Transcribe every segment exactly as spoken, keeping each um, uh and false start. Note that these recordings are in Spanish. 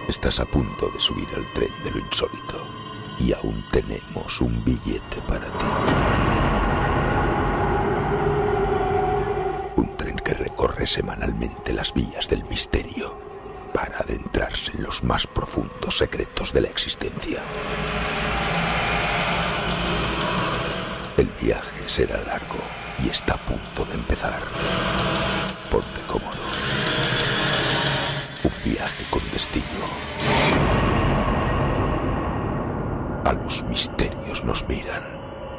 Estás a punto de subir al tren de lo insólito y aún tenemos un billete para ti. Un tren que recorre semanalmente las vías del misterio para adentrarse en los más profundos secretos de la existencia. El viaje será largo y está a punto de empezar. Ponte cómodo. Un viaje con destino. A los misterios nos miran.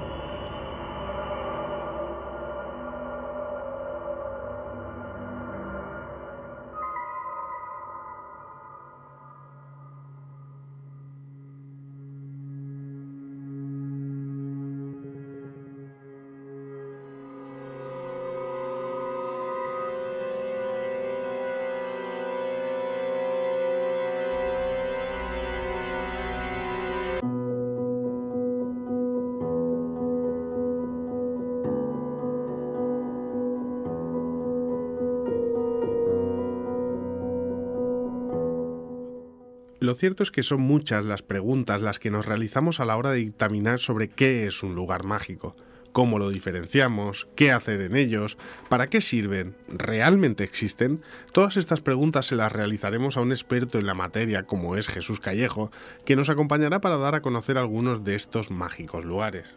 Lo cierto es que son muchas las preguntas las que nos realizamos a la hora de dictaminar sobre qué es un lugar mágico, cómo lo diferenciamos, qué hacer en ellos, para qué sirven, ¿realmente existen? Todas estas preguntas se las realizaremos a un experto en la materia como es Jesús Callejo, que nos acompañará para dar a conocer algunos de estos mágicos lugares.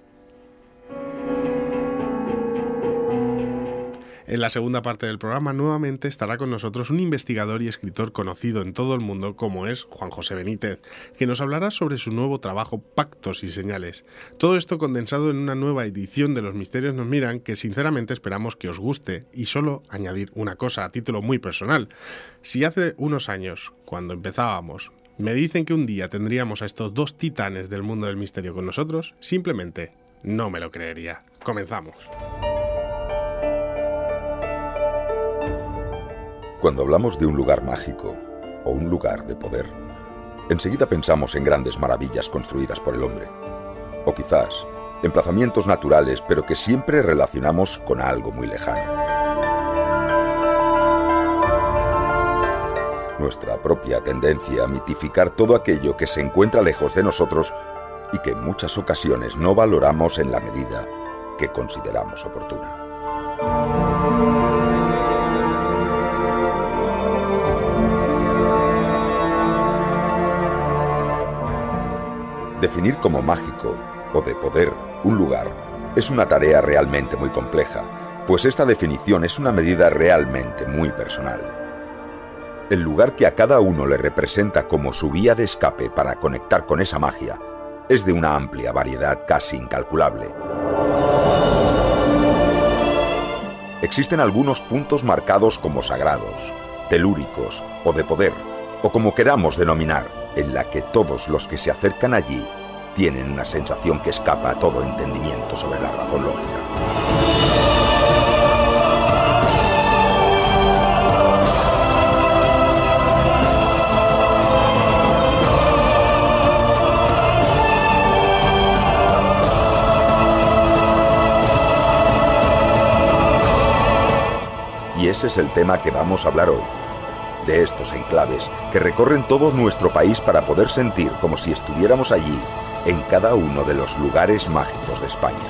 En la segunda parte del programa nuevamente estará con nosotros un investigador y escritor conocido en todo el mundo como es Juan José Benítez, que nos hablará sobre su nuevo trabajo Pactos y Señales. Todo esto condensado en una nueva edición de Los Misterios nos miran que sinceramente esperamos que os guste, y solo añadir una cosa a título muy personal. Si hace unos años, cuando empezábamos, me dicen que un día tendríamos a estos dos titanes del mundo del misterio con nosotros, simplemente no me lo creería. Comenzamos. Cuando hablamos de un lugar mágico o un lugar de poder, enseguida pensamos en grandes maravillas construidas por el hombre, o quizás emplazamientos naturales pero que siempre relacionamos con algo muy lejano. Nuestra propia tendencia a mitificar todo aquello que se encuentra lejos de nosotros y que en muchas ocasiones no valoramos en la medida que consideramos oportuna. Definir como mágico o de poder un lugar es una tarea realmente muy compleja, pues esta definición es una medida realmente muy personal. El lugar que a cada uno le representa como su vía de escape para conectar con esa magia es de una amplia variedad casi incalculable. Existen algunos puntos marcados como sagrados, telúricos o de poder, o como queramos denominar, en la que todos los que se acercan allí tienen una sensación que escapa a todo entendimiento sobre la razón lógica. Y ese es el tema que vamos a hablar hoy. De estos enclaves que recorren todo nuestro país para poder sentir como si estuviéramos allí, en cada uno de los lugares mágicos de España.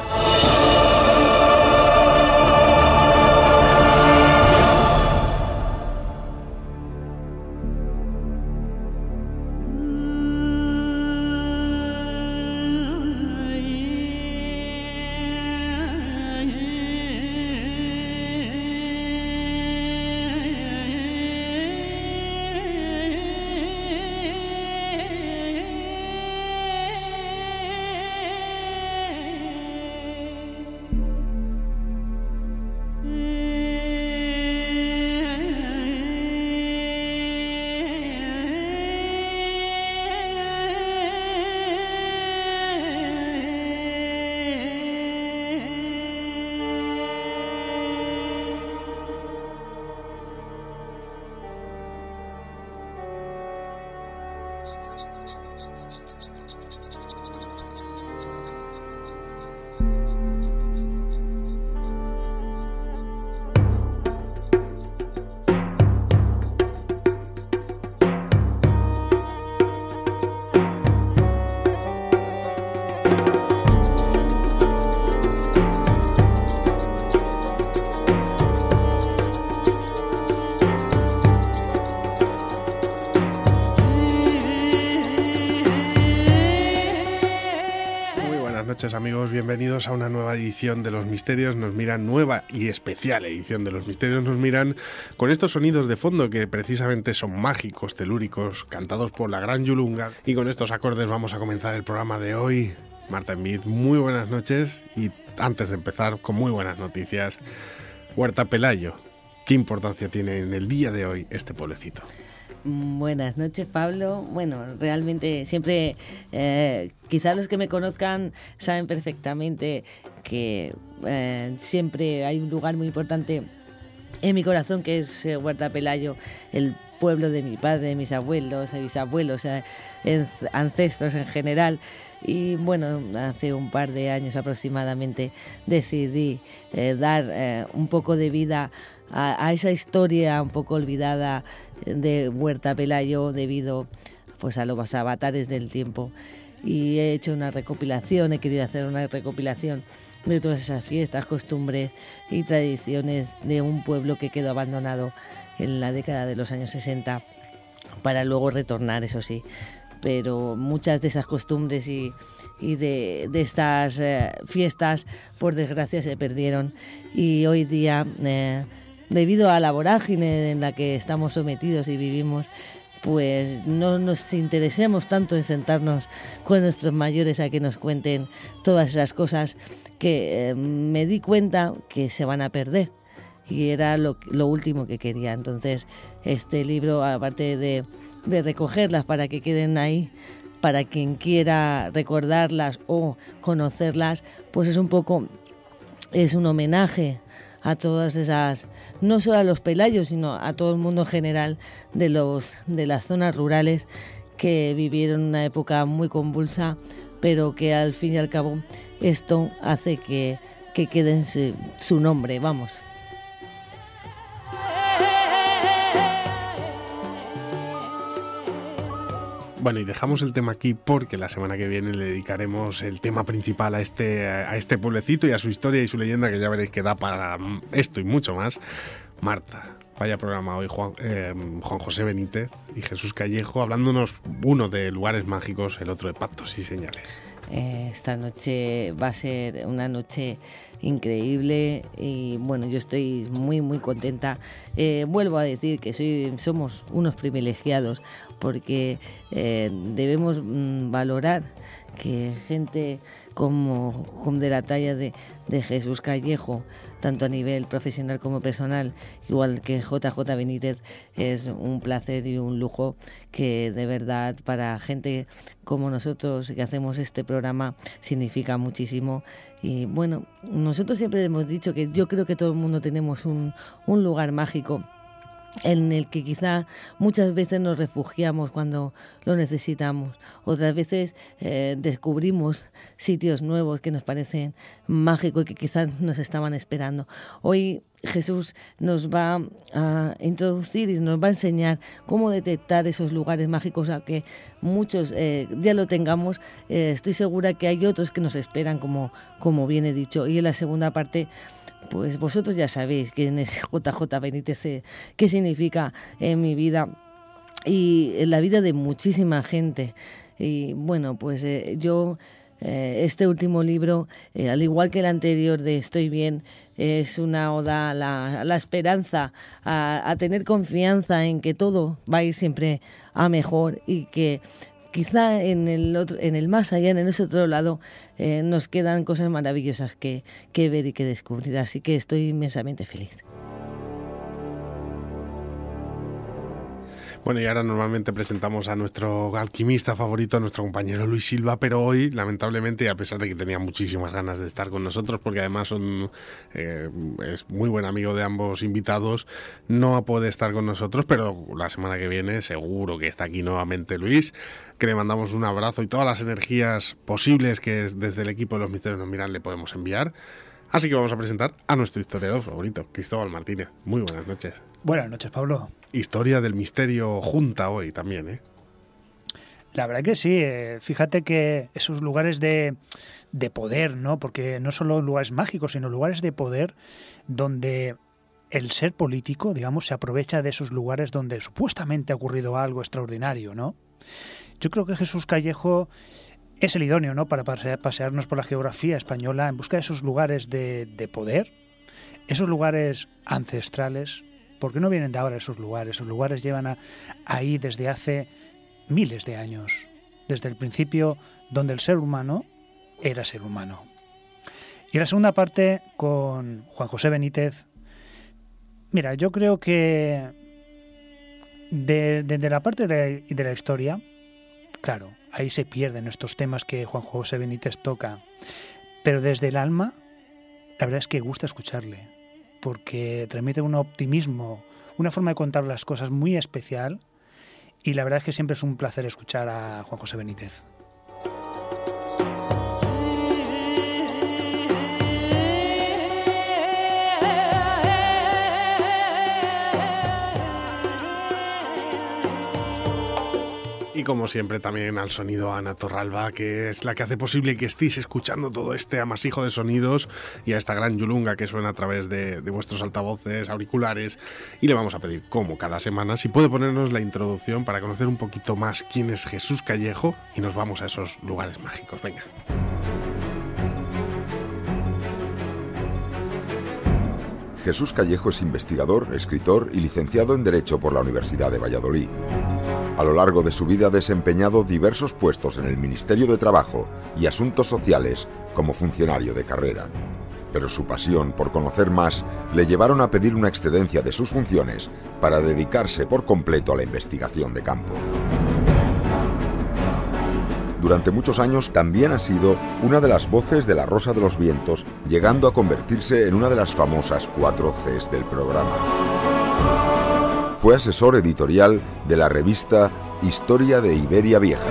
noches, amigos, bienvenidos a una nueva edición de Los Misterios Nos Miran, nueva y especial edición de Los Misterios Nos Miran, con estos sonidos de fondo que precisamente son mágicos, telúricos, cantados por la gran Yulunga, y con estos acordes vamos a comenzar el programa de hoy. Marta Envid, muy buenas noches, y antes de empezar, con muy buenas noticias, Huerta Pelayo, ¿qué importancia tiene en el día de hoy este pueblecito? Buenas noches, Pablo. Bueno, realmente siempre, eh, quizás los que me conozcan saben perfectamente que eh, siempre hay un lugar muy importante en mi corazón, que es eh, Huerta Pelayo, el pueblo de mi padre, de mis abuelos, de mis abuelos, eh, ancestros en general. Y bueno, hace un par de años aproximadamente decidí eh, dar eh, un poco de vida a, a esa historia un poco olvidada de Huerta Pelayo debido pues a los avatares del tiempo, y he hecho una recopilación, he querido hacer una recopilación de todas esas fiestas, costumbres y tradiciones de un pueblo que quedó abandonado en la década de los años sesenta para luego retornar, eso sí, pero muchas de esas costumbres y, y de, de estas eh, fiestas por desgracia se perdieron, y hoy día eh, debido a la vorágine en la que estamos sometidos y vivimos, pues no nos interesemos tanto en sentarnos con nuestros mayores a que nos cuenten todas esas cosas que eh, me di cuenta que se van a perder, y era lo, lo último que quería. Entonces este libro, aparte de, de recogerlas para que queden ahí, para quien quiera recordarlas o conocerlas, pues es un poco, es un homenaje a todas esas, no solo a los pelayos, sino a todo el mundo en general de los de las zonas rurales que vivieron una época muy convulsa, pero que al fin y al cabo esto hace que, que quede en su, su nombre, vamos. Bueno, y dejamos el tema aquí porque la semana que viene le dedicaremos el tema principal a este, a este pueblecito y a su historia y su leyenda, que ya veréis que da para esto y mucho más. Marta, vaya programa hoy, Juan, eh, Juan José Benítez y Jesús Callejo, hablándonos uno de lugares mágicos, el otro de pactos y señales. Eh, esta noche va a ser una noche increíble y bueno, yo estoy muy muy contenta. Eh, vuelvo a decir que soy, somos unos privilegiados porque eh, debemos mm, valorar que gente como, como de la talla de, de Jesús Callejo, tanto a nivel profesional como personal, igual que J J Benítez, es un placer y un lujo que de verdad para gente como nosotros que hacemos este programa significa muchísimo. Y bueno, nosotros siempre hemos dicho que yo creo que todo el mundo tenemos un, un lugar mágico en el que quizá muchas veces nos refugiamos cuando lo necesitamos, otras veces eh, descubrimos sitios nuevos que nos parecen mágicos y que quizás nos estaban esperando. Hoy Jesús nos va a introducir y nos va a enseñar cómo detectar esos lugares mágicos, aunque muchos eh, ya lo tengamos, eh, estoy segura que hay otros que nos esperan, como, como bien he dicho. Y en la segunda parte, pues vosotros ya sabéis quién es J J Benítez, qué significa en mi vida y en la vida de muchísima gente. Y bueno, pues eh, yo, eh, este último libro, eh, al igual que el anterior de Estoy Bien, eh, es una oda a la, a la esperanza, a, a tener confianza en que todo va a ir siempre a mejor y que quizá en el otro, en el más allá, en ese otro lado, eh, nos quedan cosas maravillosas que, que ver y que descubrir. Así que estoy inmensamente feliz. Bueno, y ahora normalmente presentamos a nuestro alquimista favorito, a nuestro compañero Luis Silva, pero hoy, lamentablemente, a pesar de que tenía muchísimas ganas de estar con nosotros, porque además son, eh, es muy buen amigo de ambos invitados, no puede estar con nosotros, pero la semana que viene seguro que está aquí nuevamente Luis, que le mandamos un abrazo y todas las energías posibles que desde el equipo de Los Misterios Nos Miran le podemos enviar. Así que vamos a presentar a nuestro historiador favorito, Cristóbal Martínez. Muy buenas noches. Buenas noches, Pablo. Historia del misterio junta hoy también, ¿eh? La verdad que sí. Eh, fíjate que esos lugares de, de poder, ¿no? Porque no solo lugares mágicos, sino lugares de poder donde el ser político, digamos, se aprovecha de esos lugares donde supuestamente ha ocurrido algo extraordinario, ¿no? Yo creo que Jesús Callejo es el idóneo, ¿no?, para pasearnos por la geografía española en busca de esos lugares de, de poder, esos lugares ancestrales, porque no vienen de ahora esos lugares, esos lugares llevan a, ahí desde hace miles de años, desde el principio donde el ser humano era ser humano. Y la segunda parte con Juan José Benítez. Mira, yo creo que desde de, de la parte de, de la historia, claro, ahí se pierden estos temas que Juan José Benítez toca, pero desde el alma, la verdad es que gusta escucharle, porque transmite un optimismo, una forma de contar las cosas muy especial, y la verdad es que siempre es un placer escuchar a Juan José Benítez. Y como siempre también al sonido Ana Torralba, que es la que hace posible que estéis escuchando todo este amasijo de sonidos, y a esta gran yulunga que suena a través de, de vuestros altavoces, auriculares. Y le vamos a pedir, como cada semana, si puede ponernos la introducción para conocer un poquito más quién es Jesús Callejo, y nos vamos a esos lugares mágicos. Venga. Jesús Callejo es investigador, escritor y licenciado en Derecho por la Universidad de Valladolid. A lo largo de su vida ha desempeñado diversos puestos en el Ministerio de Trabajo y Asuntos Sociales como funcionario de carrera. Pero su pasión por conocer más le llevaron a pedir una excedencia de sus funciones para dedicarse por completo a la investigación de campo. Durante muchos años también ha sido una de las voces de La Rosa de los Vientos, llegando a convertirse en una de las famosas cuatro Cs del programa. Fue asesor editorial de la revista Historia de Iberia Vieja.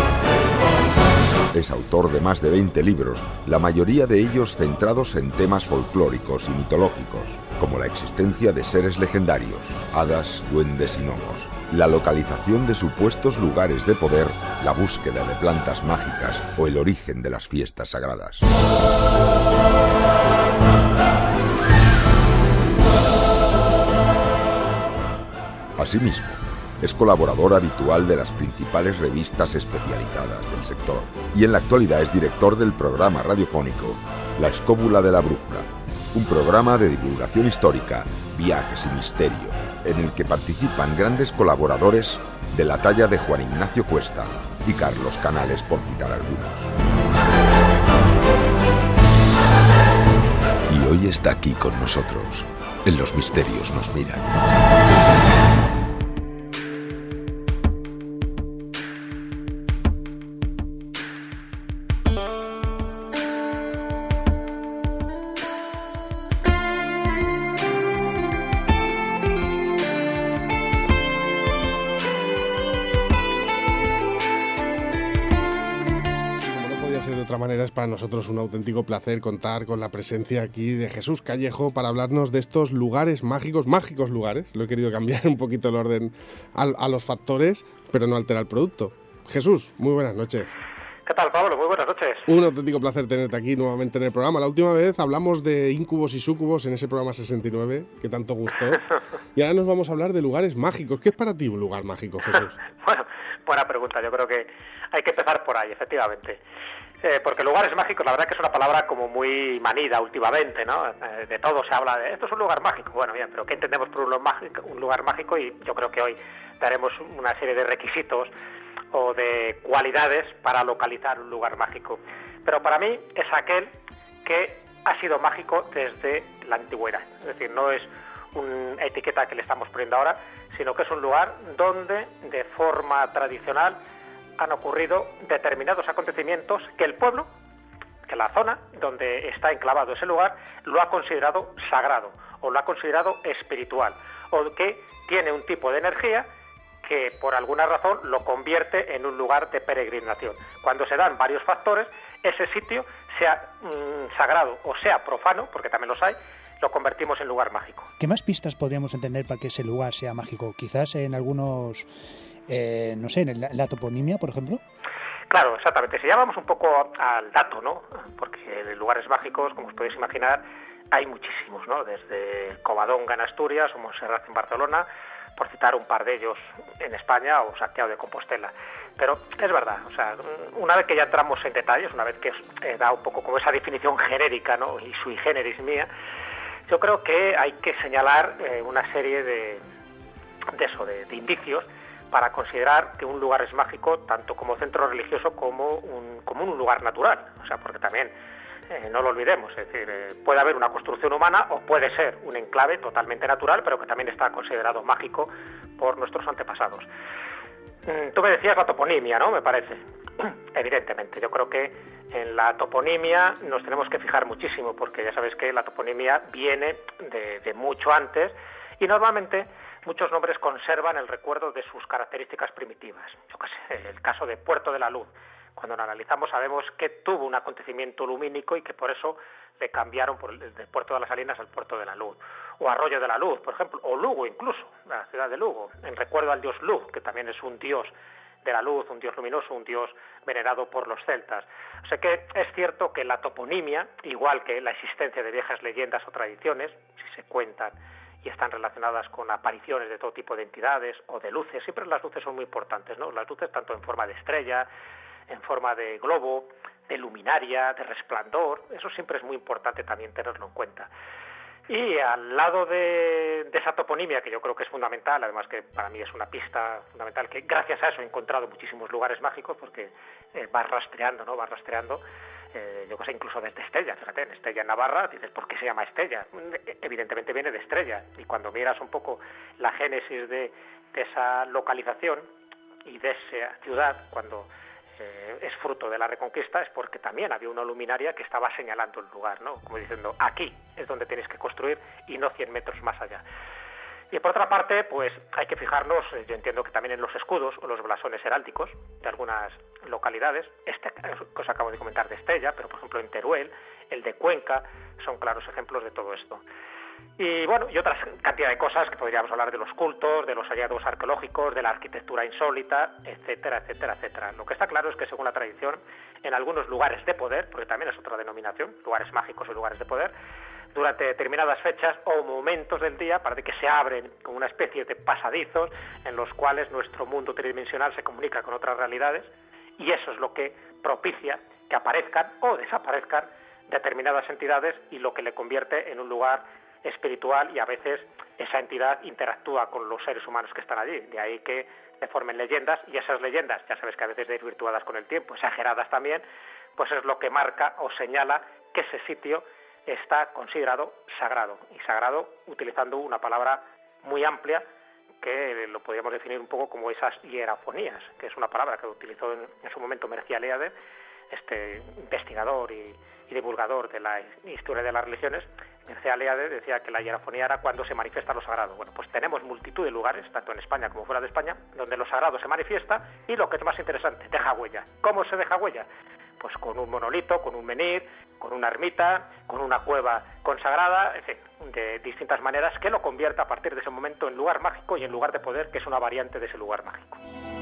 Es autor de más de veinte libros, la mayoría de ellos centrados en temas folclóricos y mitológicos, como la existencia de seres legendarios, hadas, duendes y gnomos, la localización de supuestos lugares de poder, la búsqueda de plantas mágicas o el origen de las fiestas sagradas. Asimismo, es colaborador habitual de las principales revistas especializadas del sector y en la actualidad es director del programa radiofónico La Escóbula de la Brújula, un programa de divulgación histórica, viajes y misterio, en el que participan grandes colaboradores de la talla de Juan Ignacio Cuesta y Carlos Canales, por citar algunos. Y hoy está aquí con nosotros. En Los Misterios nos miran. Manera es para nosotros un auténtico placer contar con la presencia aquí de Jesús Callejo para hablarnos de estos lugares mágicos, mágicos lugares. Lo he querido cambiar un poquito el orden a, a los factores, pero no altera el producto. Jesús, muy buenas noches. ¿Qué tal, Pablo? Muy buenas noches. Un auténtico placer tenerte aquí nuevamente en el programa. La última vez hablamos de incubos y súcubos en ese programa sesenta y nueve, que tanto gustó. Y ahora nos vamos a hablar de lugares mágicos. ¿Qué es para ti un lugar mágico, Jesús? Bueno, buena pregunta. Yo creo que hay que empezar por ahí, efectivamente. Eh, porque lugares mágicos, la verdad que es una palabra como muy manida últimamente, ¿no? Eh, de todo se habla de, esto es un lugar mágico. Bueno, bien, pero ¿qué entendemos por un lugar mágico? Un lugar mágico, y yo creo que hoy daremos una serie de requisitos o de cualidades para localizar un lugar mágico. Pero para mí es aquel que ha sido mágico desde la antigüedad. Es decir, no es una etiqueta que le estamos poniendo ahora, sino que es un lugar donde de forma tradicional han ocurrido determinados acontecimientos que el pueblo, que la zona donde está enclavado ese lugar, lo ha considerado sagrado, o lo ha considerado espiritual, o que tiene un tipo de energía que por alguna razón lo convierte en un lugar de peregrinación. Cuando se dan varios factores, ese sitio, sea mmm, sagrado o sea profano, porque también los hay, lo convertimos en lugar mágico. ¿Qué más pistas podríamos entender para que ese lugar sea mágico? Quizás en algunos... Eh, no sé, en la toponimia, por ejemplo. Claro, exactamente. Si llamamos un poco al dato, ¿no? Porque de lugares mágicos, como os podéis imaginar, hay muchísimos, ¿no? Desde Covadonga en Asturias o Montserrat en Barcelona, por citar un par de ellos en España, o Santiago de Compostela. Pero es verdad, o sea, una vez que ya entramos en detalles, una vez que he dado un poco como esa definición genérica, ¿no?, y sui generis mía, yo creo que hay que señalar eh, una serie de, de eso, de, de indicios para considerar que un lugar es mágico tanto como centro religioso como un, como un lugar natural. O sea, porque también, eh, no lo olvidemos, es decir, eh, puede haber una construcción humana o puede ser un enclave totalmente natural, pero que también está considerado mágico por nuestros antepasados. Mm, tú me decías la toponimia, ¿no?, me parece. Evidentemente, yo creo que en la toponimia nos tenemos que fijar muchísimo, porque ya sabes que la toponimia viene de, de mucho antes y normalmente muchos nombres conservan el recuerdo de sus características primitivas. Yo qué sé, el caso de Puerto de la Luz. Cuando lo analizamos sabemos que tuvo un acontecimiento lumínico y que por eso le cambiaron por el, de Puerto de las Salinas al Puerto de la Luz. O Arroyo de la Luz, por ejemplo, o Lugo incluso, la ciudad de Lugo, en recuerdo al dios Luz, que también es un dios de la luz, un dios luminoso, un dios venerado por los celtas. O sea que es cierto que la toponimia, igual que la existencia de viejas leyendas o tradiciones, si se cuentan y están relacionadas con apariciones de todo tipo de entidades o de luces, siempre las luces son muy importantes, ¿no? Las luces tanto en forma de estrella, en forma de globo, de luminaria, de resplandor, eso siempre es muy importante también tenerlo en cuenta. Y al lado de, de esa toponimia, que yo creo que es fundamental, además que para mí es una pista fundamental, que gracias a eso he encontrado muchísimos lugares mágicos, porque eh, vas rastreando, ¿no? Vas rastreando, eh, yo que sé, incluso desde Estella, fíjate, en Estella, en Navarra, dices, ¿por qué se llama Estella? Evidentemente viene de estrella, y cuando miras un poco la génesis de, de esa localización y de esa ciudad, cuando eh, es fruto de la Reconquista, es porque también había una luminaria que estaba señalando el lugar, ¿no? Como diciendo, aquí es donde tenéis que construir y no cien metros más allá. Y por otra parte, pues hay que fijarnos, yo entiendo que también en los escudos o los blasones heráldicos de algunas localidades, este que os acabo de comentar de Estella, pero por ejemplo en Teruel, el de Cuenca, son claros ejemplos de todo esto. Y bueno, y otras cantidad de cosas que podríamos hablar de los cultos, de los hallazgos arqueológicos, de la arquitectura insólita, etcétera, etcétera, etcétera. Lo que está claro es que según la tradición, en algunos lugares de poder, porque también es otra denominación, lugares mágicos y lugares de poder, durante determinadas fechas o momentos del día parece que se abren como una especie de pasadizos en los cuales nuestro mundo tridimensional se comunica con otras realidades, y eso es lo que propicia que aparezcan o desaparezcan determinadas entidades y lo que le convierte en un lugar espiritual, y a veces esa entidad interactúa con los seres humanos que están allí, de ahí que se formen leyendas, y esas leyendas, ya sabes que a veces desvirtuadas con el tiempo, exageradas también, pues es lo que marca o señala que ese sitio está considerado sagrado, y sagrado utilizando una palabra muy amplia que lo podríamos definir un poco como esas hierafonías, que es una palabra que utilizó en, en su momento Mercier Eliade, este investigador y, y divulgador de la historia de las religiones. Mercier Eliade decía que la hierafonía era cuando se manifiesta lo sagrado. Bueno, pues tenemos multitud de lugares, tanto en España como fuera de España, donde lo sagrado se manifiesta, y lo que es más interesante, deja huella. ¿Cómo se deja huella? Pues con un monolito, con un menhir, con una ermita, con una cueva consagrada, en fin, de distintas maneras, que lo convierta a partir de ese momento en lugar mágico y en lugar de poder, que es una variante de ese lugar mágico.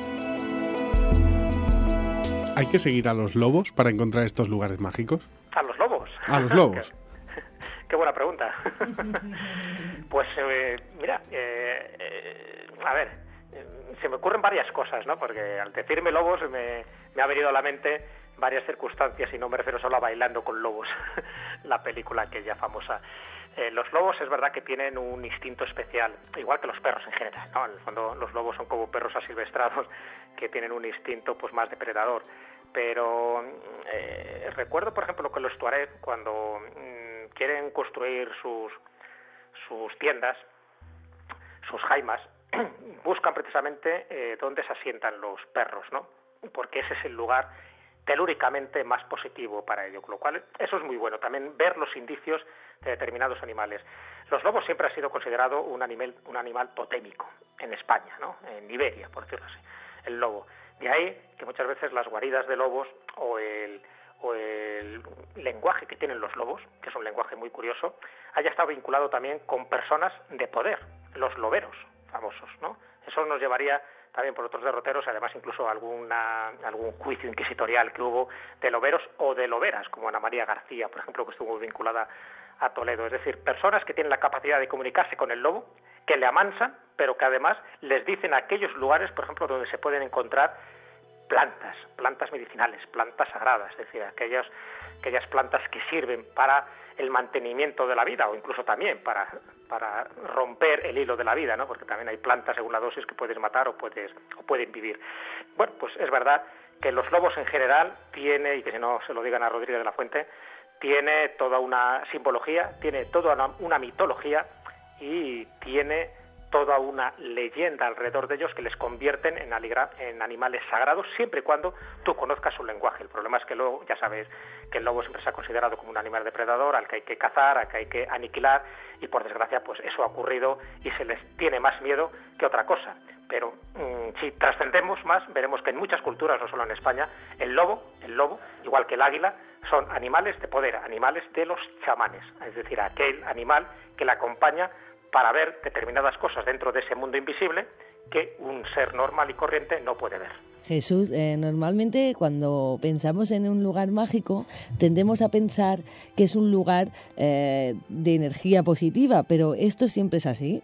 ¿Hay que seguir a los lobos para encontrar estos lugares mágicos? ¿A los lobos? A los lobos. qué, qué buena pregunta. Pues eh, mira, eh, eh, a ver, eh, se me ocurren varias cosas, ¿no? Porque al decirme lobos me, me ha venido a la mente varias circunstancias, y no me refiero solo a Bailando con Lobos, la película aquella famosa. Eh, los lobos es verdad que tienen un instinto especial, igual que los perros en general, ¿no? En el fondo los lobos son como perros asilvestrados que tienen un instinto pues más depredador. Pero eh, recuerdo, por ejemplo, que los tuareg, cuando mmm, quieren construir sus, sus tiendas, sus jaimas, buscan precisamente eh, dónde se asientan los perros, ¿no? Porque ese es el lugar telúricamente más positivo para ello, con lo cual eso es muy bueno, también ver los indicios de determinados animales. Los lobos siempre ha sido considerado un animal, un animal totémico en España, ¿no? En Iberia, por decirlo así, el lobo. De ahí que muchas veces las guaridas de lobos o el, o el lenguaje que tienen los lobos, que es un lenguaje muy curioso, haya estado vinculado también con personas de poder, los loberos famosos, ¿no? Eso nos llevaría también por otros derroteros, además incluso alguna, algún juicio inquisitorial que hubo de loberos o de loberas, como Ana María García, por ejemplo, que estuvo vinculada a Toledo. Es decir, personas que tienen la capacidad de comunicarse con el lobo, que le amansan, pero que además les dicen aquellos lugares, por ejemplo, donde se pueden encontrar plantas, plantas medicinales, plantas sagradas, es decir, aquellas, aquellas plantas que sirven para el mantenimiento de la vida o incluso también para, para romper el hilo de la vida, ¿no? Porque también hay plantas según la dosis que puedes matar o puedes o pueden vivir. Bueno, pues es verdad que los lobos en general tiene, y que si no se lo digan a Rodríguez de la Fuente, tiene toda una simbología, tiene toda una, una mitología y tiene toda una leyenda alrededor de ellos que les convierten en, aligra, en animales sagrados siempre y cuando tú conozcas su lenguaje. El problema es que luego, ya sabes, que el lobo siempre se ha considerado como un animal depredador al que hay que cazar, al que hay que aniquilar, y por desgracia pues eso ha ocurrido y se les tiene más miedo que otra cosa. Pero mmm, si trascendemos más, veremos que en muchas culturas, no solo en España, el lobo, el lobo, igual que el águila, son animales de poder, animales de los chamanes, es decir, aquel animal que le acompaña para ver determinadas cosas dentro de ese mundo invisible que un ser normal y corriente no puede ver. Jesús, eh, normalmente cuando pensamos en un lugar mágico tendemos a pensar que es un lugar eh, de energía positiva, pero ¿esto siempre es así?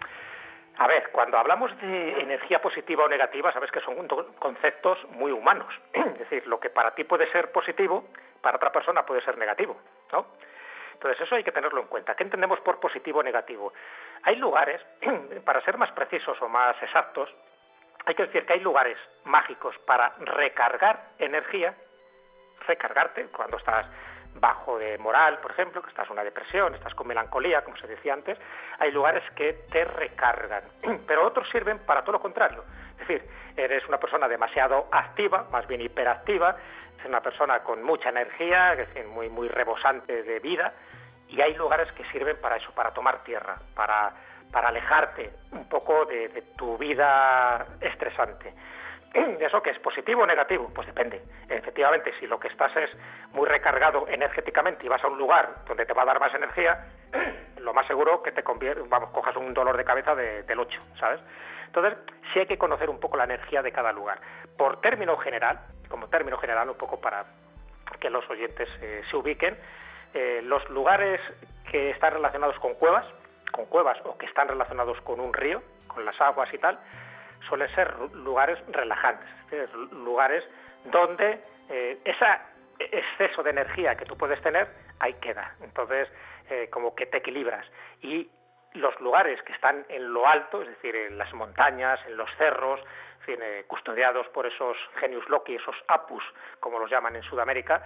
A ver, cuando hablamos de energía positiva o negativa, sabes que son conceptos muy humanos. Es decir, lo que para ti puede ser positivo, para otra persona puede ser negativo, ¿no? Entonces eso hay que tenerlo en cuenta. ¿Qué entendemos por positivo o negativo? Hay lugares, para ser más precisos o más exactos, hay que decir que hay lugares mágicos para recargar energía, recargarte cuando estás bajo de moral, por ejemplo, que estás en una depresión, estás con melancolía, como se decía antes, hay lugares que te recargan, pero otros sirven para todo lo contrario. Es decir, eres una persona demasiado activa, más bien hiperactiva, es una persona con mucha energía, es decir, muy, muy rebosante de vida, y hay lugares que sirven para eso, para tomar tierra, para, para alejarte un poco de, de tu vida estresante. ¿Eso qué es? ¿Positivo o negativo? Pues depende. Efectivamente, si lo que estás es muy recargado energéticamente y vas a un lugar donde te va a dar más energía, lo más seguro que te convier- vamos, cojas un dolor de cabeza de, del ocho, ¿sabes? Entonces, sí hay que conocer un poco la energía de cada lugar. Por término general, como término general, un poco para que los oyentes eh, se ubiquen, eh, los lugares que están relacionados con cuevas, con cuevas o que están relacionados con un río, con las aguas y tal, suelen ser lugares relajantes, es decir, lugares donde eh, ese exceso de energía que tú puedes tener, ahí queda. Entonces, eh, como que te equilibras. Y los lugares que están en lo alto, es decir, en las montañas, en los cerros, en fin, eh, custodiados por esos genius loci, esos apus, como los llaman en Sudamérica,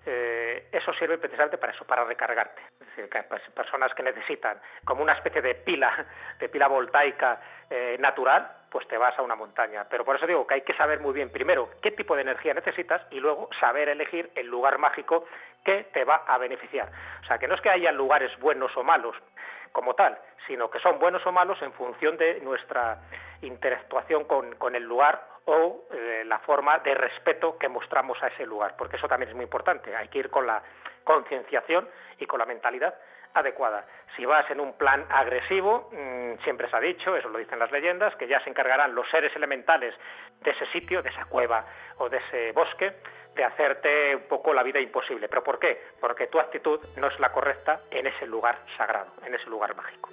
eh, eso sirve precisamente para eso, para recargarte. Es decir, que hay personas que necesitan como una especie de pila, de pila voltaica eh, natural, pues te vas a una montaña. Pero por eso digo que hay que saber muy bien, primero, qué tipo de energía necesitas y luego saber elegir el lugar mágico que te va a beneficiar. O sea, que no es que haya lugares buenos o malos como tal, sino que son buenos o malos en función de nuestra interactuación con, con el lugar o eh, la forma de respeto que mostramos a ese lugar, porque eso también es muy importante. Hay que ir con la concienciación y con la mentalidad adecuada. Si vas en un plan agresivo, mmm, siempre se ha dicho, eso lo dicen las leyendas, que ya se encargarán los seres elementales de ese sitio, de esa cueva o de ese bosque, de hacerte un poco la vida imposible. ¿Pero por qué? Porque tu actitud no es la correcta en ese lugar sagrado, en ese lugar mágico.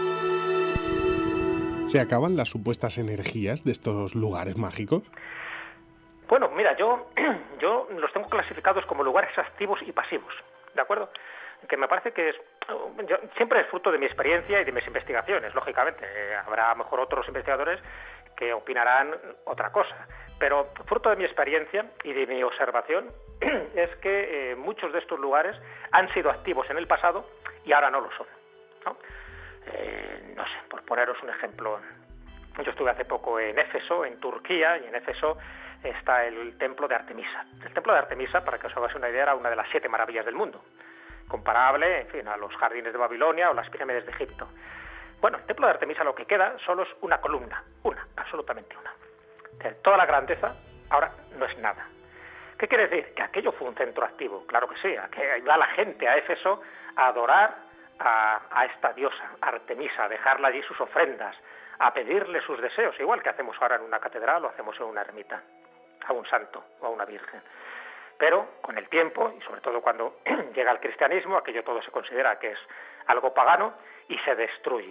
¿Se acaban las supuestas energías de estos lugares mágicos? Bueno, mira, yo, yo los tengo clasificados como lugares activos y pasivos, ¿de acuerdo? Que me parece que es, yo, siempre es fruto de mi experiencia y de mis investigaciones, lógicamente. Eh, habrá a lo mejor otros investigadores que opinarán otra cosa, pero fruto de mi experiencia y de mi observación es que eh, muchos de estos lugares han sido activos en el pasado y ahora no lo son, ¿no? Eh, no sé, por poneros un ejemplo, yo estuve hace poco en Éfeso, en Turquía, y en Éfeso está el templo de Artemisa. El templo de Artemisa, para que os hagáis una idea, era una de las siete maravillas del mundo, comparable, en fin, a los jardines de Babilonia o las pirámides de Egipto. Bueno, el templo de Artemisa lo que queda solo es una columna, una, absolutamente una. De toda la grandeza, ahora no es nada. ¿Qué quiere decir? Que aquello fue un centro activo, claro que sí, a que iba la gente a Éfeso a adorar a, a esta diosa, Artemisa, a dejarle allí sus ofrendas, a pedirle sus deseos, igual que hacemos ahora en una catedral o hacemos en una ermita, a un santo o a una virgen. Pero con el tiempo, y sobre todo cuando llega el cristianismo, aquello todo se considera que es algo pagano y se destruye.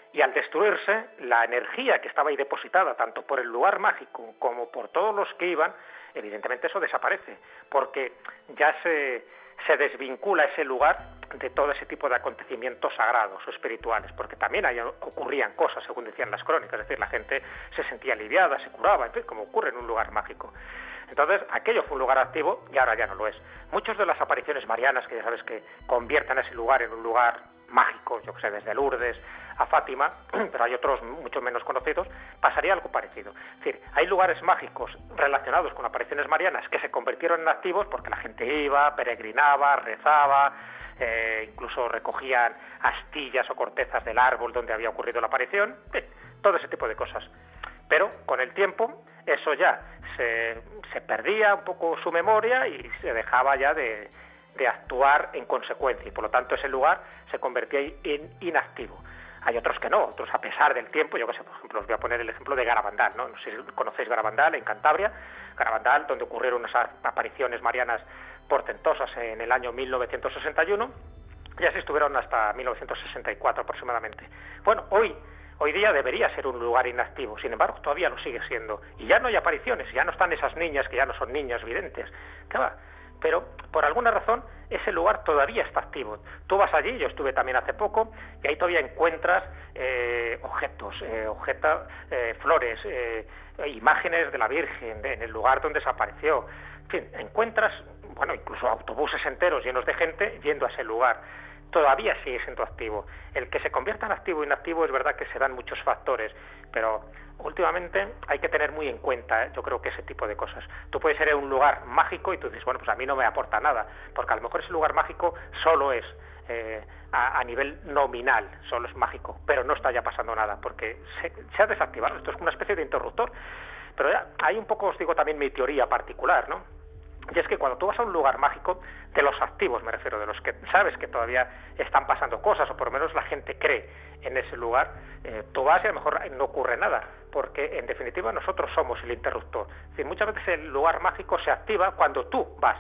Y al destruirse, la energía que estaba ahí depositada, tanto por el lugar mágico como por todos los que iban, evidentemente eso desaparece, porque ya se, se desvincula ese lugar de todo ese tipo de acontecimientos sagrados o espirituales, porque también ahí ocurrían cosas, según decían las crónicas, es decir, la gente se sentía aliviada, se curaba, en fin, como ocurre en un lugar mágico. Entonces, aquello fue un lugar activo y ahora ya no lo es. Muchas de las apariciones marianas, que ya sabes que convierten ese lugar en un lugar mágico, yo que sé, desde Lourdes a Fátima, pero hay otros mucho menos conocidos, pasaría algo parecido. Es decir, hay lugares mágicos relacionados con apariciones marianas que se convirtieron en activos porque la gente iba, peregrinaba, rezaba, eh, incluso recogían astillas o cortezas del árbol donde había ocurrido la aparición, eh, todo ese tipo de cosas. Pero con el tiempo eso ya se, se perdía un poco su memoria y se dejaba ya de, de actuar en consecuencia, y por lo tanto ese lugar se convertía en inactivo. Hay otros que no, otros a pesar del tiempo, yo que sé, por ejemplo, os voy a poner el ejemplo de Garabandal, ¿no? No sé si conocéis Garabandal, en Cantabria, Garabandal, donde ocurrieron esas apariciones marianas portentosas en el año mil novecientos sesenta y uno, y así estuvieron hasta mil novecientos sesenta y cuatro aproximadamente. Bueno, hoy, hoy día debería ser un lugar inactivo, sin embargo, todavía lo sigue siendo, y ya no hay apariciones, ya no están esas niñas que ya no son niñas videntes, ¿qué va? Pero por alguna razón ese lugar todavía está activo. Tú vas allí, yo estuve también hace poco, y ahí todavía encuentras eh, objetos, eh, objetos, eh, flores, eh, imágenes de la Virgen de, en el lugar donde desapareció. En fin, encuentras, bueno, incluso autobuses enteros llenos de gente yendo a ese lugar. Todavía sigue siendo activo. El que se convierta en activo o inactivo es verdad que se dan muchos factores, pero últimamente hay que tener muy en cuenta, ¿eh? Yo creo que ese tipo de cosas. Tú puedes ir a un lugar mágico y tú dices, bueno, pues a mí no me aporta nada, porque a lo mejor ese lugar mágico solo es eh, a, a nivel nominal, solo es mágico, pero no está ya pasando nada, porque se, se ha desactivado. Esto es una especie de interruptor. Pero ya, hay un poco, os digo también mi teoría particular, ¿no? Y es que cuando tú vas a un lugar mágico, de los activos me refiero, de los que sabes que todavía están pasando cosas, o por lo menos la gente cree en ese lugar, eh, tú vas y a lo mejor no ocurre nada, porque en definitiva nosotros somos el interruptor. Es decir, muchas veces el lugar mágico se activa cuando tú vas.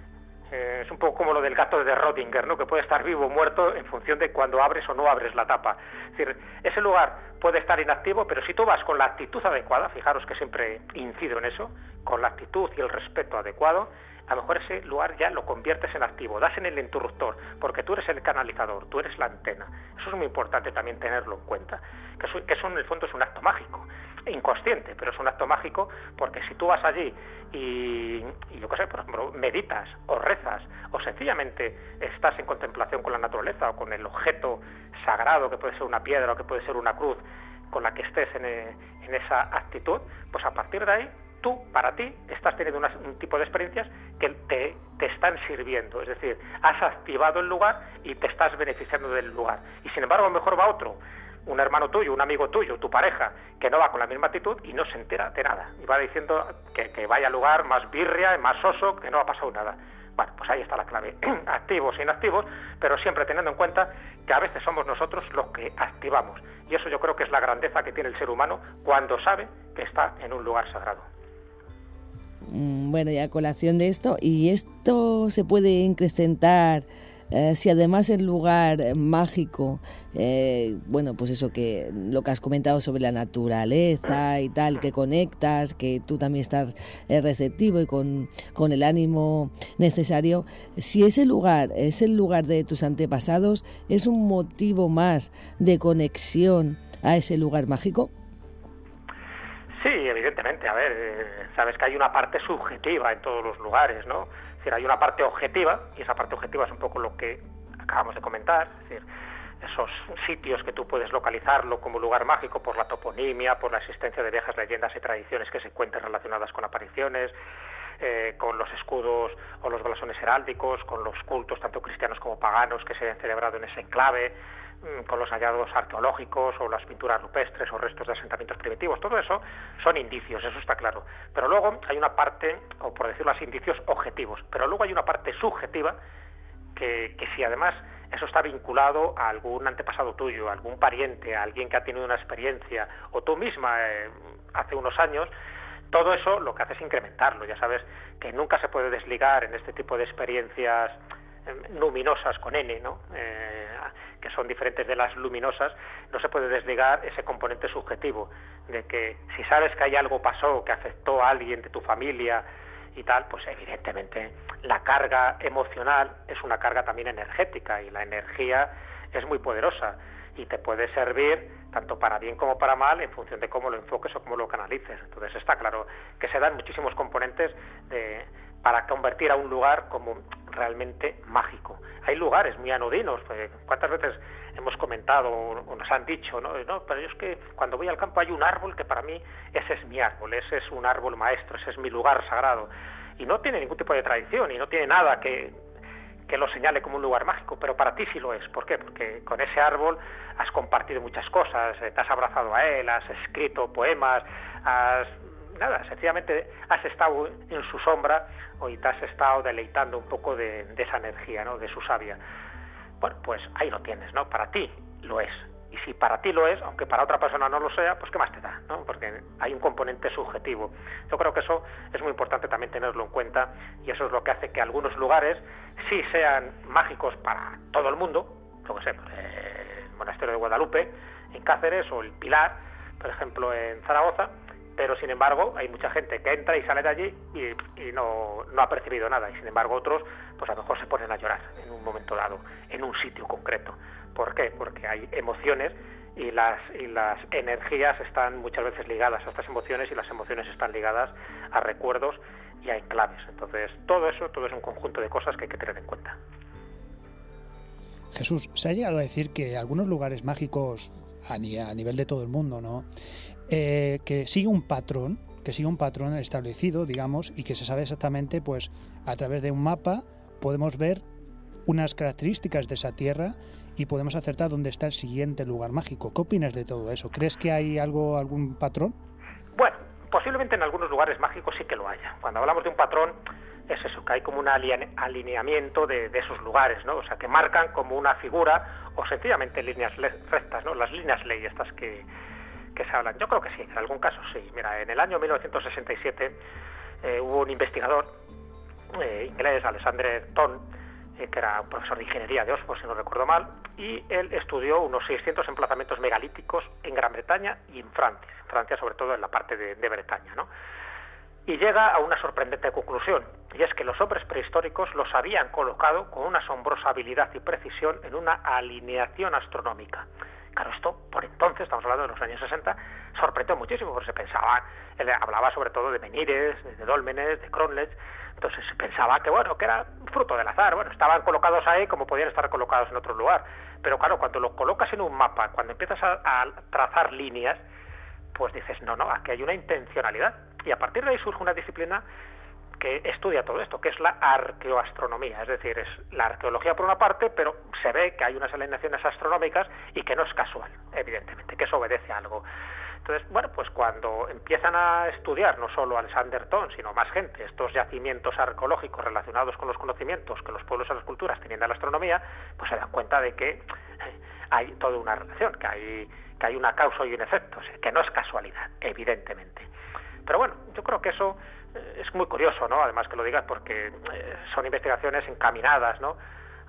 Eh, es un poco como lo del gato de Rödinger, ¿no? Que puede estar vivo o muerto en función de cuando abres o no abres la tapa. Es decir, ese lugar puede estar inactivo, pero si tú vas con la actitud adecuada, fijaros que siempre incido en eso, con la actitud y el respeto adecuado, a lo mejor ese lugar ya lo conviertes en activo, das en el interruptor, porque tú eres el canalizador, tú eres la antena. Eso es muy importante también tenerlo en cuenta, que eso, que eso en el fondo es un acto mágico, inconsciente, pero es un acto mágico porque si tú vas allí y, y yo qué sé, por ejemplo, meditas o rezas o sencillamente estás en contemplación con la naturaleza o con el objeto sagrado que puede ser una piedra o que puede ser una cruz con la que estés en, en esa actitud, pues a partir de ahí tú, para ti, estás teniendo una, un tipo de experiencias que te, te están sirviendo, es decir, has activado el lugar y te estás beneficiando del lugar. Y sin embargo, a lo mejor va otro, un hermano tuyo, un amigo tuyo, tu pareja, que no va con la misma actitud y no se entera de nada. Y va diciendo que, que vaya al lugar más birria, más oso, que no ha pasado nada. Bueno, pues ahí está la clave, activos e inactivos, pero siempre teniendo en cuenta que a veces somos nosotros los que activamos. Y eso yo creo que es la grandeza que tiene el ser humano cuando sabe que está en un lugar sagrado. Bueno, y a colación de esto, ¿y esto se puede incrementar eh, si además el lugar mágico, eh, bueno, pues eso que lo que has comentado sobre la naturaleza y tal, que conectas, que tú también estás eh, receptivo y con, con el ánimo necesario, si ese lugar es el lugar de tus antepasados, ¿es un motivo más de conexión a ese lugar mágico? Sí, evidentemente. A ver, eh, sabes que hay una parte subjetiva en todos los lugares, ¿no? Es decir, hay una parte objetiva, y esa parte objetiva es un poco lo que acabamos de comentar, es decir, esos sitios que tú puedes localizarlo como lugar mágico por la toponimia, por la existencia de viejas leyendas y tradiciones que se cuentan relacionadas con apariciones, eh, con los escudos o los blasones heráldicos, con los cultos tanto cristianos como paganos que se han celebrado en ese enclave, con los hallazgos arqueológicos o las pinturas rupestres o restos de asentamientos primitivos. Todo eso son indicios, eso está claro. Pero luego hay una parte, o por decirlo así, indicios objetivos, pero luego hay una parte subjetiva que, que si además eso está vinculado a algún antepasado tuyo, a algún pariente, a alguien que ha tenido una experiencia, o tú misma eh, hace unos años, todo eso lo que hace es incrementarlo. Ya sabes que nunca se puede desligar en este tipo de experiencias numinosas con N, ¿no? Eh, que son diferentes de las luminosas, no se puede desligar ese componente subjetivo de que si sabes que hay algo pasó que afectó a alguien de tu familia y tal, pues evidentemente la carga emocional es una carga también energética, y la energía es muy poderosa y te puede servir tanto para bien como para mal en función de cómo lo enfoques o cómo lo canalices. Entonces está claro que se dan muchísimos componentes de, para convertir a un lugar como realmente mágico. Hay lugares muy anodinos, pues, ¿cuántas veces hemos comentado o nos han dicho, ¿no? No, pero yo es que cuando voy al campo hay un árbol que para mí ese es mi árbol, ese es un árbol maestro, ese es mi lugar sagrado, y no tiene ningún tipo de tradición y no tiene nada que, que lo señale como un lugar mágico, pero para ti sí lo es. ¿Por qué? Porque con ese árbol has compartido muchas cosas, te has abrazado a él, has escrito poemas, has... nada, sencillamente has estado en su sombra y te has estado deleitando un poco de, de esa energía, ¿no? De su savia. Bueno, pues ahí lo tienes, ¿no? Para ti lo es. Y si para ti lo es, aunque para otra persona no lo sea, pues qué más te da, ¿no? Porque hay un componente subjetivo. Yo creo que eso es muy importante también tenerlo en cuenta, y eso es lo que hace que algunos lugares sí sean mágicos para todo el mundo, lo que sé, el Monasterio de Guadalupe en Cáceres o el Pilar, por ejemplo, en Zaragoza, pero sin embargo hay mucha gente que entra y sale de allí y, y no, no ha percibido nada, y sin embargo otros pues a lo mejor se ponen a llorar en un momento dado, en un sitio concreto. ¿Por qué? Porque hay emociones y las, y las energías están muchas veces ligadas a estas emociones, y las emociones están ligadas a recuerdos y a enclaves. Entonces todo eso, todo es un conjunto de cosas que hay que tener en cuenta. Jesús, se ha llegado a decir que algunos lugares mágicos a, ni, a nivel de todo el mundo, ¿no? Eh, que sigue un patrón, que sigue un patrón establecido, digamos, y que se sabe exactamente, pues, a través de un mapa podemos ver unas características de esa tierra y podemos acertar dónde está el siguiente lugar mágico. ¿Qué opinas de todo eso? ¿Crees que hay algo, algún patrón? Bueno, posiblemente en algunos lugares mágicos sí que lo haya. Cuando hablamos de un patrón, es eso, que hay como un alineamiento de, de esos lugares, ¿no? O sea, que marcan como una figura o sencillamente líneas rectas, ¿no? Las líneas ley estas que, que se hablan. Yo creo que sí, en algún caso sí. Mira, en el año mil novecientos sesenta y siete eh, hubo un investigador eh, inglés, Alexander Thom, eh, que era un profesor de ingeniería de Oxford, si no recuerdo mal, y él estudió unos seiscientos emplazamientos megalíticos en Gran Bretaña y en Francia, en Francia sobre todo en la parte de, de Bretaña, ¿no? Y llega a una sorprendente conclusión, y es que los hombres prehistóricos los habían colocado con una asombrosa habilidad y precisión en una alineación astronómica. Claro, esto por entonces, estamos hablando de los años sesenta, sorprendió muchísimo, porque se pensaba, él hablaba sobre todo de menhires, de dólmenes, de cronlets, entonces se pensaba que bueno, que era fruto del azar, bueno, estaban colocados ahí como podían estar colocados en otro lugar, pero claro, cuando los colocas en un mapa, cuando empiezas a, a trazar líneas, pues dices, no, no, aquí hay una intencionalidad, y a partir de ahí surge una disciplina que estudia todo esto, que es la arqueoastronomía, es decir, es la arqueología por una parte, pero se ve que hay unas alineaciones astronómicas y que no es casual, evidentemente, que eso obedece a algo. Entonces, bueno, pues cuando empiezan a estudiar, no solo Alexander Thom, sino más gente, estos yacimientos arqueológicos relacionados con los conocimientos que los pueblos y las culturas tenían de la astronomía, pues se dan cuenta de que hay toda una relación, que hay, que hay una causa y un efecto, o sea, que no es casualidad, evidentemente. Pero bueno, yo creo que eso eh, es muy curioso, ¿no? Además que lo digas, porque eh, son investigaciones encaminadas, ¿no?,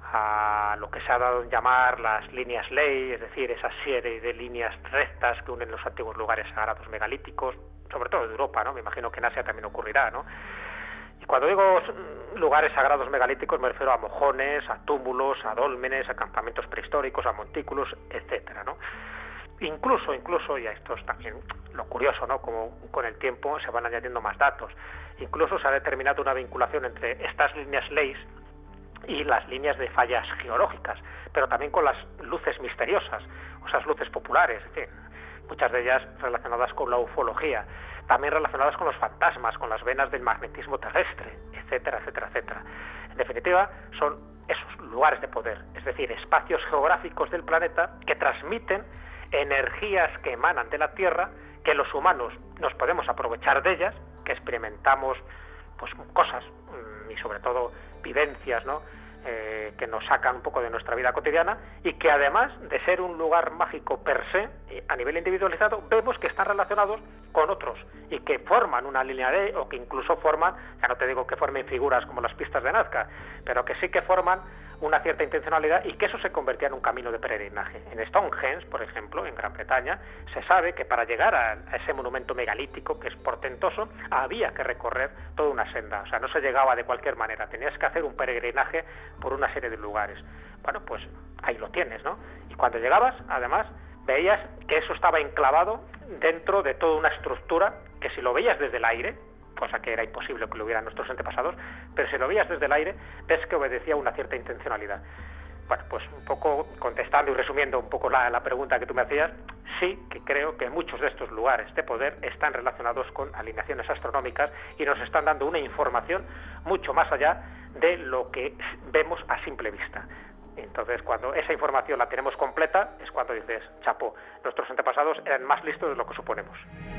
a lo que se ha dado en llamar las líneas ley, es decir, esa serie de líneas rectas que unen los antiguos lugares sagrados megalíticos, sobre todo de Europa, ¿no? Me imagino que en Asia también ocurrirá, ¿no? Y cuando digo lugares sagrados megalíticos me refiero a mojones, a túmulos, a dólmenes, a campamentos prehistóricos, a montículos, etcétera, ¿no? Incluso, incluso, y esto es también lo curioso, ¿no?, como con el tiempo se van añadiendo más datos, incluso se ha determinado una vinculación entre estas líneas leyes y las líneas de fallas geológicas, pero también con las luces misteriosas, o esas luces populares, en fin, muchas de ellas relacionadas con la ufología, también relacionadas con los fantasmas, con las venas del magnetismo terrestre, etcétera, etcétera, etcétera. En definitiva, son esos lugares de poder, es decir, espacios geográficos del planeta que transmiten energías que emanan de la Tierra, que los humanos nos podemos aprovechar de ellas, que experimentamos pues cosas y sobre todo vivencias, ¿no?, eh, que nos sacan un poco de nuestra vida cotidiana, y que además de ser un lugar mágico per se, a nivel individualizado, vemos que están relacionados con otros y que forman una línea D, o que incluso forman, ya no te digo que formen figuras como las pistas de Nazca, pero que sí que forman una cierta intencionalidad, y que eso se convertía en un camino de peregrinaje. En Stonehenge, por ejemplo, en Gran Bretaña, se sabe que para llegar a, a ese monumento megalítico, que es portentoso, había que recorrer toda una senda, o sea, no se llegaba de cualquier manera, tenías que hacer un peregrinaje por una serie de lugares. Bueno, pues ahí lo tienes, ¿no? Y cuando llegabas, además, veías que eso estaba enclavado dentro de toda una estructura que, si lo veías desde el aire, cosa que era imposible que lo vieran nuestros antepasados, pero si lo veías desde el aire, ves que obedecía una cierta intencionalidad. Bueno, pues un poco contestando y resumiendo un poco la, la pregunta que tú me hacías, sí que creo que muchos de estos lugares de poder están relacionados con alineaciones astronómicas y nos están dando una información mucho más allá de lo que vemos a simple vista. Entonces, cuando esa información la tenemos completa, es cuando dices, chapó, nuestros antepasados eran más listos de lo que suponemos.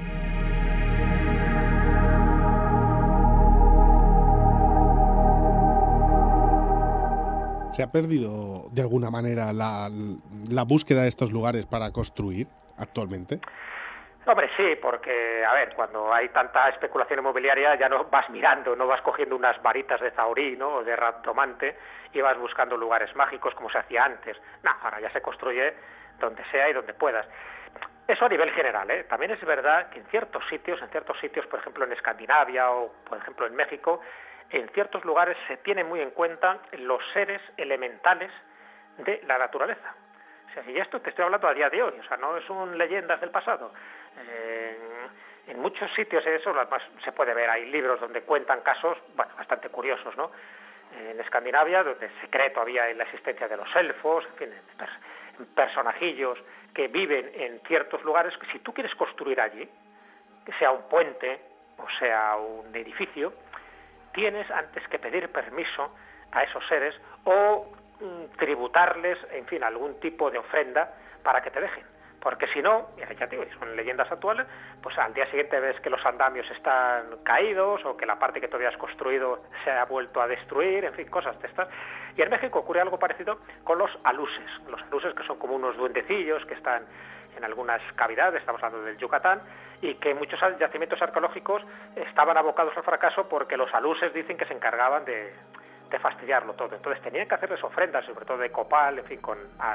¿Se ha perdido de alguna manera la, la búsqueda de estos lugares para construir actualmente? Hombre, sí, porque, a ver, cuando hay tanta especulación inmobiliaria ya no vas mirando, no vas cogiendo unas varitas de zaurí, ¿no?, o de raptomante, y vas buscando lugares mágicos como se hacía antes. No, ahora ya se construye donde sea y donde puedas. Eso a nivel general, ¿eh? También es verdad que en ciertos sitios, en ciertos sitios, por ejemplo en Escandinavia o, por ejemplo, en México, en ciertos lugares se tienen muy en cuenta los seres elementales de la naturaleza. O sea, y esto te estoy hablando a día de hoy, o sea, no son leyendas del pasado. Eh, en muchos sitios eso además se puede ver, hay libros donde cuentan casos, bueno, bastante curiosos, ¿no? En Escandinavia, donde se cree todavía en la existencia de los elfos, en fin, en personajillos que viven en ciertos lugares, que si tú quieres construir allí, que sea un puente o sea un edificio, tienes antes que pedir permiso a esos seres o mm, tributarles, en fin, algún tipo de ofrenda para que te dejen. Porque si no, ya te digo, son leyendas actuales, pues al día siguiente ves que los andamios están caídos o que la parte que todavía has construido se ha vuelto a destruir, en fin, cosas de estas. Y en México ocurre algo parecido con los aluses. Los aluses, que son como unos duendecillos que están en algunas cavidades, estamos hablando del Yucatán, y que muchos yacimientos arqueológicos estaban abocados al fracaso porque los aluses dicen que se encargaban de, de fastidiarlo todo. Entonces tenían que hacerles ofrendas, sobre todo de copal, en fin, con a,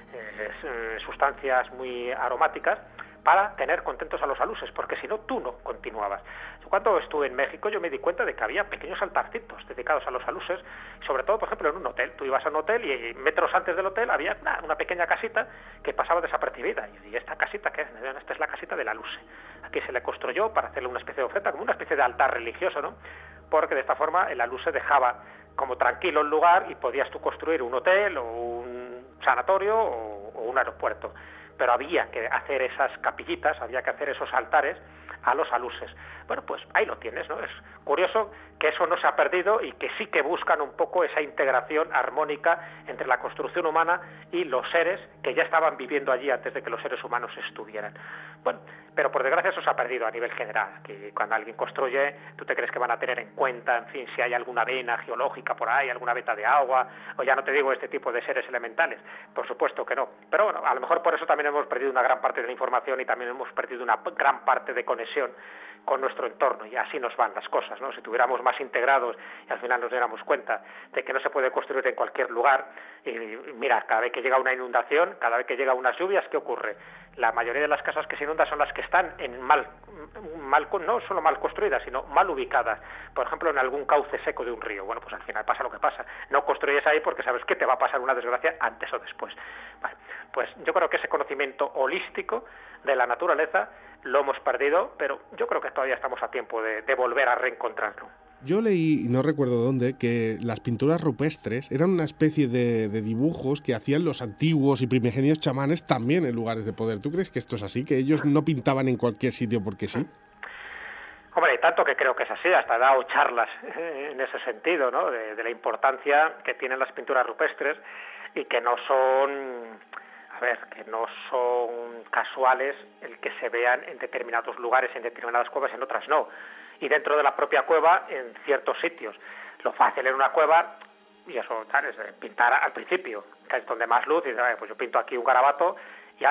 eh, sustancias muy aromáticas, para tener contentos a los aluses, porque si no, tú no continuabas. Cuando estuve en México, yo me di cuenta de que había pequeños altarcitos dedicados a los aluses, sobre todo, por ejemplo, en un hotel. Tú ibas a un hotel y metros antes del hotel había una, una pequeña casita que pasaba desapercibida. Y yo dije, ¿esta casita qué es? Esta es la casita del aluse. Aquí se le construyó para hacerle una especie de ofrenda, como una especie de altar religioso, ¿no? Porque de esta forma el aluse dejaba como tranquilo el lugar y podías tú construir un hotel o un sanatorio o, o un aeropuerto. Pero había que hacer esas capillitas, había que hacer esos altares a los aluses. Bueno, pues ahí lo tienes, ¿no? Es curioso que eso no se ha perdido y que sí que buscan un poco esa integración armónica entre la construcción humana y los seres que ya estaban viviendo allí antes de que los seres humanos estuvieran. Bueno, pero por desgracia eso se ha perdido a nivel general, que cuando alguien construye, tú te crees que van a tener en cuenta, en fin, si hay alguna vena geológica por ahí, alguna veta de agua, o ya no te digo este tipo de seres elementales. Por supuesto que no. Pero bueno, a lo mejor por eso también hemos perdido una gran parte de la información y también hemos perdido una gran parte de conexión con nuestro entorno, y así nos van las cosas, ¿no? Si tuviéramos más integrados y al final nos diéramos cuenta de que no se puede construir en cualquier lugar, y mira, cada vez que llega una inundación, cada vez que llega unas lluvias, ¿qué ocurre? La mayoría de las casas que se inundan son las que están en mal, mal no solo mal construidas, sino mal ubicadas, por ejemplo, en algún cauce seco de un río. Bueno, pues al final pasa lo que pasa, no construyes ahí porque sabes que te va a pasar una desgracia antes o después. Vale, pues yo creo que ese conocimiento holístico de la naturaleza lo hemos perdido, pero yo creo que todavía estamos a tiempo de, de volver a reencontrarlo. Yo leí, no recuerdo dónde, que las pinturas rupestres eran una especie de, de dibujos que hacían los antiguos y primigenios chamanes también en lugares de poder. ¿Tú crees que esto es así? ¿Que ellos no pintaban en cualquier sitio porque sí? Hombre, tanto que creo que es así, hasta he dado charlas en ese sentido, ¿no? De, de la importancia que tienen las pinturas rupestres y que no son... A ver, que no son casuales el que se vean en determinados lugares, en determinadas cuevas, en otras no. Y dentro de la propia cueva, en ciertos sitios. Lo fácil en una cueva, y eso, ¿sabes? Pintar al principio, que es donde más luz, y pues yo pinto aquí un garabato y ala.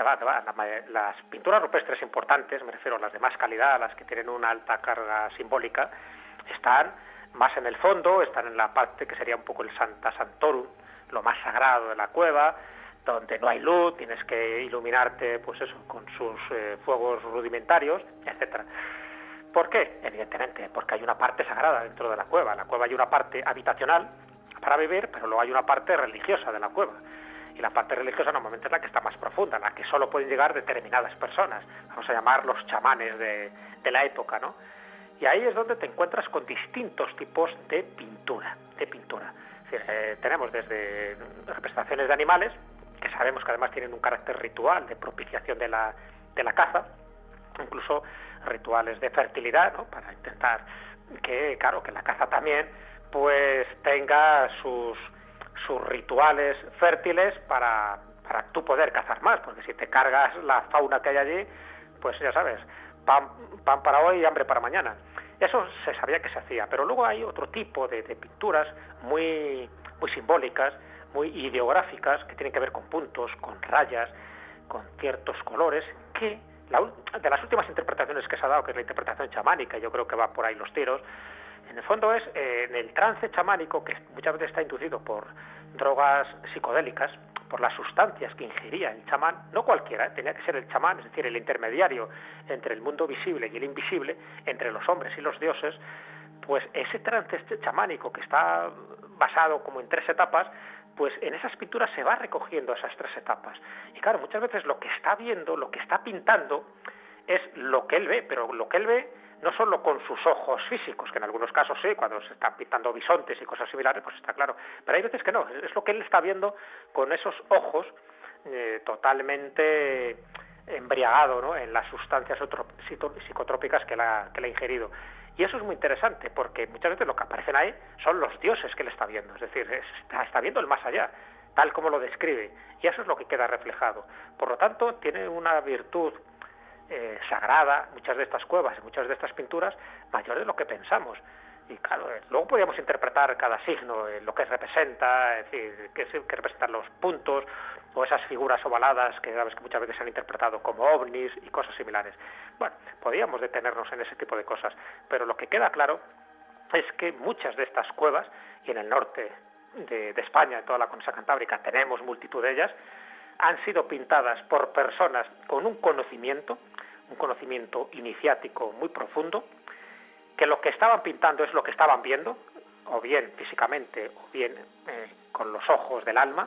que va, que va. La, las pinturas rupestres importantes, me refiero a las de más calidad, las que tienen una alta carga simbólica, están más en el fondo, están en la parte que sería un poco el Sancta Sanctorum, lo más sagrado de la cueva, donde no hay luz, tienes que iluminarte, pues eso, con sus eh, fuegos rudimentarios, etcétera. ¿Por qué? Evidentemente, porque hay una parte sagrada dentro de la cueva. En la cueva hay una parte habitacional para vivir, pero luego hay una parte religiosa de la cueva. Y la parte religiosa normalmente es la que está más profunda, la que solo pueden llegar determinadas personas, vamos a llamar los chamanes de, de la época, ¿no? Y ahí es donde te encuentras con distintos tipos de pintura, de pintura. Es decir, eh, tenemos desde representaciones de animales, que sabemos que además tienen un carácter ritual de propiciación de la, de la caza, incluso rituales de fertilidad, ¿no? Para intentar que, claro, que la caza también pues tenga sus, sus rituales fértiles para, para tú poder cazar más, porque si te cargas la fauna que hay allí, pues ya sabes, pan, pan para hoy y hambre para mañana. Eso se sabía que se hacía, pero luego hay otro tipo de, de pinturas muy, muy simbólicas, muy ideográficas, que tienen que ver con puntos, con rayas, con ciertos colores, que la, de las últimas interpretaciones que se ha dado, que es la interpretación chamánica, yo creo que va por ahí los tiros, en el fondo es eh, en el trance chamánico, que muchas veces está inducido por drogas psicodélicas, por las sustancias que ingería el chamán, no cualquiera, ¿eh? Tenía que ser el chamán, es decir, el intermediario entre el mundo visible y el invisible, entre los hombres y los dioses, pues ese trance este chamánico que está basado como en tres etapas, pues en esas pinturas se va recogiendo esas tres etapas. Y claro, muchas veces lo que está viendo, lo que está pintando, es lo que él ve, pero lo que él ve no solo con sus ojos físicos, que en algunos casos sí, cuando se están pintando bisontes y cosas similares, pues está claro, pero hay veces que no, es lo que él está viendo con esos ojos eh, totalmente embriagado, ¿no?, en las sustancias psicotrópicas que la, que la ha ingerido. Y eso es muy interesante, porque muchas veces lo que aparecen ahí son los dioses que él está viendo, es decir, está, está viendo el más allá, tal como lo describe, y eso es lo que queda reflejado. Por lo tanto, tiene una virtud eh, sagrada, muchas de estas cuevas y muchas de estas pinturas, mayor de lo que pensamos. Y claro, eh, luego podríamos interpretar cada signo, eh, lo que representa, es decir, qué, qué representan los puntos, o esas figuras ovaladas que sabes que muchas veces se han interpretado como ovnis y cosas similares. Bueno, podríamos detenernos en ese tipo de cosas, pero lo que queda claro es que muchas de estas cuevas, y en el norte de, de España, en toda la cornisa cantábrica, tenemos multitud de ellas, han sido pintadas por personas con un conocimiento, un conocimiento iniciático muy profundo, que lo que estaban pintando es lo que estaban viendo, o bien físicamente, o bien eh, con los ojos del alma,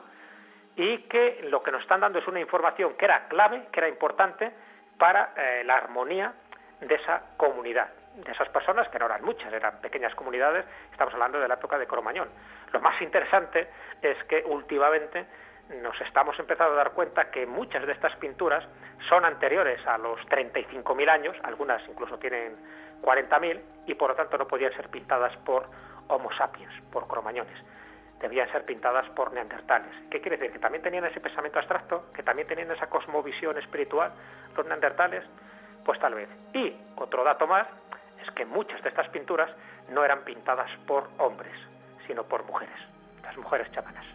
y que lo que nos están dando es una información que era clave, que era importante para eh, la armonía de esa comunidad, de esas personas, que no eran muchas, eran pequeñas comunidades, estamos hablando de la época de Cromañón. Lo más interesante es que últimamente nos estamos empezando a dar cuenta que muchas de estas pinturas son anteriores a los treinta y cinco mil años, algunas incluso tienen cuarenta mil, y por lo tanto no podían ser pintadas por Homo sapiens, por cromañones. Debían ser pintadas por neandertales. ¿Qué quiere decir? ¿Que también tenían ese pensamiento abstracto? ¿Que también tenían esa cosmovisión espiritual los neandertales? Pues tal vez. Y otro dato más es que muchas de estas pinturas no eran pintadas por hombres, sino por mujeres, las mujeres chamanas.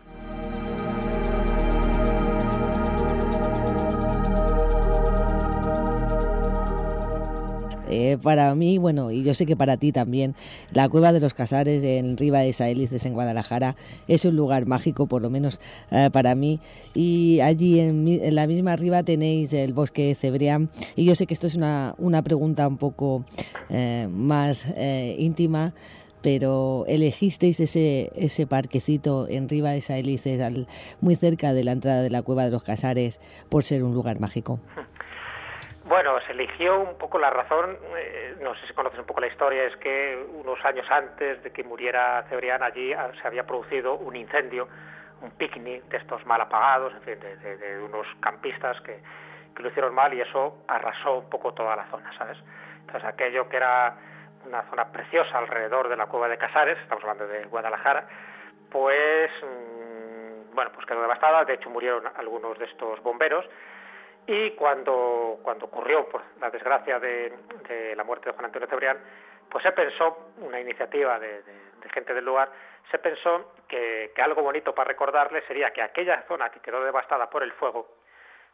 Eh, para mí, bueno, y yo sé que para ti también, la Cueva de los Casares en Riba de Saélices, en Guadalajara, es un lugar mágico, por lo menos eh, para mí. Y allí en, en la misma Riba tenéis el bosque de Cebrián. Y yo sé que esto es una, una pregunta un poco eh, más eh, íntima, pero elegisteis ese ese parquecito en Riba de Saélices, al, muy cerca de la entrada de la Cueva de los Casares, por ser un lugar mágico. Bueno, se eligió un poco la razón, eh, no sé si conoces un poco la historia, es que unos años antes de que muriera Cebrián, allí se había producido un incendio, un picnic de estos mal apagados, en fin, de, de, de unos campistas que, que lo hicieron mal, y eso arrasó un poco toda la zona, ¿sabes? Entonces aquello que era una zona preciosa alrededor de la Cueva de Casares, estamos hablando de Guadalajara, pues, mmm, bueno, pues quedó devastada. De hecho murieron algunos de estos bomberos. Y cuando, cuando ocurrió, por la desgracia de, de la muerte de Juan Antonio Cebrián, pues se pensó, una iniciativa de, de, de gente del lugar, se pensó que, que algo bonito para recordarle sería que aquella zona que quedó devastada por el fuego,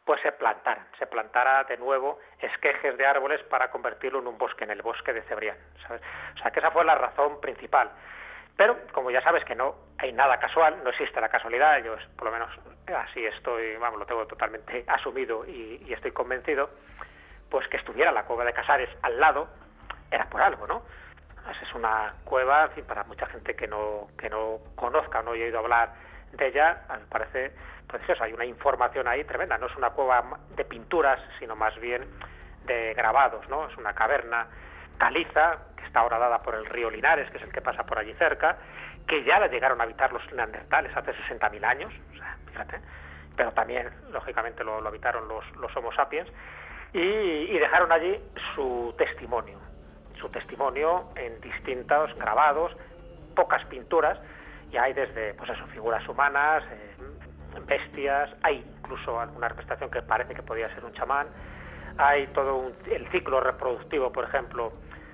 pues se plantaran, se plantara de nuevo esquejes de árboles para convertirlo en un bosque, en el bosque de Cebrián, ¿sabes? O sea, que esa fue la razón principal. Pero, como ya sabes que no hay nada casual, no existe la casualidad, yo por lo menos así estoy, vamos, lo tengo totalmente asumido y, y estoy convencido, pues que estuviera la cueva de Casares al lado, era por algo, ¿no? Es una cueva, en fin, para mucha gente que no, que no conozca o no haya oído hablar de ella, me parece preciosa. Hay una información ahí tremenda. No es una cueva de pinturas, sino más bien de grabados, ¿no? Es una caverna caliza que está ahora dada por el río Linares, que es el que pasa por allí cerca, que ya la llegaron a habitar los neandertales hace sesenta mil años, o sea, fíjate, pero también, lógicamente, lo, lo habitaron los, los Homo sapiens, y, y dejaron allí su testimonio, su testimonio en distintos grabados, pocas pinturas, y hay desde, pues eso, figuras humanas, eh, bestias, hay incluso alguna representación que parece que podía ser un chamán, hay todo un, el ciclo reproductivo, por ejemplo,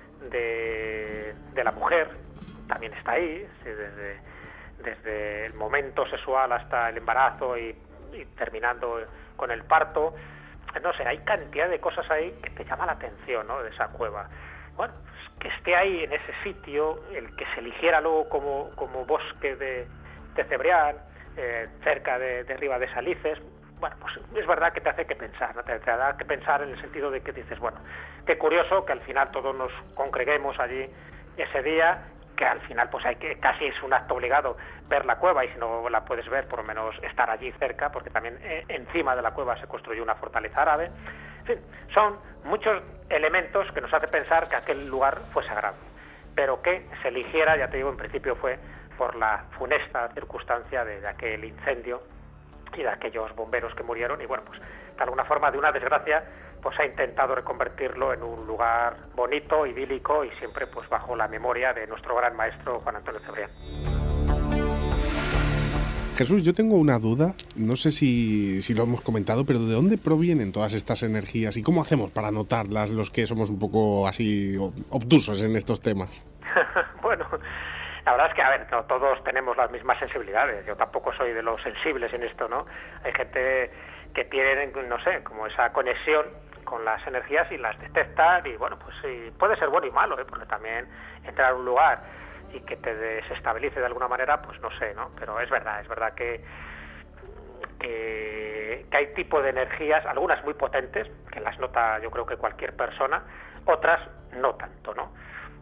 de, de la mujer, también está ahí, ¿sí? desde, desde el momento sexual hasta el embarazo y, y terminando con el parto. No sé, hay cantidad de cosas ahí que te llama la atención, ¿no?, de esa cueva. Bueno, pues que esté ahí en ese sitio, el que se eligiera luego como, como bosque de, de Cebrián, eh, cerca de, de Riva de Salices, bueno, pues es verdad que te hace que pensar, ¿no? Te, te da que pensar en el sentido de que dices, bueno, qué curioso que al final todos nos congreguemos allí ese día, que al final pues hay que, casi es un acto obligado ver la cueva, y si no la puedes ver, por lo menos estar allí cerca, porque también eh, encima de la cueva se construyó una fortaleza árabe. En fin, son muchos elementos que nos hace pensar que aquel lugar fue sagrado, pero que se eligiera, ya te digo, en principio fue por la funesta circunstancia de, de aquel incendio y de aquellos bomberos que murieron, y bueno, pues de alguna forma, de una desgracia, pues ha intentado reconvertirlo en un lugar bonito, idílico, y siempre pues bajo la memoria de nuestro gran maestro Juan Antonio Cebrián. Jesús, yo tengo una duda, no sé si, si lo hemos comentado, pero ¿de dónde provienen todas estas energías y cómo hacemos para notarlas los que somos un poco así obtusos en estos temas? Bueno, la verdad es que, a ver, no todos tenemos las mismas sensibilidades, yo tampoco soy de los sensibles en esto, ¿no? Hay gente que tiene, no sé, como esa conexión con las energías y las detectan, y bueno, pues sí, puede ser bueno y malo, ¿eh? Porque también entrar a un lugar y que te desestabilice de alguna manera, pues no sé, ¿no? Pero es verdad, es verdad que, que, que hay tipo de energías, algunas muy potentes, que las nota yo creo que cualquier persona, otras no tanto, ¿no?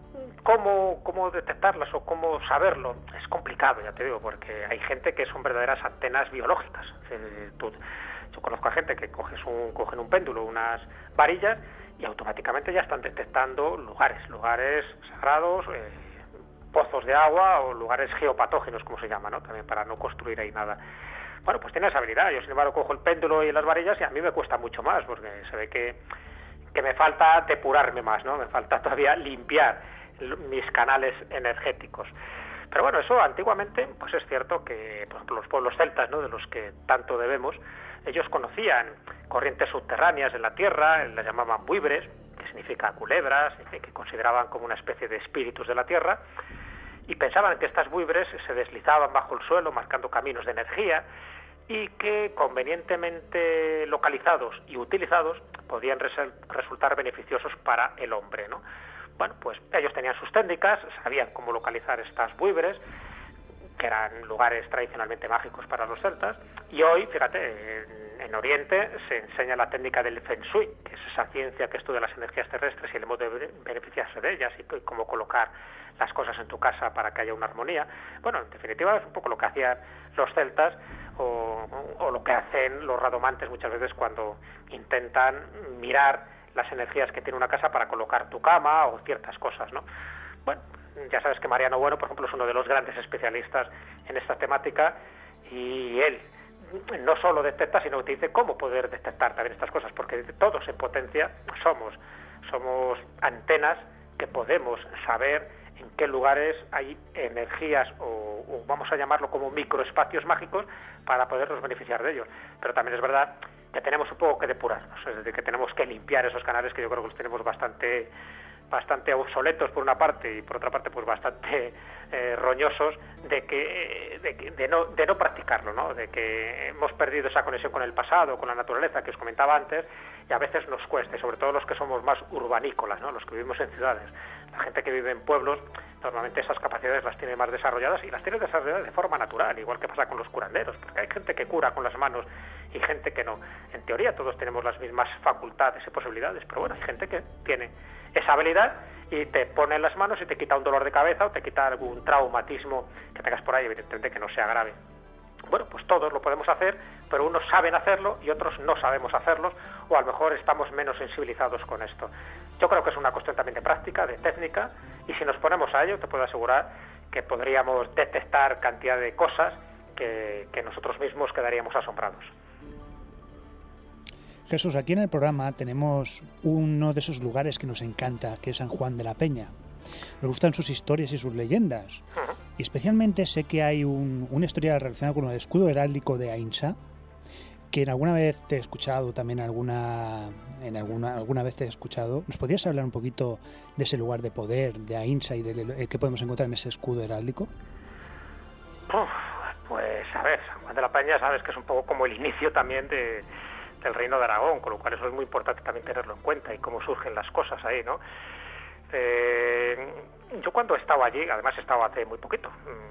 ¿Cómo, cómo detectarlas o cómo saberlo? Es complicado, ya te digo, porque hay gente que son verdaderas antenas biológicas. Eh, tú, yo conozco a gente que coges un, cogen un péndulo, unas varillas, y automáticamente ya están detectando lugares, lugares sagrados, eh, pozos de agua o lugares geopatógenos, como se llama, ¿no? También para no construir ahí nada. Bueno, pues tiene esa habilidad. Yo, sin embargo, cojo el péndulo y las varillas y a mí me cuesta mucho más, porque se ve que, que me falta depurarme más, ¿no? Me falta todavía limpiar mis canales energéticos. Pero bueno, eso antiguamente, pues es cierto que, por ejemplo, los pueblos celtas, ¿no?, de los que tanto debemos, ellos conocían corrientes subterráneas en la tierra, las llamaban buibres, que significa culebras, que consideraban como una especie de espíritus de la tierra, y pensaban que estas buibres se deslizaban bajo el suelo marcando caminos de energía y que, convenientemente localizados y utilizados, podían res- resultar beneficiosos para el hombre, ¿no? Bueno, pues ellos tenían sus técnicas, sabían cómo localizar estas buibres, que eran lugares tradicionalmente mágicos para los celtas, y hoy, fíjate, en, en Oriente se enseña la técnica del Feng Shui, que es esa ciencia que estudia las energías terrestres y el modo de beneficiarse de ellas, y cómo colocar las cosas en tu casa para que haya una armonía. Bueno, en definitiva es un poco lo que hacían los celtas, o, o lo que hacen los radomantes muchas veces cuando intentan mirar las energías que tiene una casa para colocar tu cama o ciertas cosas, ¿no? Bueno, ya sabes que Mariano Bueno, por ejemplo, es uno de los grandes especialistas en esta temática, y él no solo detecta, sino que te dice cómo poder detectar también estas cosas, porque todos en potencia somos, somos antenas que podemos saber en qué lugares hay energías o, o vamos a llamarlo como microespacios mágicos para podernos beneficiar de ellos. Pero también es verdad que tenemos un poco que depurarnos, es decir, que tenemos que limpiar esos canales que yo creo que los tenemos bastante bastante obsoletos por una parte y por otra parte pues bastante eh, roñosos de que de, que, de no de no practicarlo, ¿no? De que hemos perdido esa conexión con el pasado, con la naturaleza que os comentaba antes, y a veces nos cueste, sobre todo los que somos más urbanícolas, ¿no? Los que vivimos en ciudades. La gente que vive en pueblos normalmente esas capacidades las tiene más desarrolladas y las tiene desarrolladas de forma natural, igual que pasa con los curanderos, porque hay gente que cura con las manos y gente que no. En teoría todos tenemos las mismas facultades y posibilidades, pero bueno, hay gente que tiene esa habilidad y te pone en las manos y te quita un dolor de cabeza o te quita algún traumatismo que tengas por ahí, evidentemente que no sea grave. Bueno, pues todos lo podemos hacer, pero unos saben hacerlo y otros no sabemos hacerlos, o a lo mejor estamos menos sensibilizados con esto. Yo creo que es una cuestión también de práctica, de técnica, y si nos ponemos a ello, te puedo asegurar que podríamos detectar cantidad de cosas que, que nosotros mismos quedaríamos asombrados. Jesús, aquí en el programa tenemos uno de esos lugares que nos encanta, que es San Juan de la Peña. Nos gustan sus historias y sus leyendas. Uh-huh. Y especialmente sé que hay un, una historia relacionada con el escudo heráldico de Ainsa, que en alguna vez te he escuchado, también alguna, en alguna, alguna vez te he escuchado. ¿Nos podrías hablar un poquito de ese lugar de poder, de Ainsa, y de, de, de qué podemos encontrar en ese escudo heráldico? Uf, pues a ver, San Juan de la Peña sabes que es un poco como el inicio también de... del Reino de Aragón, con lo cual eso es muy importante también tenerlo en cuenta y cómo surgen las cosas ahí, ¿no? Eh, yo cuando he estado allí, además he estado hace muy poquito,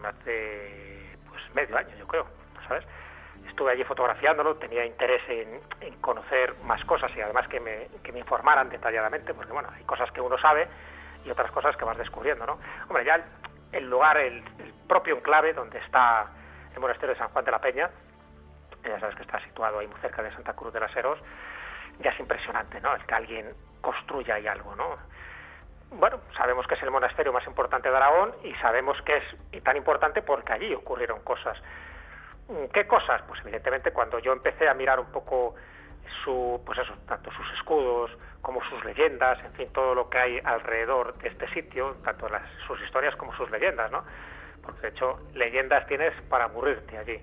hace pues medio año yo creo, ¿sabes? Estuve allí fotografiándolo, tenía interés en, en conocer más cosas y además que me, que me informaran detalladamente, porque bueno, hay cosas que uno sabe y otras cosas que vas descubriendo, ¿no? Hombre, ya el, el lugar, el, el propio enclave donde está el monasterio de San Juan de la Peña, ya sabes que está situado ahí muy cerca de Santa Cruz de las Heros, ya es impresionante, ¿no? El que alguien construya ahí algo, ¿no? Bueno, sabemos que es el monasterio más importante de Aragón y sabemos que es tan importante porque allí ocurrieron cosas. ¿Qué cosas? Pues evidentemente cuando yo empecé a mirar un poco su, pues eso, tanto sus escudos como sus leyendas, en fin, todo lo que hay alrededor de este sitio, tanto las, sus historias como sus leyendas, ¿no? Porque de hecho leyendas tienes para aburrirte allí.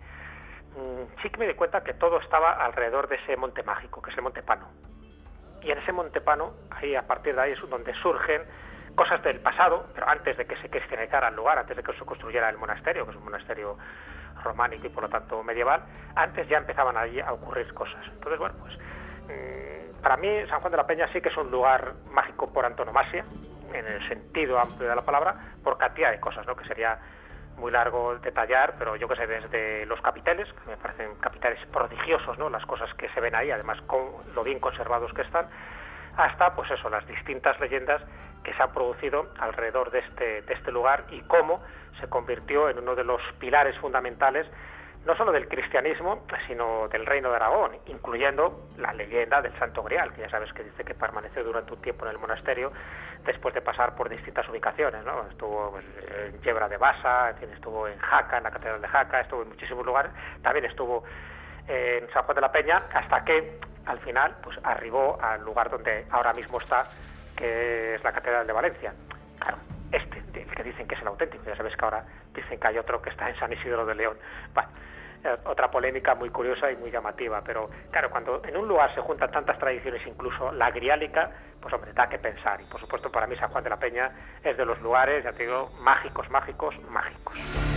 Sí que me di cuenta que todo estaba alrededor de ese monte mágico, que es el Monte Pano. Y en ese Monte Pano, ahí a partir de ahí es donde surgen cosas del pasado, pero antes de que se cristianizara el lugar, antes de que se construyera el monasterio, que es un monasterio románico y por lo tanto medieval, antes ya empezaban allí a ocurrir cosas. Entonces, bueno, pues mmm, para mí San Juan de la Peña sí que es un lugar mágico por antonomasia, en el sentido amplio de la palabra, por cantidad de cosas, ¿no? Que sería muy largo detallar, pero yo que sé, desde los capiteles, que me parecen capiteles prodigiosos, ¿no? Las cosas que se ven ahí, además con lo bien conservados que están, hasta, pues eso, las distintas leyendas que se han producido alrededor de este, de este lugar y cómo se convirtió en uno de los pilares fundamentales, no solo del cristianismo, sino del Reino de Aragón, incluyendo la leyenda del Santo Grial, que ya sabes que dice que permaneció durante un tiempo en el monasterio después de pasar por distintas ubicaciones, ¿no? Estuvo pues, en Yebra de Basa, en fin, estuvo en Jaca, en la Catedral de Jaca, estuvo en muchísimos lugares, también estuvo en San Juan de la Peña, hasta que al final pues arribó al lugar donde ahora mismo está, que es la Catedral de Valencia. Claro, este, el que dicen que es el auténtico, ya sabes que ahora dicen que hay otro que está en San Isidro de León. Bueno, otra polémica muy curiosa y muy llamativa, pero claro, cuando en un lugar se juntan tantas tradiciones, incluso la griálica, pues hombre, da que pensar. Y por supuesto para mí San Juan de la Peña es de los lugares, ya te digo, mágicos, mágicos, mágicos.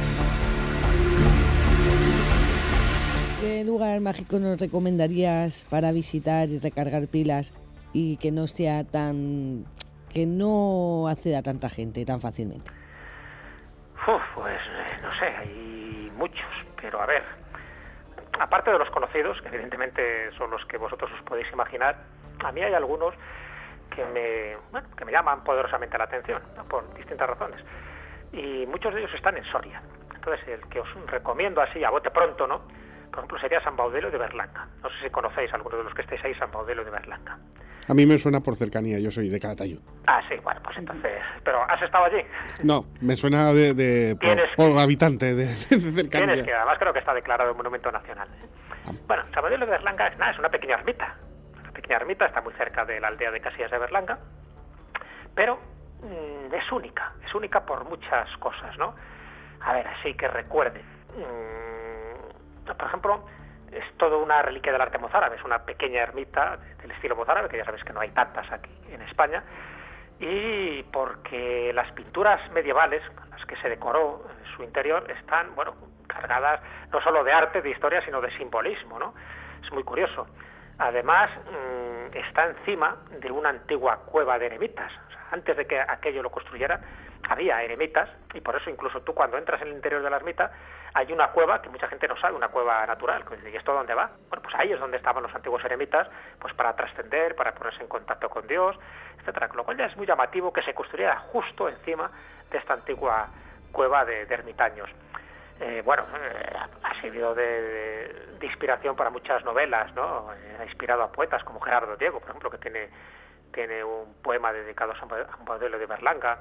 ¿Qué lugar mágico nos recomendarías para visitar y recargar pilas y que no sea tan... que no acceda a tanta gente tan fácilmente? Uf, pues eh, no sé, hay muchos, pero a ver, aparte de los conocidos, que evidentemente son los que vosotros os podéis imaginar, a mí hay algunos que me, bueno, que me llaman poderosamente la atención, ¿no? Por distintas razones, y muchos de ellos están en Soria. Entonces el que os recomiendo así a bote pronto, ¿no? Por ejemplo, sería San Baudelo de Berlanga. No sé si conocéis, algunos de los que estéis ahí, San Baudelo de Berlanga. A mí me suena por cercanía, yo soy de Calatayud. Ah, sí, bueno, pues entonces... ¿Pero has estado allí? No, me suena de, de por, por habitante de, de cercanía. Tienes que, además creo que está declarado Monumento Nacional. Ah. Bueno, San Baudelo de Berlanga es nada, es una pequeña ermita. Una pequeña ermita, está muy cerca de la aldea de Casillas de Berlanga, pero mmm, es única, es única por muchas cosas, ¿no? A ver, así que recuerde... Mmm, por ejemplo, es toda una reliquia del arte mozárabe, es una pequeña ermita del estilo mozárabe, que ya sabes que no hay tantas aquí en España, y porque las pinturas medievales, con las que se decoró en su interior, están, bueno, cargadas no solo de arte, de historia, sino de simbolismo, ¿no? Es muy curioso. Además, mmm, está encima de una antigua cueva de eremitas. O sea, antes de que aquello lo construyeran, había eremitas, y por eso incluso tú cuando entras en el interior de la ermita, hay una cueva que mucha gente no sabe, una cueva natural. ¿Y esto dónde va? Bueno, pues ahí es donde estaban los antiguos eremitas, pues para trascender, para ponerse en contacto con Dios, etcétera. Con lo cual ya es muy llamativo que se construyera justo encima de esta antigua cueva de, de ermitaños. Eh, bueno, eh, ha servido de, de, de inspiración para muchas novelas, ¿no? Eh, ha inspirado a poetas como Gerardo Diego, por ejemplo, que tiene, tiene un poema dedicado a San Baudelo de Berlanga,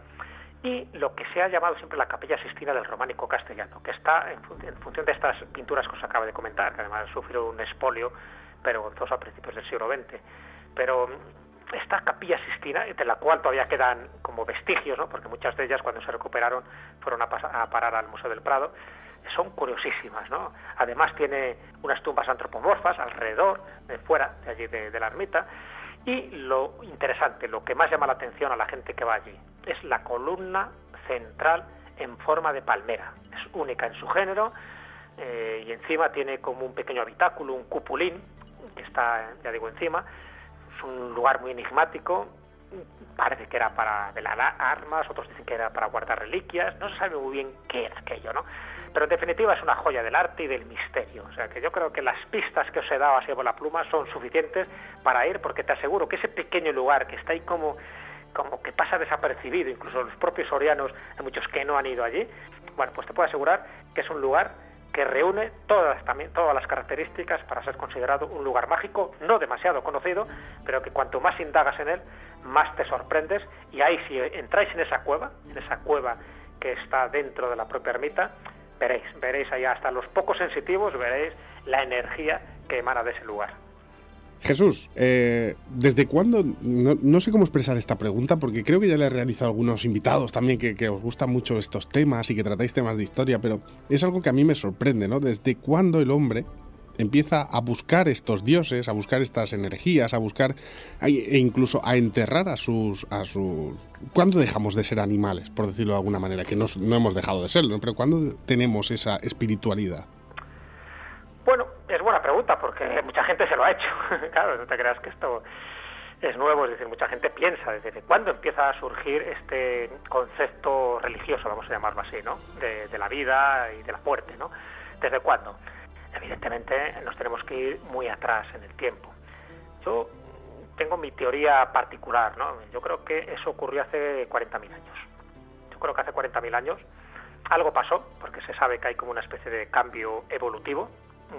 y lo que se ha llamado siempre la Capilla Sixtina del románico castellano, que está en, fun en función de estas pinturas que os acabo de comentar, que además sufrió un expolio vergonzoso a principios del siglo veinte. Pero esta Capilla Sixtina, de la cual todavía quedan como vestigios, ¿no? Porque muchas de ellas, cuando se recuperaron, fueron a, a parar al Museo del Prado, son curiosísimas, ¿no? Además tiene unas tumbas antropomorfas alrededor, de fuera de allí de, de la ermita, y lo interesante, lo que más llama la atención a la gente que va allí, es la columna central en forma de palmera. Es única en su género, eh, y encima tiene como un pequeño habitáculo, un cupulín, que está, ya digo, encima. Es un lugar muy enigmático, parece que era para velar armas, otros dicen que era para guardar reliquias, no se sabe muy bien qué era aquello, ¿no? Pero en definitiva es una joya del arte y del misterio. O sea que yo creo que las pistas que os he dado así por la pluma son suficientes para ir, porque te aseguro que ese pequeño lugar que está ahí como, como que pasa desapercibido, incluso los propios sorianos, hay muchos que no han ido allí, bueno, pues te puedo asegurar que es un lugar que reúne todas, también, todas las características para ser considerado un lugar mágico, no demasiado conocido, pero que cuanto más indagas en él, más te sorprendes. Y ahí, si entráis en esa cueva, en esa cueva que está dentro de la propia ermita, veréis, veréis ahí hasta los pocos sensitivos, veréis la energía que emana de ese lugar. Jesús, eh, ¿desde cuándo? No, no sé cómo expresar esta pregunta, porque creo que ya le he realizado a algunos invitados también que, que os gustan mucho estos temas y que tratáis temas de historia, pero es algo que a mí me sorprende, ¿no? ¿Desde cuándo el hombre empieza a buscar estos dioses, a buscar estas energías, a buscar e incluso a enterrar a sus... a sus... ¿Cuándo dejamos de ser animales, por decirlo de alguna manera? Que no, no hemos dejado de serlo, ¿no? Pero ¿cuándo tenemos esa espiritualidad? Bueno, es buena pregunta, porque mucha gente se lo ha hecho. Claro, no te creas que esto es nuevo, es decir, mucha gente piensa desde cuándo empieza a surgir este concepto religioso, vamos a llamarlo así, ¿no? De, de la vida y de la muerte, ¿no? ¿Desde cuándo? Evidentemente nos tenemos que ir muy atrás en el tiempo. Yo tengo mi teoría particular, ¿no? Yo creo que eso ocurrió hace cuarenta mil años. Yo creo que hace cuarenta mil años algo pasó, porque se sabe que hay como una especie de cambio evolutivo.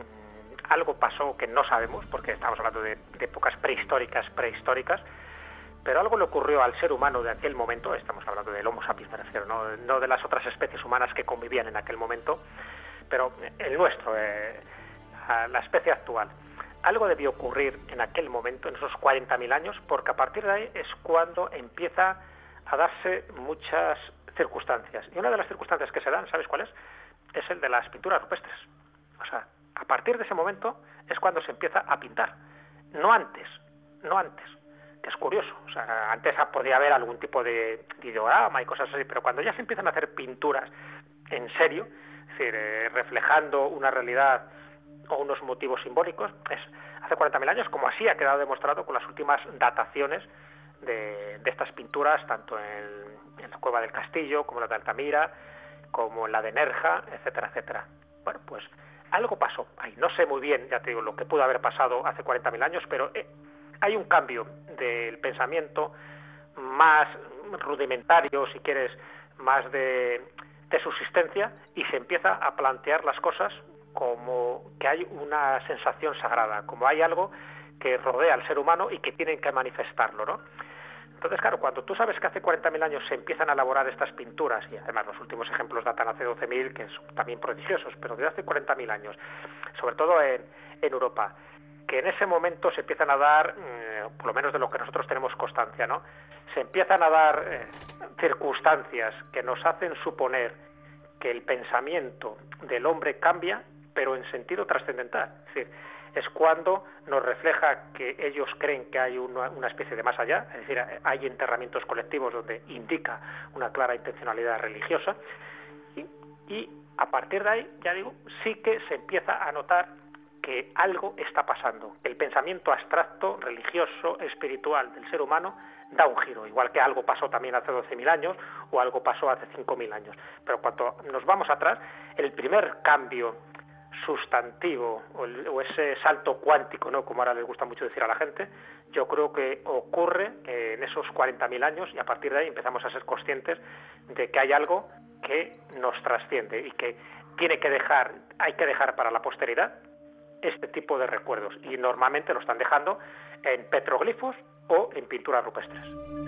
Algo pasó que no sabemos, porque estamos hablando de, de épocas prehistóricas, prehistóricas, pero algo le ocurrió al ser humano de aquel momento, estamos hablando del Homo sapiens, me refiero, no, no de las otras especies humanas que convivían en aquel momento, pero el nuestro, eh, la especie actual. Algo debió ocurrir en aquel momento, en esos cuarenta mil años, porque a partir de ahí es cuando empieza a darse muchas circunstancias. Y una de las circunstancias que se dan, ¿sabes cuál es? Es el de las pinturas rupestres. O sea, a partir de ese momento es cuando se empieza a pintar. No antes, no antes, que es curioso. O sea, antes podía haber algún tipo de ideograma y cosas así, pero cuando ya se empiezan a hacer pinturas en serio, es decir, eh, reflejando una realidad o unos motivos simbólicos, es hace cuarenta mil años, como así ha quedado demostrado con las últimas dataciones de, de estas pinturas, tanto en, en la Cueva del Castillo, como la de Altamira, como en la de Nerja, etcétera, etcétera. Bueno, pues algo pasó ahí. No sé muy bien, ya te digo, lo que pudo haber pasado hace cuarenta mil años, pero eh, hay un cambio del pensamiento más rudimentario, si quieres, más de, de subsistencia, y se empieza a plantear las cosas como que hay una sensación sagrada, como hay algo que rodea al ser humano y que tienen que manifestarlo, ¿no? Entonces, claro, cuando tú sabes que hace cuarenta mil años se empiezan a elaborar estas pinturas, y además los últimos ejemplos datan hace doce mil, que son también prodigiosos, pero desde hace cuarenta mil años, sobre todo en, en Europa, que en ese momento se empiezan a dar, eh, por lo menos de lo que nosotros tenemos constancia, ¿no? Se empiezan a dar eh, circunstancias que nos hacen suponer que el pensamiento del hombre cambia, pero en sentido trascendental. Es decir, es cuando nos refleja que ellos creen que hay una, una especie de más allá, es decir, hay enterramientos colectivos donde indica una clara intencionalidad religiosa, y, y a partir de ahí, ya digo, sí que se empieza a notar que algo está pasando, el pensamiento abstracto, religioso, espiritual del ser humano da un giro, igual que algo pasó también hace doce mil años o algo pasó hace cinco mil años. Pero cuando nos vamos atrás, el primer cambio sustantivo o, el, o ese salto cuántico, ¿no?, como ahora les gusta mucho decir a la gente, yo creo que ocurre eh, en esos cuarenta mil años, y a partir de ahí empezamos a ser conscientes de que hay algo que nos trasciende y que tiene que dejar, hay que dejar para la posteridad este tipo de recuerdos, y normalmente lo están dejando en petroglifos o en pinturas rupestres.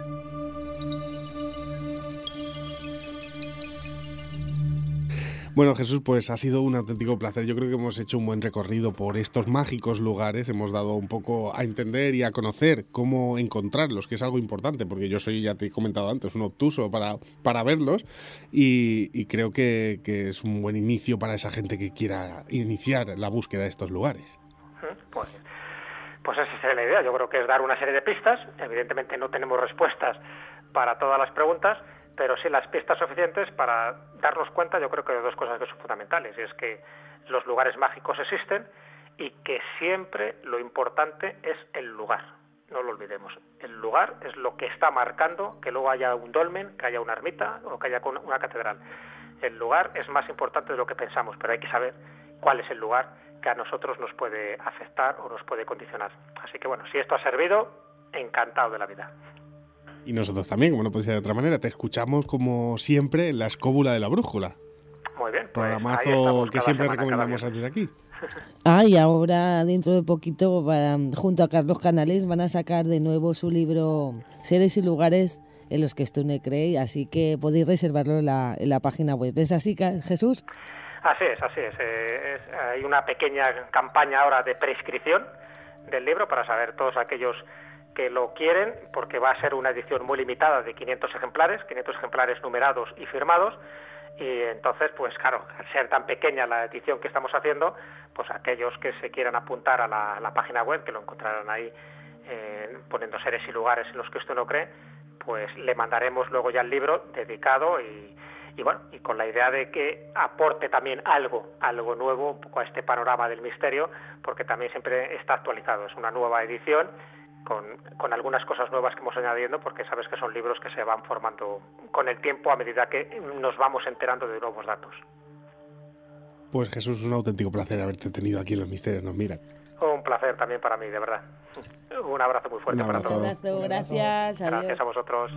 Bueno, Jesús, pues ha sido un auténtico placer. Yo creo que hemos hecho un buen recorrido por estos mágicos lugares, hemos dado un poco a entender y a conocer cómo encontrarlos, que es algo importante, porque yo soy, ya te he comentado antes, un obtuso para, para verlos, y, y creo que, que es un buen inicio para esa gente que quiera iniciar la búsqueda de estos lugares. Pues, pues esa es la idea. Yo creo que es dar una serie de pistas. Evidentemente no tenemos respuestas para todas las preguntas, pero sí las pistas suficientes para darnos cuenta, yo creo que de dos cosas que son fundamentales, y es que los lugares mágicos existen y que siempre lo importante es el lugar, no lo olvidemos. El lugar es lo que está marcando que luego haya un dolmen, que haya una ermita o que haya una catedral. El lugar es más importante de lo que pensamos, pero hay que saber cuál es el lugar que a nosotros nos puede afectar o nos puede condicionar. Así que bueno, si esto ha servido, encantado de la vida. Y nosotros también, como no puede ser de otra manera, te escuchamos como siempre en la escóbula de la brújula. Muy bien. Pues programazo que siempre recomendamos desde aquí. Ah, y ahora dentro de poquito, para, junto a Carlos Canales, van a sacar de nuevo su libro Seres y lugares en los que esto no cree, así que podéis reservarlo en la, en la página web. ¿Es así, Jesús? Así es, así es. Eh, es. Hay una pequeña campaña ahora de prescripción del libro para saber todos aquellos que lo quieren, porque va a ser una edición muy limitada de quinientos ejemplares, quinientos ejemplares numerados y firmados, y entonces, pues claro, al ser tan pequeña la edición que estamos haciendo, pues aquellos que se quieran apuntar a la, la página web, que lo encontrarán ahí eh, poniendo seres y lugares en los que usted no cree, pues le mandaremos luego ya el libro dedicado y, y bueno, y con la idea de que aporte también algo, algo nuevo, un poco a este panorama del misterio, porque también siempre está actualizado, es una nueva edición, Con, con algunas cosas nuevas que hemos añadiendo, porque sabes que son libros que se van formando con el tiempo a medida que nos vamos enterando de nuevos datos. Pues Jesús, es un auténtico placer haberte tenido aquí en Los Misterios Nos Miran. Un placer también para mí, de verdad. Un abrazo muy fuerte para todos. Un abrazo, gracias. Adiós. Gracias a vosotros.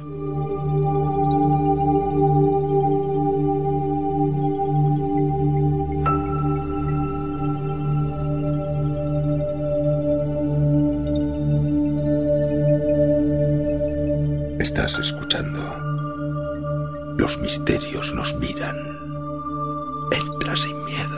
Estás escuchando. Los misterios nos miran. Entra sin miedo.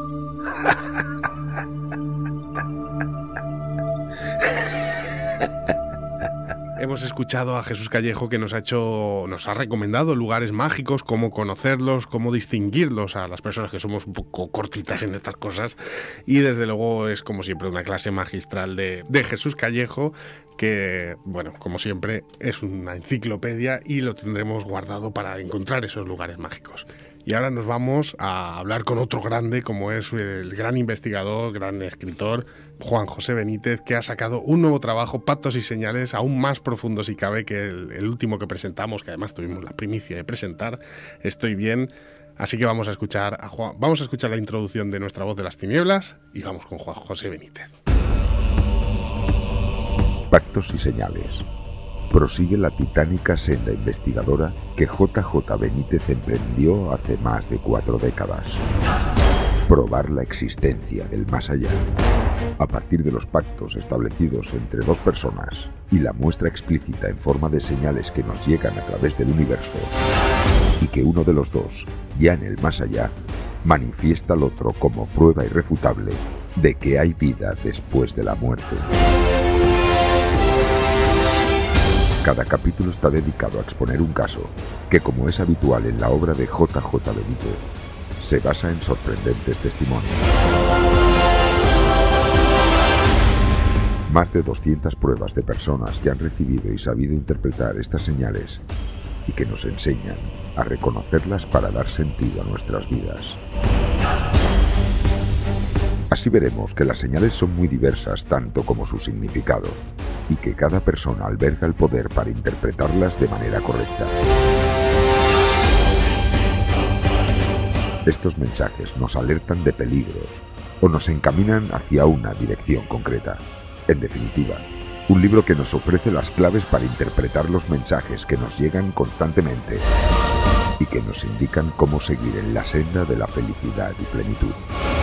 Hemos escuchado a Jesús Callejo, que nos ha hecho, nos ha recomendado lugares mágicos, cómo conocerlos, cómo distinguirlos a las personas que somos un poco cortitas en estas cosas. Y desde luego es, como siempre, una clase magistral de, de Jesús Callejo, que, bueno, como siempre, es una enciclopedia y lo tendremos guardado para encontrar esos lugares mágicos. Y ahora nos vamos a hablar con otro grande, como es el gran investigador, gran escritor, Juan José Benítez, que ha sacado un nuevo trabajo, Pactos y Señales, aún más profundo si cabe que el, el último que presentamos, que además tuvimos la primicia de presentar, Estoy bien. Así que vamos a escuchar a Juan, vamos a escuchar la introducción de Nuestra Voz de las Tinieblas y vamos con Juan José Benítez. Pactos y Señales. Prosigue la titánica senda investigadora que J J Benítez emprendió hace más de cuatro décadas. Probar la existencia del más allá. A partir de los pactos establecidos entre dos personas y la muestra explícita en forma de señales que nos llegan a través del universo, y que uno de los dos, ya en el más allá, manifiesta al otro como prueba irrefutable de que hay vida después de la muerte. Cada capítulo está dedicado a exponer un caso que, como es habitual en la obra de J J Benítez, se basa en sorprendentes testimonios. más de doscientas pruebas de personas que han recibido y sabido interpretar estas señales y que nos enseñan a reconocerlas para dar sentido a nuestras vidas. Así veremos que las señales son muy diversas tanto como su significado y que cada persona alberga el poder para interpretarlas de manera correcta. Estos mensajes nos alertan de peligros o nos encaminan hacia una dirección concreta. En definitiva, un libro que nos ofrece las claves para interpretar los mensajes que nos llegan constantemente y que nos indican cómo seguir en la senda de la felicidad y plenitud.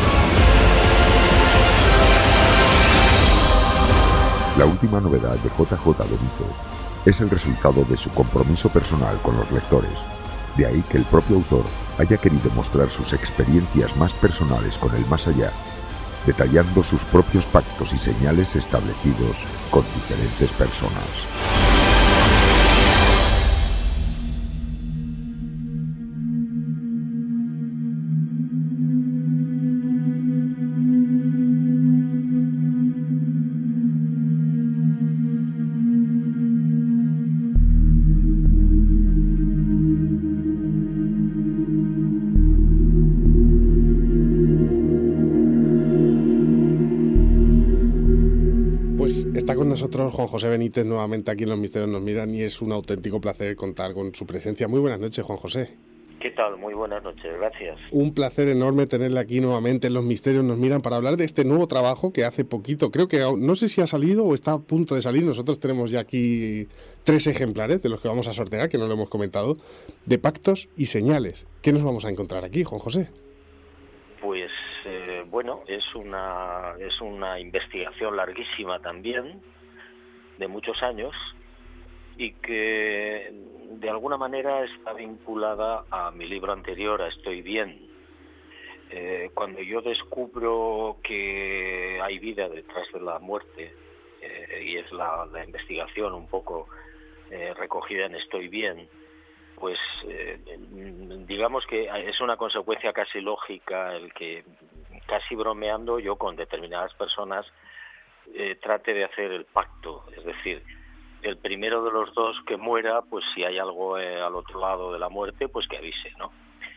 La última novedad de J J Benítez es el resultado de su compromiso personal con los lectores. De ahí que el propio autor haya querido mostrar sus experiencias más personales con el más allá, detallando sus propios pactos y señales establecidos con diferentes personas. Está con nosotros Juan José Benítez nuevamente aquí en Los Misterios Nos Miran y es un auténtico placer contar con su presencia. Muy buenas noches, Juan José. ¿Qué tal? Muy buenas noches, gracias. Un placer enorme tenerle aquí nuevamente en Los Misterios Nos Miran para hablar de este nuevo trabajo que hace poquito, creo que no sé si ha salido o está a punto de salir. Nosotros tenemos ya aquí tres ejemplares de los que vamos a sortear, que no lo hemos comentado, de Pactos y Señales. ¿Qué nos vamos a encontrar aquí, Juan José? Pues eh, bueno, es una es una investigación larguísima también, de muchos años, y que de alguna manera está vinculada a mi libro anterior, a Estoy Bien. Eh, cuando yo descubro que hay vida detrás de la muerte, eh, y es la, la investigación un poco eh, recogida en Estoy Bien, pues eh, digamos que es una consecuencia casi lógica el que, casi bromeando, yo con determinadas personas eh, trate de hacer el pacto, es decir, el primero de los dos que muera, pues si hay algo eh, al otro lado de la muerte, pues que avise, ¿no?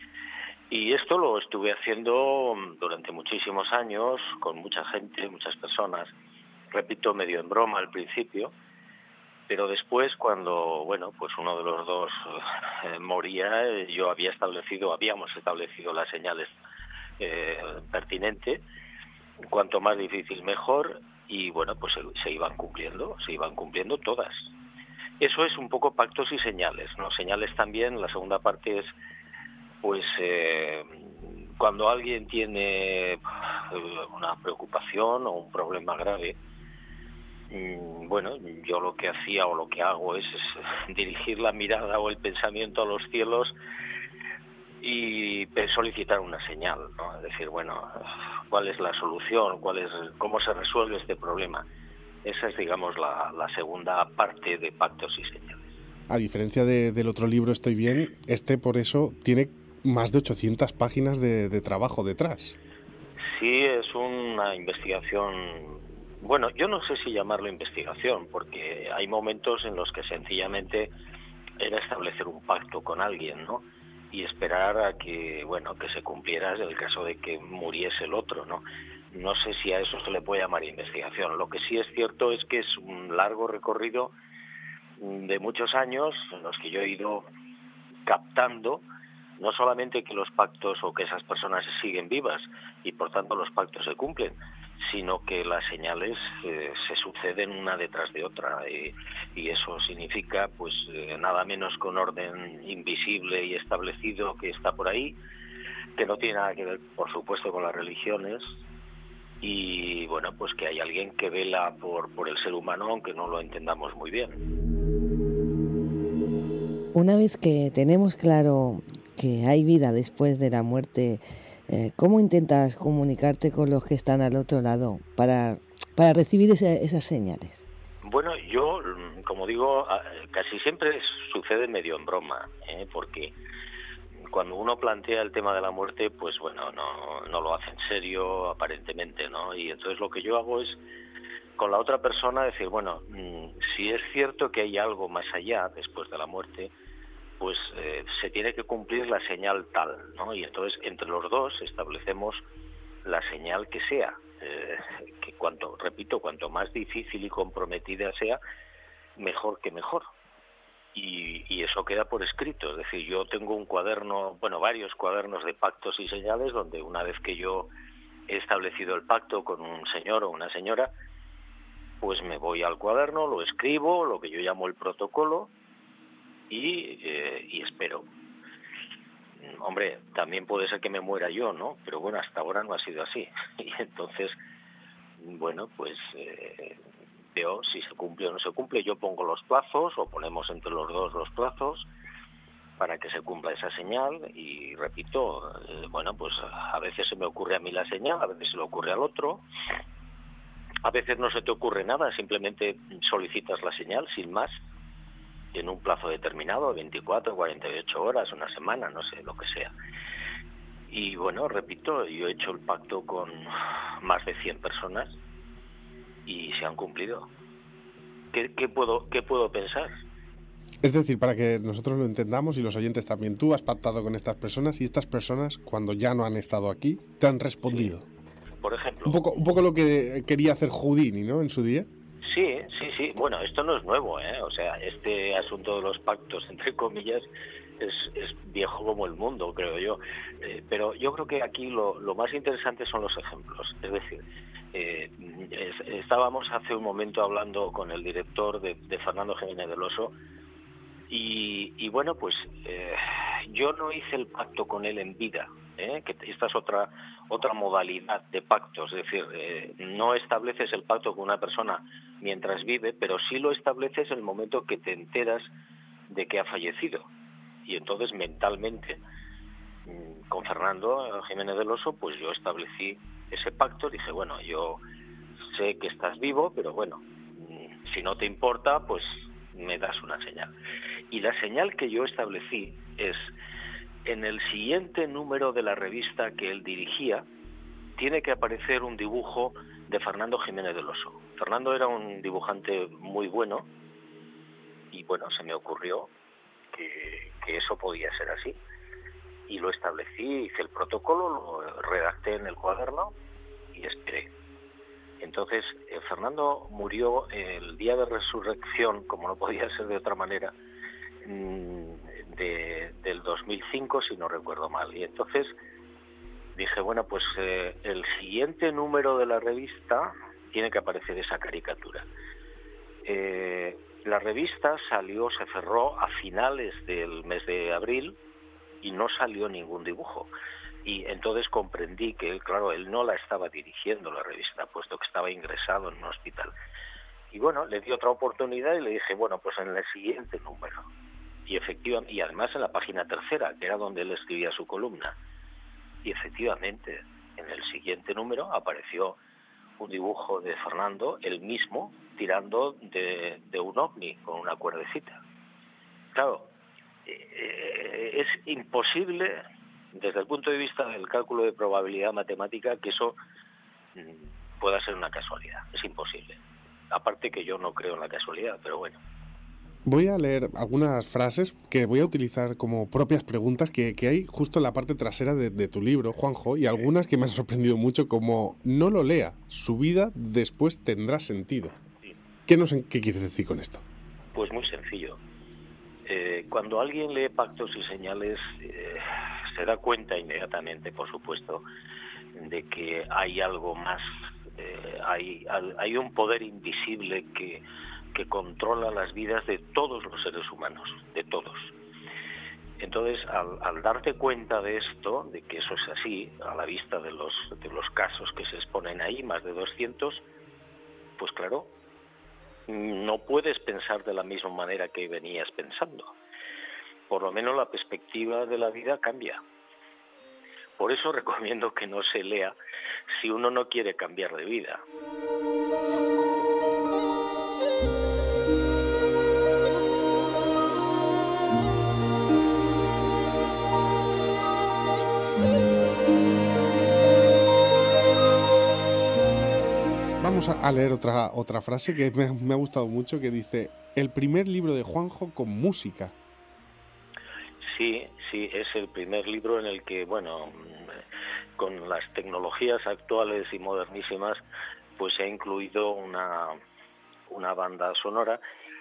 Y esto lo estuve haciendo durante muchísimos años, con mucha gente, muchas personas, repito, medio en broma al principio, pero después cuando, bueno, pues uno de los dos eh, moría, eh, yo había establecido, habíamos establecido las señales eh, pertinentes, cuanto más difícil mejor, y bueno, pues se, se iban cumpliendo, se iban cumpliendo todas. Eso es un poco pactos y señales, ¿no? Señales también, la segunda parte es, pues, eh, cuando alguien tiene una preocupación o un problema grave, bueno, yo lo que hacía o lo que hago es, es dirigir la mirada o el pensamiento a los cielos y solicitar una señal, ¿no? Es decir, bueno, ¿cuál es la solución? ¿Cuál es, cómo se resuelve este problema? Esa es, digamos, la, la segunda parte de Pactos y Señales. A diferencia de, del otro libro, Estoy Bien, este por eso tiene más de ochocientas páginas de, de trabajo detrás. Sí, es una investigación. Bueno, yo no sé si llamarlo investigación, porque hay momentos en los que sencillamente era establecer un pacto con alguien, ¿no? Y esperar a que, bueno, que se cumpliera en el caso de que muriese el otro, ¿no? No sé si a eso se le puede llamar investigación. Lo que sí es cierto es que es un largo recorrido de muchos años en los que yo he ido captando no solamente que los pactos o que esas personas siguen vivas y por tanto los pactos se cumplen, sino que las señales eh, se suceden una detrás de otra, y, y eso significa pues eh, nada menos que un orden invisible y establecido que está por ahí, que no tiene nada que ver, por supuesto, con las religiones, y bueno, pues que hay alguien que vela por, por el ser humano, aunque no lo entendamos muy bien. Una vez que tenemos claro que hay vida después de la muerte, Eh, ¿cómo intentas comunicarte con los que están al otro lado para, para recibir ese, esas señales? Bueno, yo, como digo, casi siempre sucede medio en broma, ¿eh? Porque cuando uno plantea el tema de la muerte, pues bueno, no, no lo hace en serio, aparentemente, ¿no? Y entonces lo que yo hago es con la otra persona, decir, bueno, mmm, si es cierto que hay algo más allá, después de la muerte, pues eh, se tiene que cumplir la señal tal, ¿no? Y entonces entre los dos establecemos la señal que sea, eh, que cuanto, repito, cuanto más difícil y comprometida sea, mejor que mejor. Y, y eso queda por escrito, es decir, yo tengo un cuaderno, bueno, varios cuadernos de pactos y señales, donde una vez que yo he establecido el pacto con un señor o una señora, pues me voy al cuaderno, lo escribo, lo que yo llamo el protocolo, y, eh, y espero. Hombre, también puede ser que me muera yo, ¿no? Pero bueno, hasta ahora no ha sido así. Y entonces, bueno, pues eh, veo si se cumple o no se cumple. Yo pongo los plazos, o ponemos entre los dos los plazos, para que se cumpla esa señal. Y repito, eh, bueno, pues a veces se me ocurre a mí la señal, a veces se le ocurre al otro. A veces no se te ocurre nada, simplemente solicitas la señal, sin más, en un plazo determinado, veinticuatro, cuarenta y ocho horas, una semana, no sé, lo que sea. Y bueno, repito, yo he hecho el pacto con más de cien personas y se han cumplido. ¿Qué, qué puedo, qué puedo pensar? Es decir, para que nosotros lo entendamos y los oyentes también, tú has pactado con estas personas y estas personas, cuando ya no han estado aquí, te han respondido. Sí. Por ejemplo. Un poco, un poco lo que quería hacer Houdini, ¿no?, en su día. Sí, sí, sí. Bueno, esto no es nuevo, ¿eh? O sea, este asunto de los pactos, entre comillas, es, es viejo como el mundo, creo yo. Eh, pero yo creo que aquí lo, lo más interesante son los ejemplos. Es decir, eh, es, estábamos hace un momento hablando con el director de, de Fernando Jiménez del Oso y, y bueno, pues eh, yo no hice el pacto con él en vida, ¿eh? Que esta es otra otra modalidad de pactos, es decir, eh, no estableces el pacto con una persona mientras vive, pero sí lo estableces en el momento que te enteras de que ha fallecido. Y entonces mentalmente, con Fernando Jiménez del Oso, pues yo establecí ese pacto, dije, bueno, yo sé que estás vivo, pero bueno, si no te importa, pues me das una señal. Y la señal que yo establecí es, en el siguiente número de la revista que él dirigía, tiene que aparecer un dibujo de Fernando Jiménez del Oso. Fernando era un dibujante muy bueno y bueno, se me ocurrió que, que eso podía ser así. Y lo establecí, hice el protocolo, lo redacté en el cuaderno y esperé. Entonces, eh, Fernando murió el día de resurrección, como no podía ser de otra manera, de, del dos mil cinco, si no recuerdo mal. Y entonces dije, bueno, pues eh, el siguiente número de la revista tiene que aparecer esa caricatura. Eh, la revista salió, se cerró a finales del mes de abril y no salió ningún dibujo. Y entonces comprendí que él, claro, él no la estaba dirigiendo la revista, puesto que estaba ingresado en un hospital. Y bueno, le di otra oportunidad y le dije, bueno, pues en el siguiente número. Y efectivamente, y además en la página tercera, que era donde él escribía su columna. Y efectivamente, en el siguiente número apareció un dibujo de Fernando, él mismo, tirando de, de un ovni con una cuerdecita. Claro, eh, es imposible, desde el punto de vista del cálculo de probabilidad matemática, que eso mm, pueda ser una casualidad. Es imposible. Aparte que yo no creo en la casualidad, pero bueno. Voy a leer algunas frases que voy a utilizar como propias preguntas que, que hay justo en la parte trasera de, de tu libro, Juanjo, y algunas que me han sorprendido mucho, como no lo lea, su vida después tendrá sentido. Sí. ¿Qué, nos, ¿Qué quieres decir con esto? Pues muy sencillo. Eh, cuando alguien lee pactos y señales, eh, se da cuenta inmediatamente, por supuesto, de que hay algo más, eh, hay, hay un poder invisible que que controla las vidas de todos los seres humanos, de todos. Entonces, al, al darte cuenta de esto, de que eso es así, a la vista de los, de los casos que se exponen ahí, más de doscientos, pues claro, no puedes pensar de la misma manera que venías pensando. Por lo menos la perspectiva de la vida cambia. Por eso recomiendo que no se lea si uno no quiere cambiar de vida. Vamos vamos a leer otra, otra frase que me, me ha gustado mucho, que dice: el primer libro de Juanjo con música. Sí, sí, es el primer libro en el que, bueno, con las tecnologías actuales y modernísimas, pues se ha incluido una, una banda sonora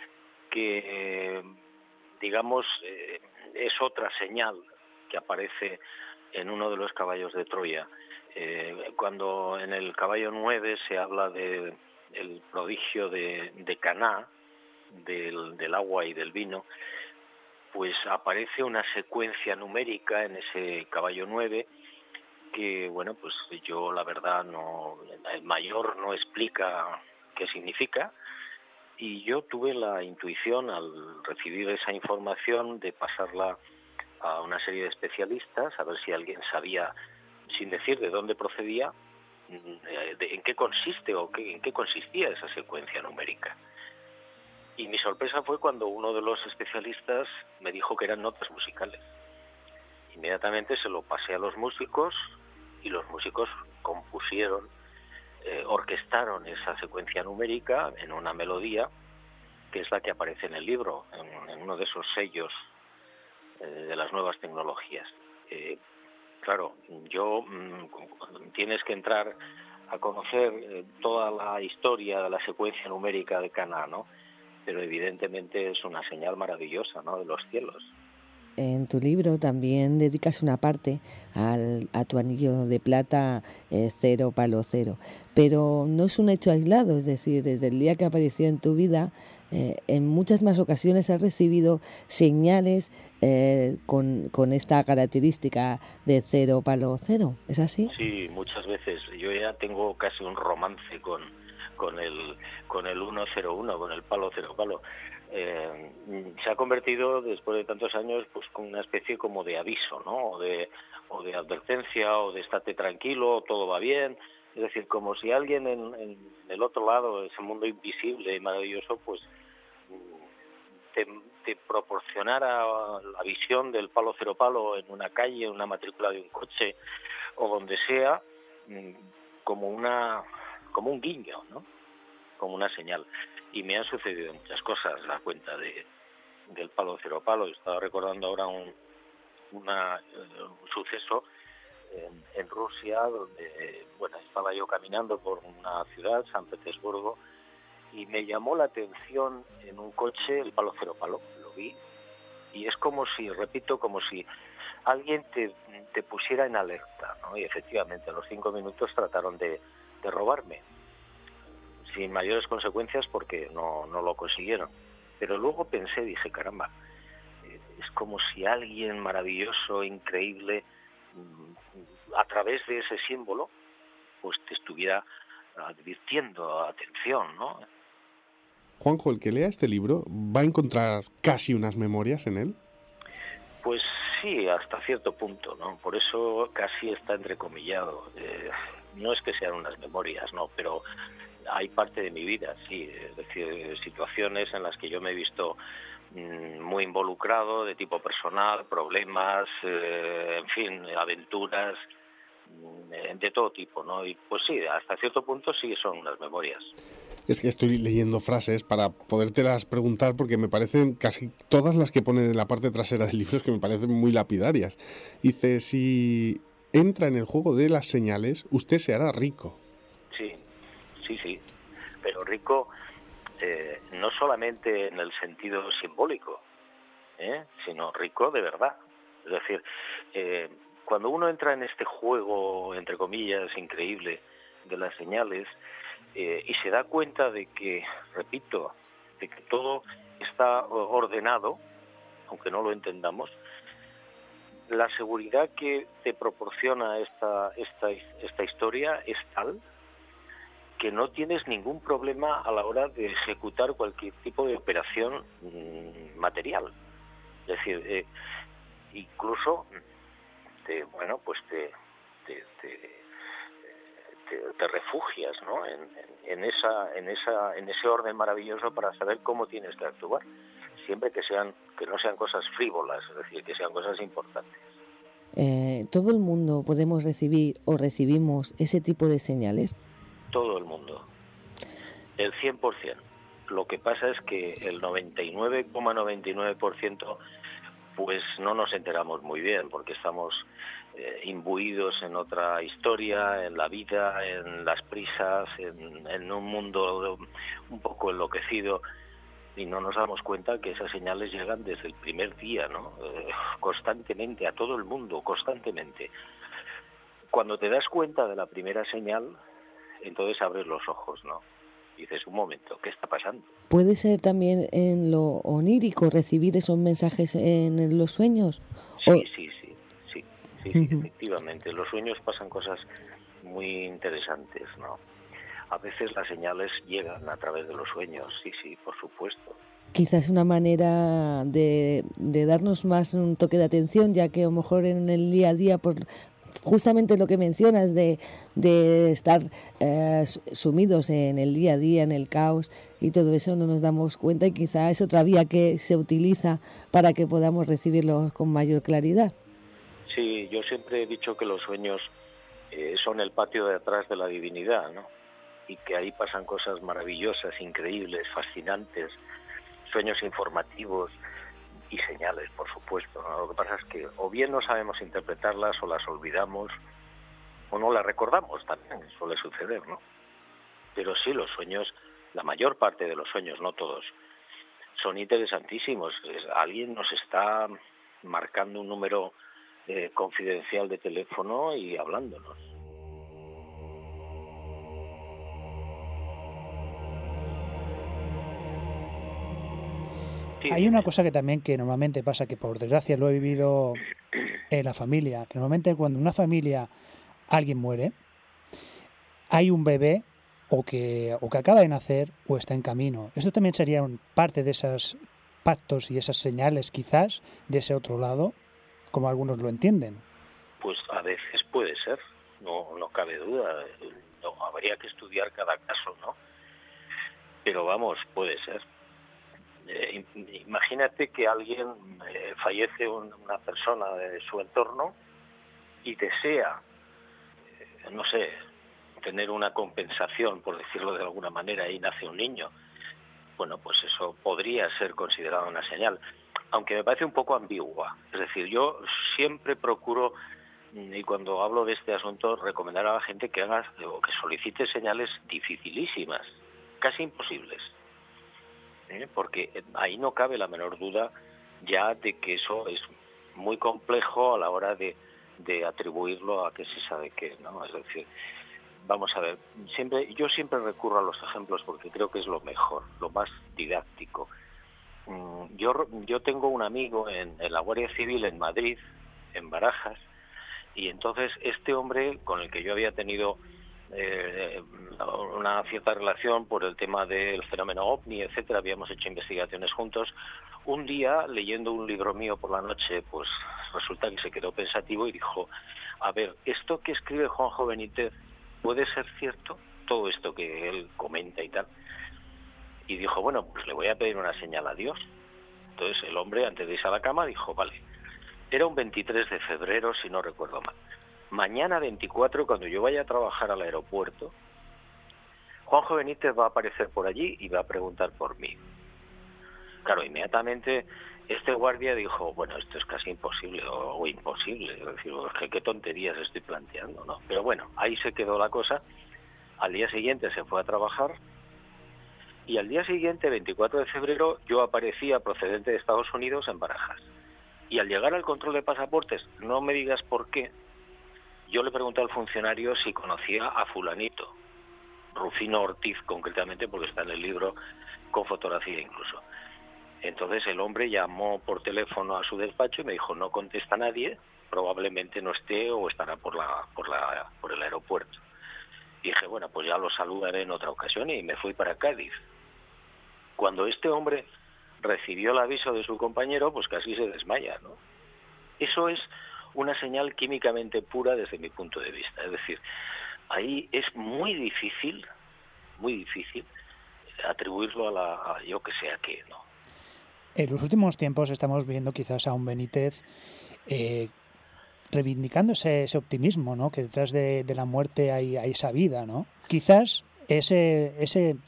que, digamos, eh, es otra señal que aparece en uno de los caballos de Troya. Eh, cuando en el caballo nueve se habla de el prodigio de, de Caná, del, del agua y del vino, pues aparece una secuencia numérica en ese caballo nueve que, bueno, pues yo la verdad no, el mayor no explica qué significa, y yo tuve la intuición al recibir esa información de pasarla a una serie de especialistas a ver si alguien sabía, sin decir de dónde procedía, de en qué consiste o qué, en qué consistía esa secuencia numérica. Y mi sorpresa fue cuando uno de los especialistas me dijo que eran notas musicales. Inmediatamente se lo pasé a los músicos y los músicos compusieron, eh, orquestaron esa secuencia numérica en una melodía que es la que aparece en el libro, en, en uno de esos sellos eh, de las nuevas tecnologías. Eh, claro, yo mmm, tienes que entrar a conocer eh, toda la historia de la secuencia numérica de Caná, ¿no? Pero evidentemente es una señal maravillosa, ¿no?, de los cielos. En tu libro también dedicas una parte al, a tu anillo de plata eh, cero palo cero, pero no es un hecho aislado, es decir, desde el día que apareció en tu vida, eh, en muchas más ocasiones has recibido señales eh, con, con esta característica de cero palo cero, ¿es así? Sí, muchas veces. Yo ya tengo casi un romance con, con el con el uno cero uno, con el palo cero palo. Eh, se ha convertido después de tantos años pues con una especie como de aviso, ¿no? O de, o de advertencia, o de estate tranquilo, todo va bien. Es decir, como si alguien en, en el otro lado, ese mundo invisible y maravilloso, pues te, te proporcionara la visión del palo cero palo en una calle, en una matrícula de un coche o donde sea, como una como un guiño, ¿no? Como una señal. Y me han sucedido muchas cosas a cuenta de del palo cero palo. Estaba recordando ahora un una, un suceso en, en Rusia, donde bueno estaba yo caminando por una ciudad, San Petersburgo, y me llamó la atención en un coche el palo cero palo. Lo vi y es como si, repito, como si alguien te, te pusiera en alerta, ¿no? Y efectivamente a los cinco minutos trataron de, de robarme, sin mayores consecuencias porque no, no lo consiguieron. Pero luego pensé, dije, caramba, es como si alguien maravilloso, increíble, a través de ese símbolo, pues te estuviera advirtiendo, atención, ¿no? Juanjo, el que lea este libro, ¿va a encontrar casi unas memorias en él? Pues sí, hasta cierto punto, ¿no? Por eso casi está entrecomillado. Eh, no es que sean unas memorias, no, pero hay parte de mi vida, sí, es decir, situaciones en las que yo me he visto mmm, muy involucrado, de tipo personal, problemas, eh, en fin, aventuras, mmm, de todo tipo, ¿no? Y pues sí, hasta cierto punto sí son unas memorias. Es que estoy leyendo frases para podértelas preguntar porque me parecen casi todas las que pone en la parte trasera del libro, es que me parecen muy lapidarias. Dice, si entra en el juego de las señales, usted se hará rico. Sí, sí, sí, pero rico eh, no solamente en el sentido simbólico, ¿eh? sino rico de verdad. Es decir, eh, cuando uno entra en este juego, entre comillas, increíble de las señales, eh, y se da cuenta de que, repito, de que todo está ordenado, aunque no lo entendamos, la seguridad que te proporciona esta, esta, esta historia es tal que no tienes ningún problema a la hora de ejecutar cualquier tipo de operación mmm, material. Es decir, eh, incluso te, bueno, pues te, te, te, te, te refugias, ¿no? en, en, en, esa, en, esa, en ese orden maravilloso para saber cómo tienes que actuar, siempre que sean que no sean cosas frívolas, es decir, que sean cosas importantes. Eh, ¿Todo el mundo podemos recibir o recibimos ese tipo de señales? Todo el mundo. el cien por ciento. Lo que pasa es que el noventa y nueve coma noventa y nueve por ciento pues no nos enteramos muy bien, porque estamos eh, imbuidos en otra historia, en la vida, en las prisas, en, en un mundo un poco enloquecido, y no nos damos cuenta que esas señales llegan desde el primer día, ¿no? Eh, constantemente, a todo el mundo, constantemente. Cuando te das cuenta de la primera señal, entonces abres los ojos, ¿no? Y dices, un momento, ¿qué está pasando? ¿Puede ser también en lo onírico recibir esos mensajes en los sueños? Sí, ¿O... sí, sí, sí, sí, sí, efectivamente. En los sueños pasan cosas muy interesantes, ¿no? A veces las señales llegan a través de los sueños, sí, sí, por supuesto. Quizás una manera de, de darnos más un toque de atención, ya que a lo mejor en el día a día, por justamente lo que mencionas de, de estar eh, sumidos en el día a día, en el caos y todo eso, no nos damos cuenta, y quizá es otra vía que se utiliza para que podamos recibirlo con mayor claridad. Sí, yo siempre he dicho que los sueños eh, son el patio de atrás de la divinidad, ¿no? Y que ahí pasan cosas maravillosas, increíbles, fascinantes, sueños informativos y señales, por supuesto, ¿no? Lo que pasa es que o bien no sabemos interpretarlas o las olvidamos o no las recordamos, también suele suceder, ¿no? Pero sí, los sueños, la mayor parte de los sueños, no todos, son interesantísimos. Alguien nos está marcando un número eh, confidencial de teléfono y hablándonos. Sí, hay una cosa que también que normalmente pasa, que por desgracia lo he vivido en la familia, que normalmente cuando una familia alguien muere, hay un bebé o que o que acaba de nacer o está en camino. Esto también sería un, parte de esos pactos y esas señales, quizás, de ese otro lado, como algunos lo entienden. Pues a veces puede ser, no, no cabe duda. No, habría que estudiar cada caso, ¿no? Pero vamos, puede ser. Eh, imagínate que alguien eh, fallece un, una persona de su entorno y desea, eh, no sé, tener una compensación, por decirlo de alguna manera, y nace un niño. Bueno, pues eso podría ser considerado una señal, aunque me parece un poco ambigua. Es decir, yo siempre procuro, y cuando hablo de este asunto, recomendar a la gente que haga o que solicite señales dificilísimas, casi imposibles. ¿Eh? Porque ahí no cabe la menor duda ya de que eso es muy complejo a la hora de, de atribuirlo a que se sabe qué, ¿no? Es decir, vamos a ver, siempre yo siempre recurro a los ejemplos porque creo que es lo mejor, lo más didáctico. Yo, yo tengo un amigo en, en la Guardia Civil en Madrid, en Barajas, y entonces este hombre con el que yo había tenido Eh, una cierta relación por el tema del fenómeno ovni, etcétera, habíamos hecho investigaciones juntos. Un día, leyendo un libro mío por la noche, pues resulta que se quedó pensativo y dijo, a ver, esto que escribe Juanjo Benítez, ¿puede ser cierto? Todo esto que él comenta y tal. Y dijo, bueno, pues le voy a pedir una señal a Dios. Entonces el hombre, antes de irse a la cama, dijo, vale, era un veintitrés de febrero, si no recuerdo mal. Mañana veinticuatro, cuando yo vaya a trabajar al aeropuerto, Juanjo Benítez va a aparecer por allí y va a preguntar por mí. Claro, inmediatamente este guardia dijo, bueno, esto es casi imposible o, o imposible. Es decir, ¿qué, qué tonterías estoy planteando, ¿no? Pero bueno, ahí se quedó la cosa. Al día siguiente se fue a trabajar y al día siguiente, veinticuatro de febrero, yo aparecía procedente de Estados Unidos en Barajas. Y al llegar al control de pasaportes, no me digas por qué, yo le pregunté al funcionario si conocía a fulanito, Rufino Ortiz concretamente, porque está en el libro con fotografía incluso. Entonces el hombre llamó por teléfono a su despacho y me dijo, no contesta nadie, probablemente no esté o estará por la por la por el aeropuerto. Y dije, bueno, pues ya lo saludaré en otra ocasión, y me fui para Cádiz. Cuando este hombre recibió el aviso de su compañero, pues casi se desmaya, ¿no? Eso es una señal químicamente pura desde mi punto de vista. Es decir, ahí es muy difícil, muy difícil atribuirlo a la, a yo que sé a qué, ¿no? En los últimos tiempos estamos viendo quizás a un Benítez eh, reivindicando ese, ese optimismo, ¿no? Que detrás de, de la muerte hay, hay esa vida, ¿no? Quizás ese, ese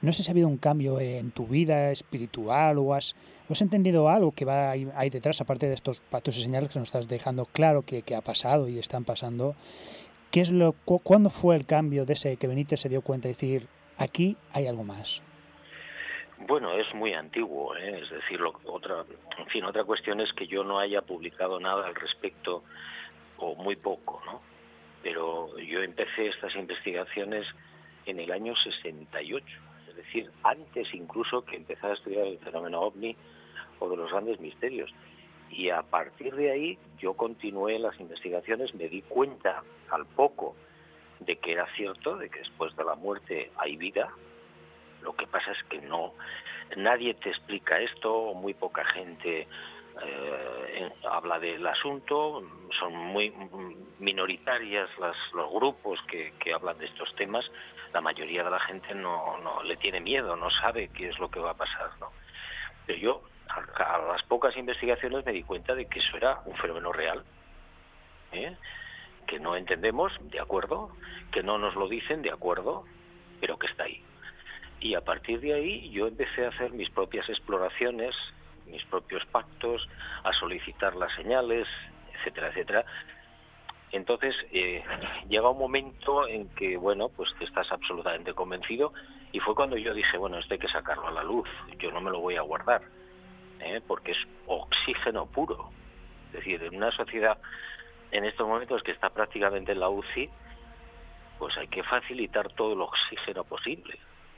No sé si ha habido un cambio en tu vida espiritual o has, o has entendido algo que va ahí, ahí detrás, aparte de estos pactos y señales que nos estás dejando claro que, que ha pasado y están pasando. ¿Qué es lo, cu- ¿Cuándo fue el cambio de ese que Benítez se dio cuenta de decir, aquí hay algo más? Bueno, es muy antiguo, ¿eh? Es decir, lo, otra, en fin, otra cuestión es que yo no haya publicado nada al respecto, o muy poco, ¿no? Pero yo empecé estas investigaciones en el año sesenta y ocho, es decir, antes incluso que empezara a estudiar el fenómeno ovni o de los grandes misterios. Y a partir de ahí yo continué las investigaciones, me di cuenta al poco de que era cierto, de que después de la muerte hay vida. Lo que pasa es que no, nadie te explica esto, o muy poca gente eh, habla del asunto, son muy minoritarias las, los grupos que, que hablan de estos temas. La mayoría de la gente no, no le tiene miedo, no sabe qué es lo que va a pasar, ¿no? Pero yo, a, a las pocas investigaciones, me di cuenta de que eso era un fenómeno real, ¿eh? Que no entendemos, de acuerdo, que no nos lo dicen, de acuerdo, pero que está ahí. Y a partir de ahí yo empecé a hacer mis propias exploraciones, mis propios pactos, a solicitar las señales, etcétera, etcétera. Entonces eh, llega un momento en que, bueno, pues que estás absolutamente convencido, y fue cuando yo dije, bueno, esto hay que sacarlo a la luz, yo no me lo voy a guardar, ¿eh? Porque es oxígeno puro. Es decir, en una sociedad en estos momentos que está prácticamente en la U C I, pues hay que facilitar todo el oxígeno posible.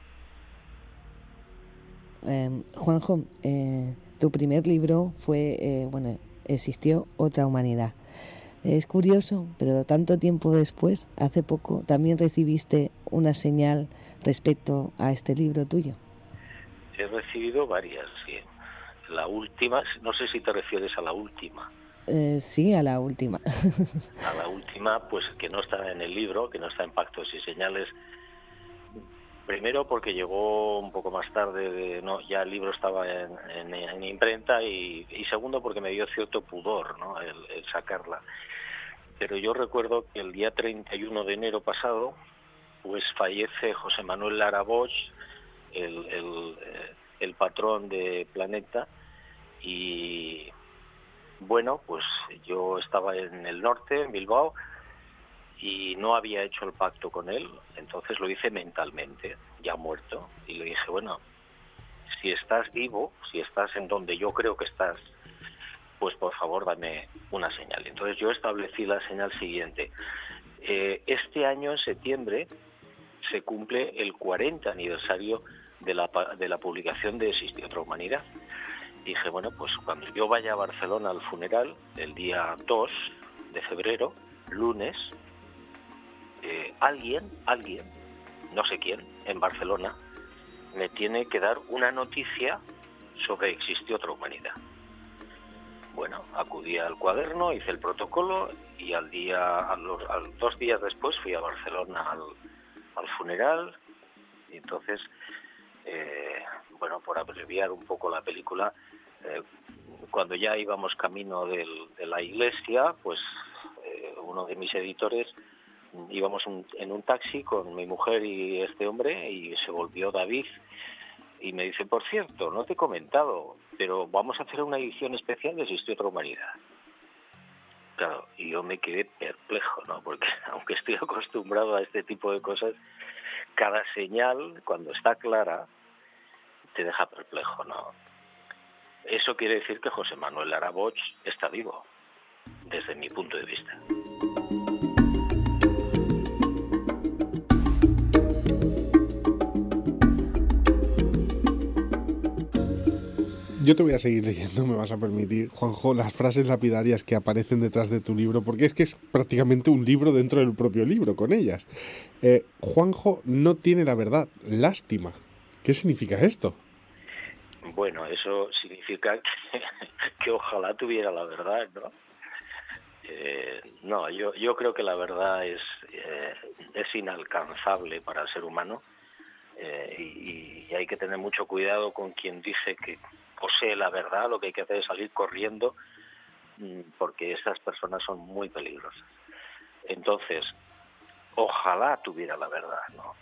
Eh, Juanjo, eh, tu primer libro fue, eh, bueno, Existió otra humanidad. Es curioso, pero tanto tiempo después, hace poco, también recibiste una señal respecto a este libro tuyo. He recibido varias, sí. La última, no sé si te refieres a la última. Eh, sí, a la última. A la última, pues que no está en el libro, que no está en Pactos y Señales. Primero porque llegó un poco más tarde, de, no, ya el libro estaba en, en, en imprenta, y, y segundo porque me dio cierto pudor, ¿no?, el, el sacarla. Pero yo recuerdo que el día treinta y uno de enero pasado, pues fallece José Manuel Lara Bosch, el, el, el patrón de Planeta, y bueno, pues yo estaba en el norte, en Bilbao, y no había hecho el pacto con él, entonces lo hice mentalmente, ya muerto, y le dije, bueno, si estás vivo, si estás en donde yo creo que estás, pues por favor dame una señal. Entonces yo establecí la señal siguiente. Eh, este año, en septiembre, se cumple el cuarenta aniversario de la, de la publicación de Existió otra humanidad. Y dije, bueno, pues cuando yo vaya a Barcelona al funeral, el día dos de febrero, lunes, Eh, alguien, alguien, no sé quién, en Barcelona, me tiene que dar una noticia sobre Existió otra humanidad. Bueno, acudí al cuaderno, hice el protocolo, y al día, a los, a los dos días después fui a Barcelona al, al funeral. Y entonces, eh, bueno, por abreviar un poco la película, eh, cuando ya íbamos camino del, de la iglesia, pues eh, uno de mis editores, íbamos un, en un taxi con mi mujer y este hombre, y se volvió David y me dice, por cierto, no te he comentado, pero vamos a hacer una edición especial de Existió otra humanidad. Claro, y yo me quedé perplejo, ¿no? Porque aunque estoy acostumbrado a este tipo de cosas, cada señal, cuando está clara, te deja perplejo, ¿no? Eso quiere decir que José Manuel Lara Bosch está vivo, desde mi punto de vista. Yo te voy a seguir leyendo, me vas a permitir, Juanjo, las frases lapidarias que aparecen detrás de tu libro, porque es que es prácticamente un libro dentro del propio libro, con ellas. Eh, Juanjo no tiene la verdad, lástima. ¿Qué significa esto? Bueno, eso significa que, que ojalá tuviera la verdad, ¿no? Eh, no, yo, yo creo que la verdad es, eh, es inalcanzable para el ser humano, eh, y, y hay que tener mucho cuidado con quien dice que posee la verdad. Lo que hay que hacer es salir corriendo, porque esas personas son muy peligrosas. Entonces, ojalá tuviera la verdad, ¿no?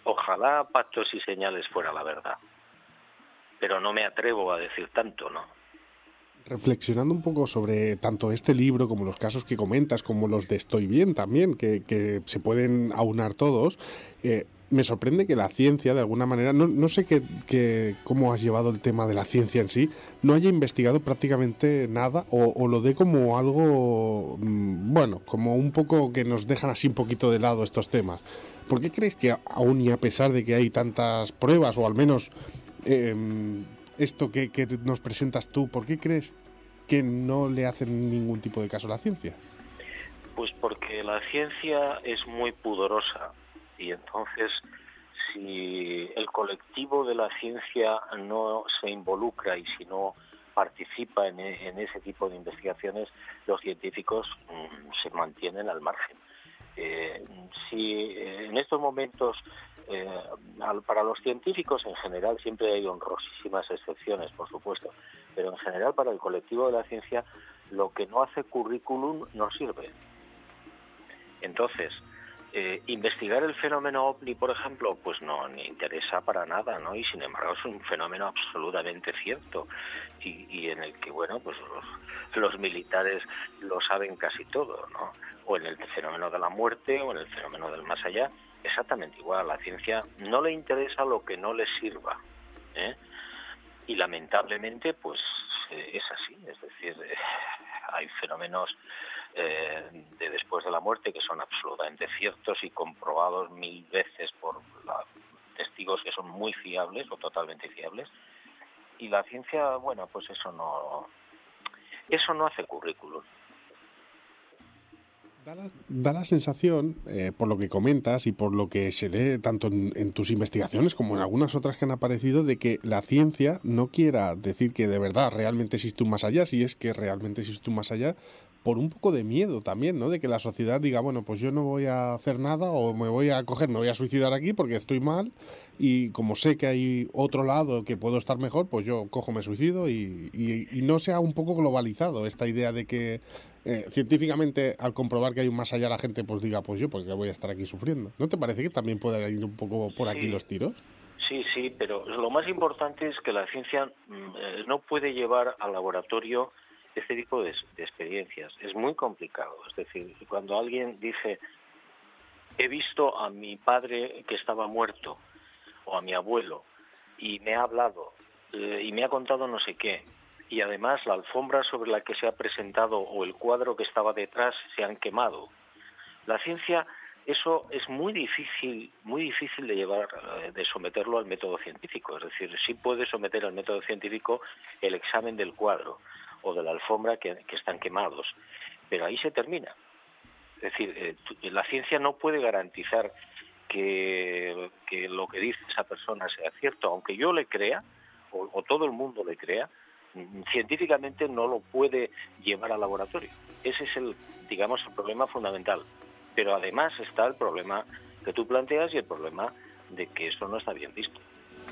Ojalá Pactos y Señales fuera la verdad, pero no me atrevo a decir tanto, ¿no? Reflexionando un poco sobre tanto este libro como los casos que comentas, como los de Estoy Bien también, que, que se pueden aunar todos, eh, me sorprende que la ciencia, de alguna manera, no, no sé qué, qué, cómo has llevado el tema de la ciencia en sí, no haya investigado prácticamente nada o, o lo dé como algo, bueno, como un poco que nos dejan así un poquito de lado estos temas. ¿Por qué crees que aún y a pesar de que hay tantas pruebas, o al menos eh, esto que, que nos presentas tú, ¿por qué crees que no le hacen ningún tipo de caso a la ciencia? Pues porque la ciencia es muy pudorosa y entonces si el colectivo de la ciencia no se involucra y si no participa en, en ese tipo de investigaciones, los científicos mmm, se mantienen al margen. Eh, si eh, en estos momentos eh, al, para los científicos en general siempre hay honrosísimas excepciones, por supuesto, pero en general para el colectivo de la ciencia lo que no hace currículum no sirve. Entonces, eh, investigar el fenómeno ovni, por ejemplo, pues no me interesa para nada, ¿no? Y sin embargo es un fenómeno absolutamente cierto y, y en el que, bueno, pues los, los militares lo saben casi todo, ¿no? O en el fenómeno de la muerte o en el fenómeno del más allá, exactamente igual. A la ciencia no le interesa lo que no le sirva, ¿eh? Y lamentablemente, pues eh, es así, es decir, eh, hay fenómenos eh, de después de la muerte que son absolutamente ciertos y comprobados mil veces por la, testigos que son muy fiables o totalmente fiables, y la ciencia, bueno, pues eso no, eso no hace currículum. Da la, da la sensación, eh, por lo que comentas y por lo que se lee tanto en, en tus investigaciones como en algunas otras que han aparecido, de que la ciencia no quiera decir que de verdad realmente existe un más allá, si es que realmente existe un más allá, por un poco de miedo también, ¿no? De que la sociedad diga, bueno, pues yo no voy a hacer nada o me voy a coger, me voy a suicidar aquí porque estoy mal y como sé que hay otro lado que puedo estar mejor, pues yo cojo, me suicido y, y, y no sea un poco globalizado esta idea de que Eh, científicamente, al comprobar que hay un más allá, la gente pues diga, pues yo, porque voy a estar aquí sufriendo. ¿No te parece que también pueden ir un poco por aquí sí, los tiros? Sí, sí, pero lo más importante es que la ciencia eh, no puede llevar al laboratorio este tipo de, de experiencias. Es muy complicado. Es decir, cuando alguien dice, he visto a mi padre que estaba muerto, o a mi abuelo, y me ha hablado, eh, y me ha contado no sé qué, y además la alfombra sobre la que se ha presentado o el cuadro que estaba detrás se han quemado. La ciencia, eso es muy difícil, muy difícil de llevar, de someterlo al método científico. Es decir, sí puede someter al método científico el examen del cuadro o de la alfombra que, que están quemados, pero ahí se termina. Es decir, eh, la ciencia no puede garantizar que, que lo que dice esa persona sea cierto, aunque yo le crea o, o todo el mundo le crea. Científicamente no lo puede llevar al laboratorio. Ese es el, digamos, el problema fundamental. Pero además está el problema que tú planteas y el problema de que eso no está bien visto.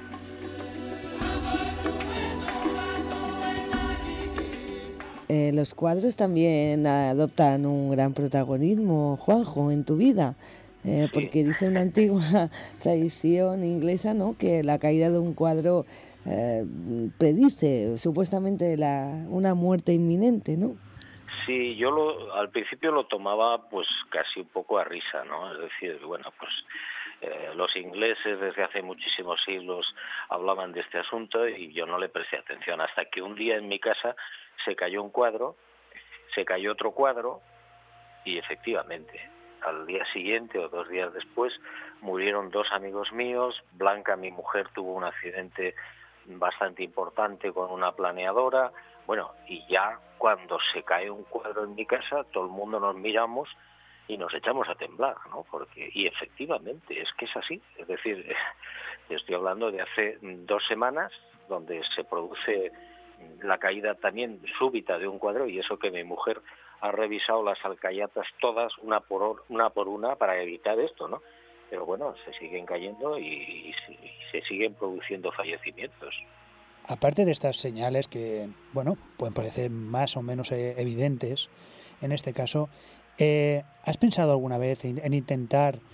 Eh, los cuadros también adoptan un gran protagonismo, Juanjo, en tu vida. Eh, sí. Porque dice una antigua tradición inglesa, ¿no?, que la caída de un cuadro Eh, predice supuestamente la, una muerte inminente, ¿no? Sí, yo lo, al principio lo tomaba pues casi un poco a risa, ¿no? Es decir, bueno, pues eh, los ingleses desde hace muchísimos siglos hablaban de este asunto y yo no le presté atención hasta que un día en mi casa se cayó un cuadro, se cayó otro cuadro y efectivamente al día siguiente o dos días después murieron dos amigos míos. Blanca, mi mujer, tuvo un accidente bastante importante con una planeadora. Bueno, y ya cuando se cae un cuadro en mi casa, todo el mundo nos miramos y nos echamos a temblar, ¿no? Porque, y efectivamente, es que es así. Es decir, estoy hablando de hace dos semanas, donde se produce la caída también súbita de un cuadro, y eso que mi mujer ha revisado las alcayatas todas, una por una, por una para evitar esto, ¿no? Pero bueno, se siguen cayendo y, y, se, y se siguen produciendo fallecimientos. Aparte de estas señales que, bueno, pueden parecer más o menos eh, evidentes, en este caso, eh, ¿has pensado alguna vez en, en intentar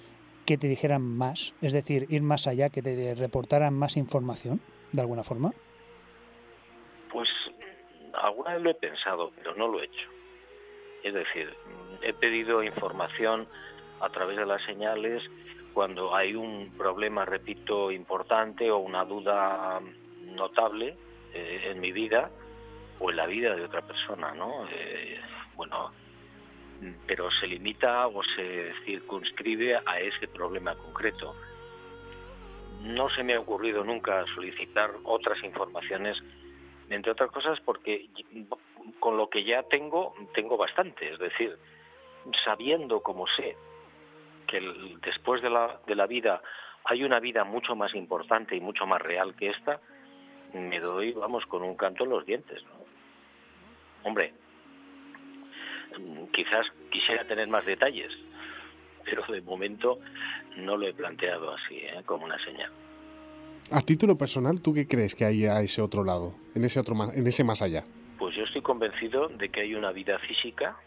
que te dijeran más? Es decir, ir más allá, que te reportaran más información, de alguna forma. Pues alguna vez lo he pensado, pero no lo he hecho. Es decir, he pedido información a través de las señales cuando hay un problema, repito, importante o una duda notable eh, en mi vida o en la vida de otra persona, ¿no? Eh, bueno, pero se limita o se circunscribe a ese problema concreto. No se me ha ocurrido nunca solicitar otras informaciones, entre otras cosas porque con lo que ya tengo, tengo bastante. Es decir, sabiendo como sé que el, después de la, de la vida hay una vida mucho más importante y mucho más real que esta, me doy, vamos, con un canto en los dientes, ¿no? Hombre, quizás quisiera tener más detalles, pero de momento no lo he planteado así, ¿eh? Como una señal. A título personal, ¿tú qué crees que hay a ese otro lado, en ese otro, en ese más allá? Pues yo estoy convencido de que hay una vida física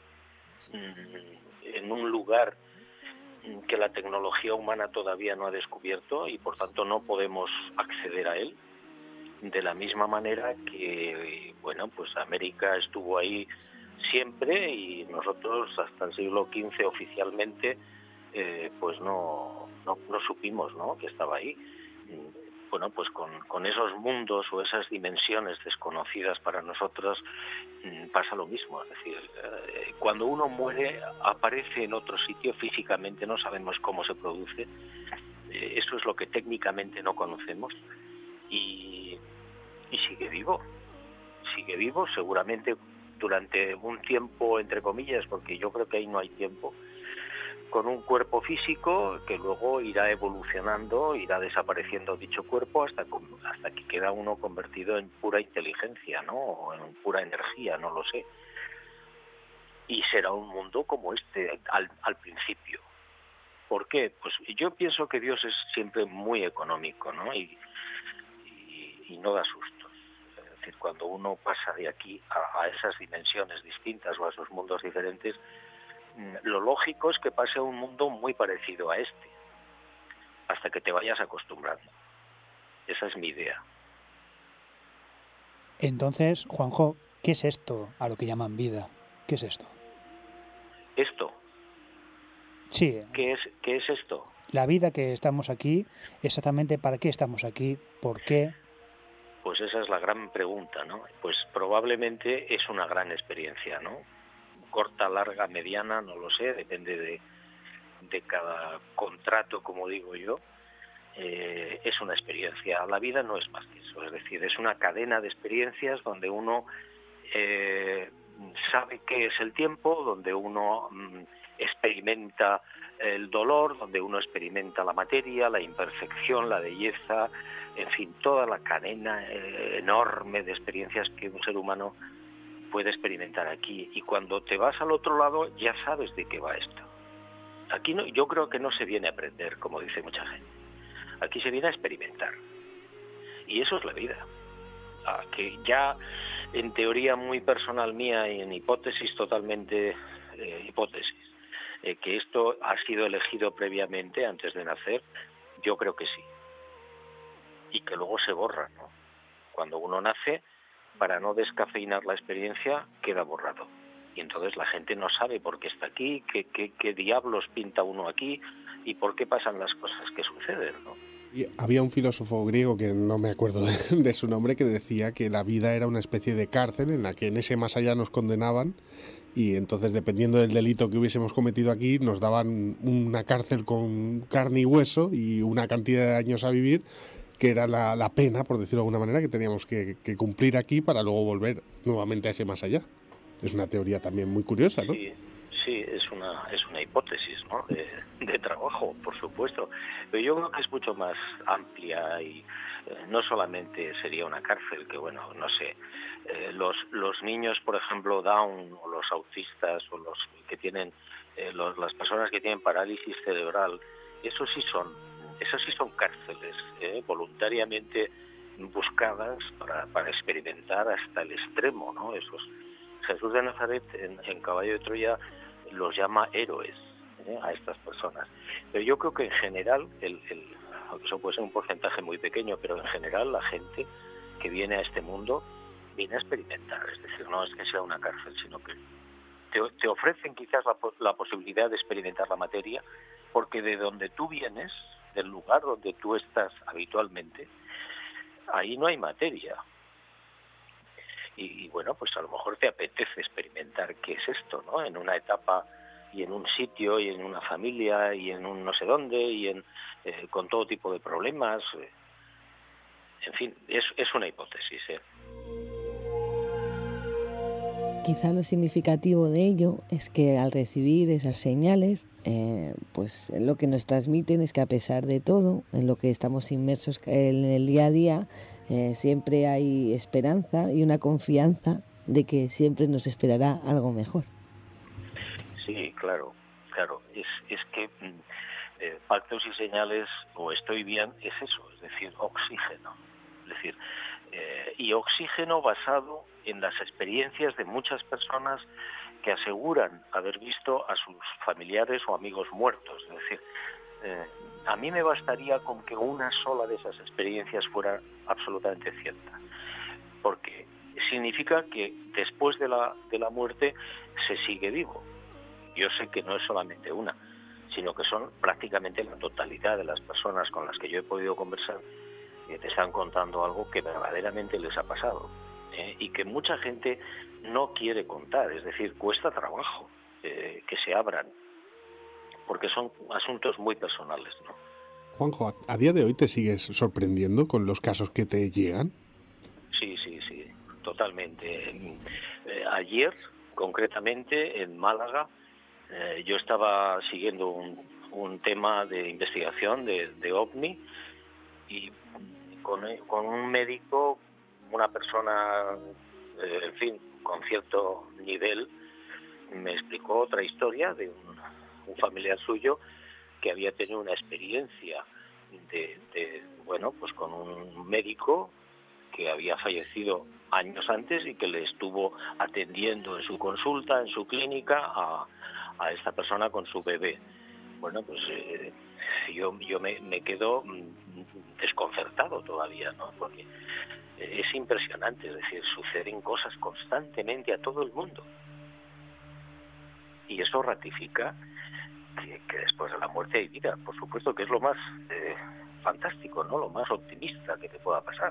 en un lugar que la tecnología humana todavía no ha descubierto y por tanto no podemos acceder a él, de la misma manera que, bueno, pues América estuvo ahí siempre y nosotros hasta el siglo quince oficialmente eh, pues no, no, no supimos, ¿no?, que estaba ahí. Bueno, pues con, con esos mundos o esas dimensiones desconocidas para nosotros pasa lo mismo. Es decir, eh, cuando uno muere aparece en otro sitio físicamente, no sabemos cómo se produce, eh, eso es lo que técnicamente no conocemos y, y sigue vivo, sigue vivo seguramente durante un tiempo, entre comillas, porque yo creo que ahí no hay tiempo, con un cuerpo físico que luego irá evolucionando, irá desapareciendo dicho cuerpo hasta, hasta que queda uno convertido en pura inteligencia, ¿no?, o en pura energía, no lo sé. Y será un mundo como este al, al principio. ¿Por qué? Pues yo pienso que Dios es siempre muy económico, ¿no?, y, y, y no da sustos. Es decir, cuando uno pasa de aquí a, a esas dimensiones distintas o a esos mundos diferentes, lo lógico es que pase a un mundo muy parecido a este, hasta que te vayas acostumbrando. Esa es mi idea. Entonces, Juanjo, ¿qué es esto a lo que llaman vida? ¿Qué es esto? ¿Esto? Sí. ¿Qué es, qué es esto? La vida que estamos aquí, exactamente para qué estamos aquí, por qué. Pues esa es la gran pregunta, ¿no? Pues probablemente es una gran experiencia, ¿no? Corta, larga, mediana, no lo sé, depende de, de cada contrato, como digo yo. Eh, es una experiencia. La vida no es más que eso, es decir, es una cadena de experiencias donde uno eh, sabe qué es el tiempo, donde uno mm, experimenta el dolor, donde uno experimenta la materia, la imperfección, la belleza, en fin, toda la cadena eh, enorme de experiencias que un ser humano puede experimentar aquí. Y cuando te vas al otro lado ya sabes de qué va esto. Aquí no, yo creo que no se viene a aprender, como dice mucha gente. Aquí se viene a experimentar. Y eso es la vida. Ah, que ya en teoría muy personal mía y en hipótesis totalmente eh, hipótesis, eh, que esto ha sido elegido previamente antes de nacer, yo creo que sí. Y que luego se borra, ¿no? Cuando uno nace, para no descafeinar la experiencia, queda borrado. Y entonces la gente no sabe por qué está aquí, qué, qué, qué diablos pinta uno aquí y por qué pasan las cosas que suceden, ¿no? Y había un filósofo griego, que no me acuerdo de, de su nombre, que decía que la vida era una especie de cárcel en la que en ese más allá nos condenaban y entonces, dependiendo del delito que hubiésemos cometido aquí, nos daban una cárcel con carne y hueso y una cantidad de años a vivir, que era la, la pena, por decirlo de alguna manera, que teníamos que, que cumplir aquí para luego volver nuevamente a ese más allá. Es una teoría también muy curiosa, ¿no? Sí, sí, es una es una hipótesis, ¿no?, de, de trabajo, por supuesto. Pero yo creo que es mucho más amplia y eh, no solamente sería una cárcel, que bueno, no sé, eh, los los niños, por ejemplo, Down, o los autistas, o los que tienen, eh, los, las personas que tienen parálisis cerebral, eso sí son Esas sí son cárceles eh, voluntariamente buscadas para, para experimentar hasta el extremo, ¿no? Esos, Jesús de Nazaret en, en Caballo de Troya los llama héroes, ¿eh? a estas personas. Pero yo creo que en general, el, el, eso puede ser un porcentaje muy pequeño, pero en general la gente que viene a este mundo viene a experimentar. Es decir, no es que sea una cárcel, sino que te, te ofrecen quizás la, la posibilidad de experimentar la materia, porque de donde tú vienes, del lugar donde tú estás habitualmente, ahí no hay materia. Y, y bueno, pues a lo mejor te apetece experimentar qué es esto, ¿no? En una etapa y en un sitio y en una familia y en un no sé dónde y en eh, con todo tipo de problemas. Eh. En fin, es, es una hipótesis, ¿eh? Quizá lo significativo de ello es que al recibir esas señales, eh, pues lo que nos transmiten es que a pesar de todo, en lo que estamos inmersos en el día a día, eh, siempre hay esperanza y una confianza de que siempre nos esperará algo mejor. Sí, claro, claro. Es, es que eh, pactos y señales, o estoy bien, es eso, es decir, oxígeno. Es decir, eh, y oxígeno basado en las experiencias de muchas personas que aseguran haber visto a sus familiares o amigos muertos. Es decir, eh, a mí me bastaría con que una sola de esas experiencias fuera absolutamente cierta, porque significa que después de la, de la muerte se sigue vivo. Yo sé que no es solamente una, sino que son prácticamente la totalidad de las personas con las que yo he podido conversar que te están contando algo que verdaderamente les ha pasado, ¿eh? Y que mucha gente no quiere contar, es decir, cuesta trabajo eh, que se abran, porque son asuntos muy personales, ¿no? Juanjo, ¿a día de hoy te sigues sorprendiendo con los casos que te llegan? Sí, sí, sí, totalmente. Eh, ayer, concretamente, en Málaga, eh, yo estaba siguiendo un, un tema de investigación de, de OVNI y con, con un médico, una persona, eh, en fin, con cierto nivel, me explicó otra historia de un, un familiar suyo que había tenido una experiencia de, de, bueno, pues con un médico que había fallecido años antes y que le estuvo atendiendo en su consulta, en su clínica, a, a esta persona con su bebé. Bueno, pues eh, yo, yo me, me quedo desconcertado todavía, ¿no? Porque es impresionante, es decir, suceden cosas constantemente a todo el mundo. Y eso ratifica que, que después de la muerte hay vida, por supuesto, que es lo más eh, fantástico, ¿no? Lo más optimista que te pueda pasar.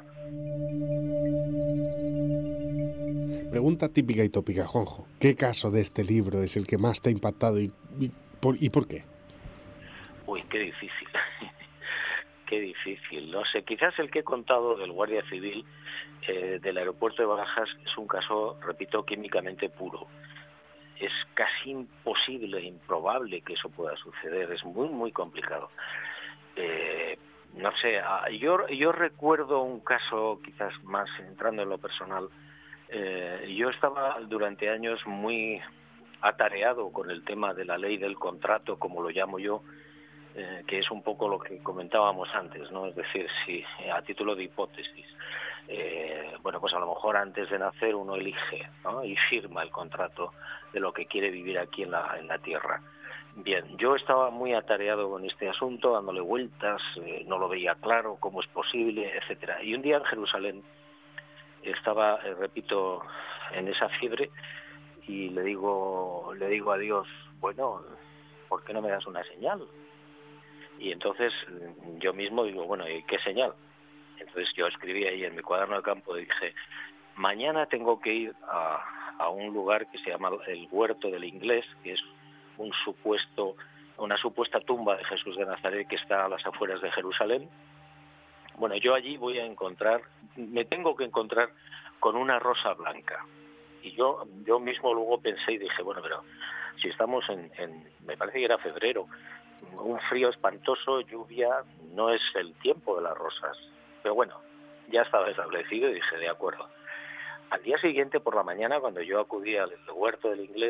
Pregunta típica y tópica, Juanjo. ¿Qué caso de este libro es el que más te ha impactado y, y, por, y por qué? Uy, qué difícil. Qué difícil. No sé, quizás el que he contado del Guardia Civil eh, del aeropuerto de Barajas es un caso, repito, químicamente puro. Es casi imposible, improbable que eso pueda suceder. Es muy, muy complicado. Eh, no sé, yo, yo recuerdo un caso, quizás más entrando en lo personal. Eh, yo estaba durante años muy atareado con el tema de la ley del contrato, como lo llamo yo, eh, que es un poco lo que comentábamos antes, ¿no? Es decir, si a título de hipótesis, eh, bueno, pues a lo mejor antes de nacer uno elige, ¿no? Y firma el contrato de lo que quiere vivir aquí en la, en la tierra. Bien, yo estaba muy atareado con este asunto, dándole vueltas, eh, no lo veía claro, cómo es posible, etcétera. Y un día en Jerusalén estaba, eh, repito, en esa fiebre y le digo, le digo a Dios, bueno, ¿por qué no me das una señal? Y entonces yo mismo digo, bueno, ¿y qué señal? Entonces yo escribí ahí en mi cuaderno de campo y dije, mañana tengo que ir a, a un lugar que se llama el Huerto del Inglés, que es un supuesto, una supuesta tumba de Jesús de Nazaret que está a las afueras de Jerusalén. Bueno, yo allí voy a encontrar, me tengo que encontrar con una rosa blanca. Y yo yo mismo luego pensé y dije, bueno, pero si estamos en, en me parece que era febrero, un frío espantoso, lluvia, no es el tiempo de las rosas. Pero bueno, ya estaba establecido y dije, de acuerdo. Al día siguiente, por la mañana, cuando yo acudí al Huerto del Inglés,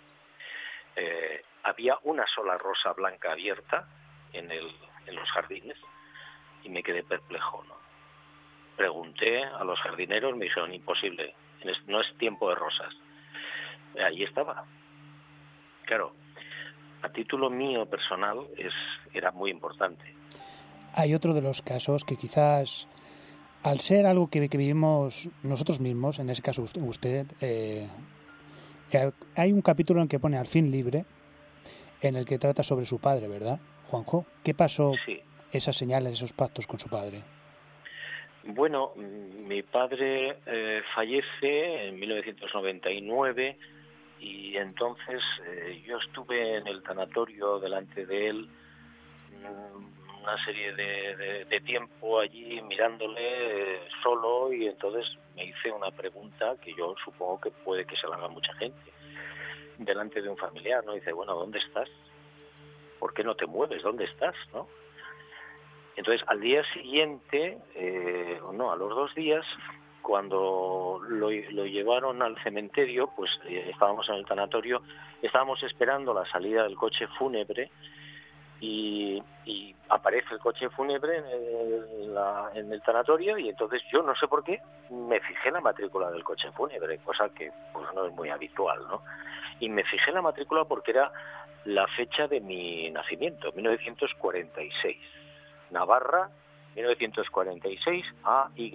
eh, había una sola rosa blanca abierta en, el, en los jardines y me quedé perplejo, ¿no? Pregunté a los jardineros, me dijeron, imposible, no es tiempo de rosas. Allí estaba. Claro, a título mío personal es era muy importante. Hay otro de los casos que quizás, al ser algo que, que vivimos nosotros mismos, en ese caso usted, eh, hay un capítulo en que pone Al fin libre, en el que trata sobre su padre, ¿verdad, Juanjo? ¿Qué pasó, sí. esas señales, esos pactos con su padre? Bueno, mi padre eh, fallece en mil novecientos noventa y nueve y entonces eh, yo estuve en el tanatorio delante de él una serie de, de, de tiempo allí mirándole eh, solo, y entonces me hice una pregunta que yo supongo que puede que se la haga mucha gente delante de un familiar, ¿no? Dice, bueno, ¿dónde estás? ¿Por qué no te mueves? ¿Dónde estás? ¿No? Entonces, al día siguiente, eh, o no, a los dos días, cuando lo, lo llevaron al cementerio, pues eh, estábamos en el tanatorio, estábamos esperando la salida del coche fúnebre, y, y aparece el coche fúnebre en el, la, en el tanatorio, y entonces yo no sé por qué me fijé en la matrícula del coche fúnebre, cosa que pues no es muy habitual, ¿no? Y me fijé en la matrícula porque era la fecha de mi nacimiento, mil novecientos cuarenta y seis. Navarra, mil novecientos cuarenta y seis, A Y.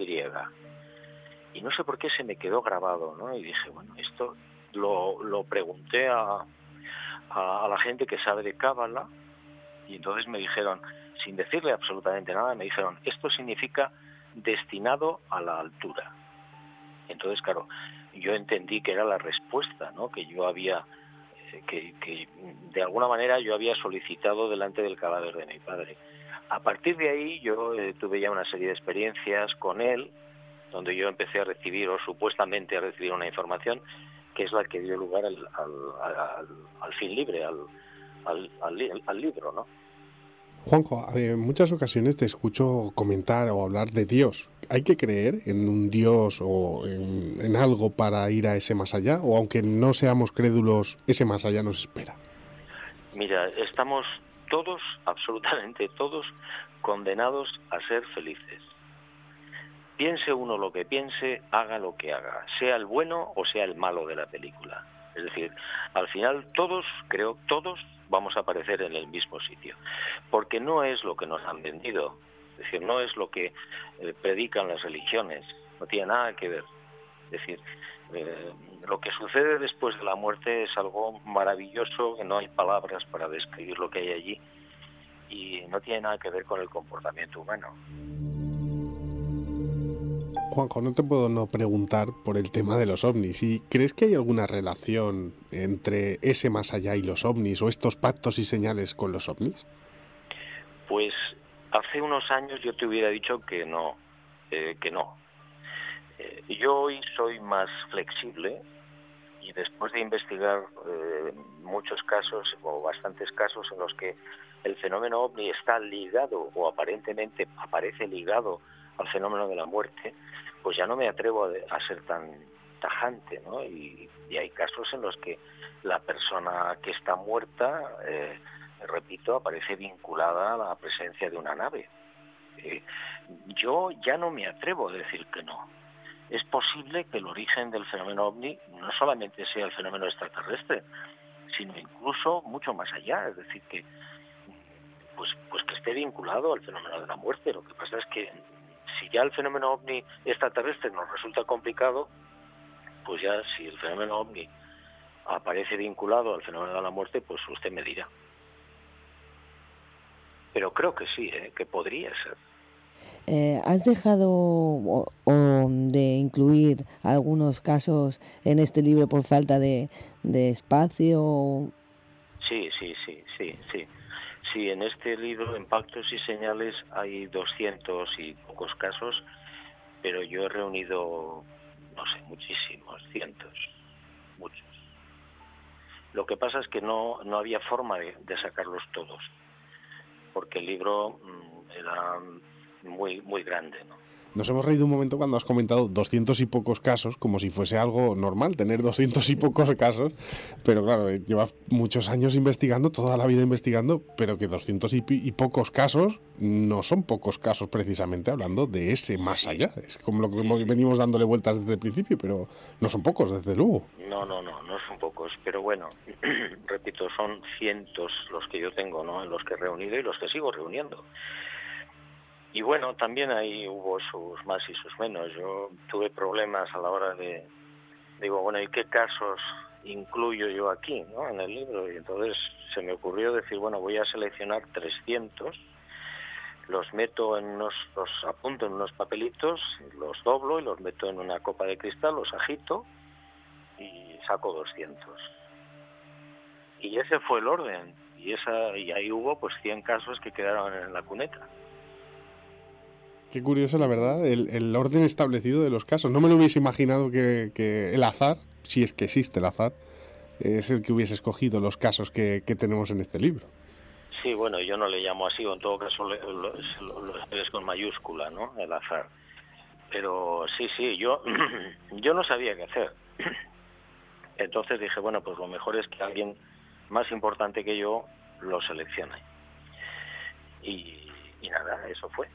Y no sé por qué se me quedó grabado, ¿no? Y dije, bueno, esto lo, lo pregunté a, a, a la gente que sabe de Cábala, y entonces me dijeron, sin decirle absolutamente nada, me dijeron, esto significa destinado a la altura. Entonces, claro, yo entendí que era la respuesta, ¿no? Que yo había, eh, que, que de alguna manera yo había solicitado delante del cadáver de mi padre. A partir de ahí yo eh, tuve ya una serie de experiencias con él, donde yo empecé a recibir, o supuestamente a recibir una información, que es la que dio lugar al, al, al, al fin libre, al, al, al, al libro, ¿no? Juanjo, en muchas ocasiones te escucho comentar o hablar de Dios. ¿Hay que creer en un Dios o en, en algo para ir a ese más allá? ¿O aunque no seamos crédulos, ese más allá nos espera? Mira, estamos todos, absolutamente todos, condenados a ser felices. Piense uno lo que piense, haga lo que haga, sea el bueno o sea el malo de la película. Es decir, al final todos, creo, todos vamos a aparecer en el mismo sitio, porque no es lo que nos han vendido, es decir, no es lo que eh, predican las religiones, no tiene nada que ver. Es decir, eh, lo que sucede después de la muerte es algo maravilloso, que no hay palabras para describir lo que hay allí, y no tiene nada que ver con el comportamiento humano. Juanjo, no te puedo no preguntar por el tema de los ovnis. ¿Y crees que hay alguna relación entre ese más allá y los ovnis, o estos pactos y señales con los ovnis? Pues hace unos años yo te hubiera dicho que no, eh, que no. Eh, yo hoy soy más flexible, y después de investigar eh, muchos casos, o bastantes casos, en los que el fenómeno ovni está ligado, o aparentemente aparece ligado al fenómeno de la muerte, pues ya no me atrevo a, a ser tan tajante, ¿no? Y, y hay casos en los que la persona que está muerta, eh, repito, aparece vinculada a la presencia de una nave. Eh, yo ya no me atrevo a decir que no. Es posible que el origen del fenómeno ovni no solamente sea el fenómeno extraterrestre, sino incluso mucho más allá, es decir, que pues, pues que esté vinculado al fenómeno de la muerte. Lo que pasa es que si ya el fenómeno ovni extraterrestre nos resulta complicado, pues ya si el fenómeno ovni aparece vinculado al fenómeno de la muerte, pues usted me dirá. Pero creo que sí, ¿eh? Que podría ser. Eh, ¿Has dejado o, o de incluir algunos casos en este libro por falta de, de espacio? Sí, sí, sí, sí, sí. Sí, en este libro, en Pactos y Señales, hay doscientos y pocos casos, pero yo he reunido, no sé, muchísimos, cientos, muchos. Lo que pasa es que no, no había forma de, de sacarlos todos, porque el libro mmm, era muy, muy grande, ¿no? Nos hemos reído un momento cuando has comentado doscientos y pocos casos, como si fuese algo normal tener doscientos y pocos casos, pero claro, llevas muchos años investigando, toda la vida investigando, pero que doscientos y, y pocos casos no son pocos casos precisamente hablando de ese más allá. Es como lo que venimos dándole vueltas desde el principio, pero no son pocos, desde luego. No, no, no, no son pocos, pero bueno, repito, son cientos los que yo tengo, ¿no? Los que he reunido y los que sigo reuniendo. Y bueno, también ahí hubo sus más y sus menos. Yo tuve problemas a la hora de, digo, bueno, ¿y qué casos incluyo yo aquí, ¿no? En el libro? Y entonces se me ocurrió decir, bueno, voy a seleccionar trescientos, los meto en unos, los apunto en unos papelitos, los doblo y los meto en una copa de cristal, los agito y saco doscientos. Y ese fue el orden. Y esa y ahí hubo pues cien casos que quedaron en la cuneta. Qué curioso, la verdad, el, el orden establecido de los casos. No me lo hubiese imaginado que, que el azar, si es que existe el azar, es el que hubiese escogido los casos que, que tenemos en este libro. Sí, bueno, yo no le llamo así, o en todo caso lo, lo, lo escribes con mayúscula, ¿no? El azar. Pero sí, sí, yo, yo no sabía qué hacer. Entonces dije, bueno, pues lo mejor es que alguien más importante que yo lo seleccione. Y, y nada, eso fue.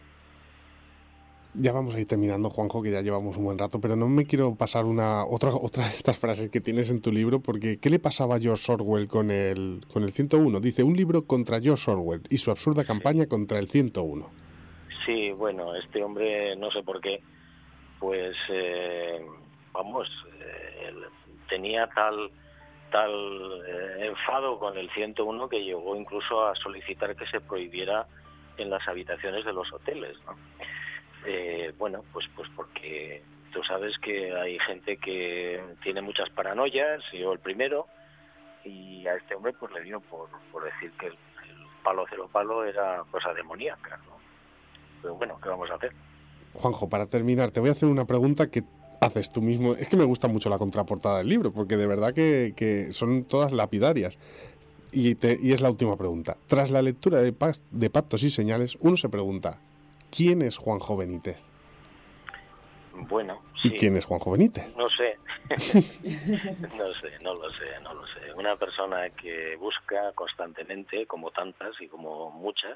Ya vamos a ir terminando, Juanjo, que ya llevamos un buen rato, pero no me quiero pasar una otra otra de estas frases que tienes en tu libro, porque ¿qué le pasaba a George Orwell con el con el ciento uno? Dice, un libro contra George Orwell y su absurda campaña contra el ciento uno. Sí, bueno, este hombre, no sé por qué, pues, eh, vamos, eh, tenía tal tal eh, enfado con el ciento uno que llegó incluso a solicitar que se prohibiera en las habitaciones de los hoteles, ¿no? Eh, bueno, pues pues porque tú sabes que hay gente que tiene muchas paranoias, yo el primero, y a este hombre pues le dio por, por decir que el, el palo cero palo era cosa demoníaca, ¿no? Pero bueno, ¿qué vamos a hacer? Juanjo, para terminar, te voy a hacer una pregunta que haces tú mismo. Es que me gusta mucho la contraportada del libro, porque de verdad que, que son todas lapidarias. Y, te, y es la última pregunta. Tras la lectura de, de Pactos y Señales, uno se pregunta, ¿quién es Juanjo Benítez? Bueno, sí. ¿Y quién es Juanjo Benítez? No sé. no sé, no lo sé, no lo sé. Una persona que busca constantemente, como tantas y como muchas,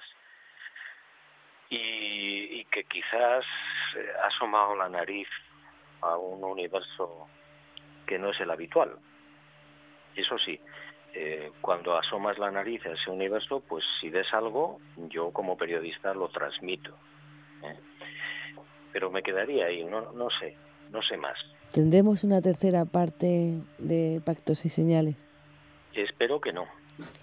y, y que quizás ha asomado la nariz a un universo que no es el habitual. Eso sí, eh, cuando asomas la nariz a ese universo, pues si ves algo, yo como periodista lo transmito. ¿eh? Pero me quedaría ahí, no, no sé, no sé más. ¿Tendremos una tercera parte de Pactos y Señales? Espero que no.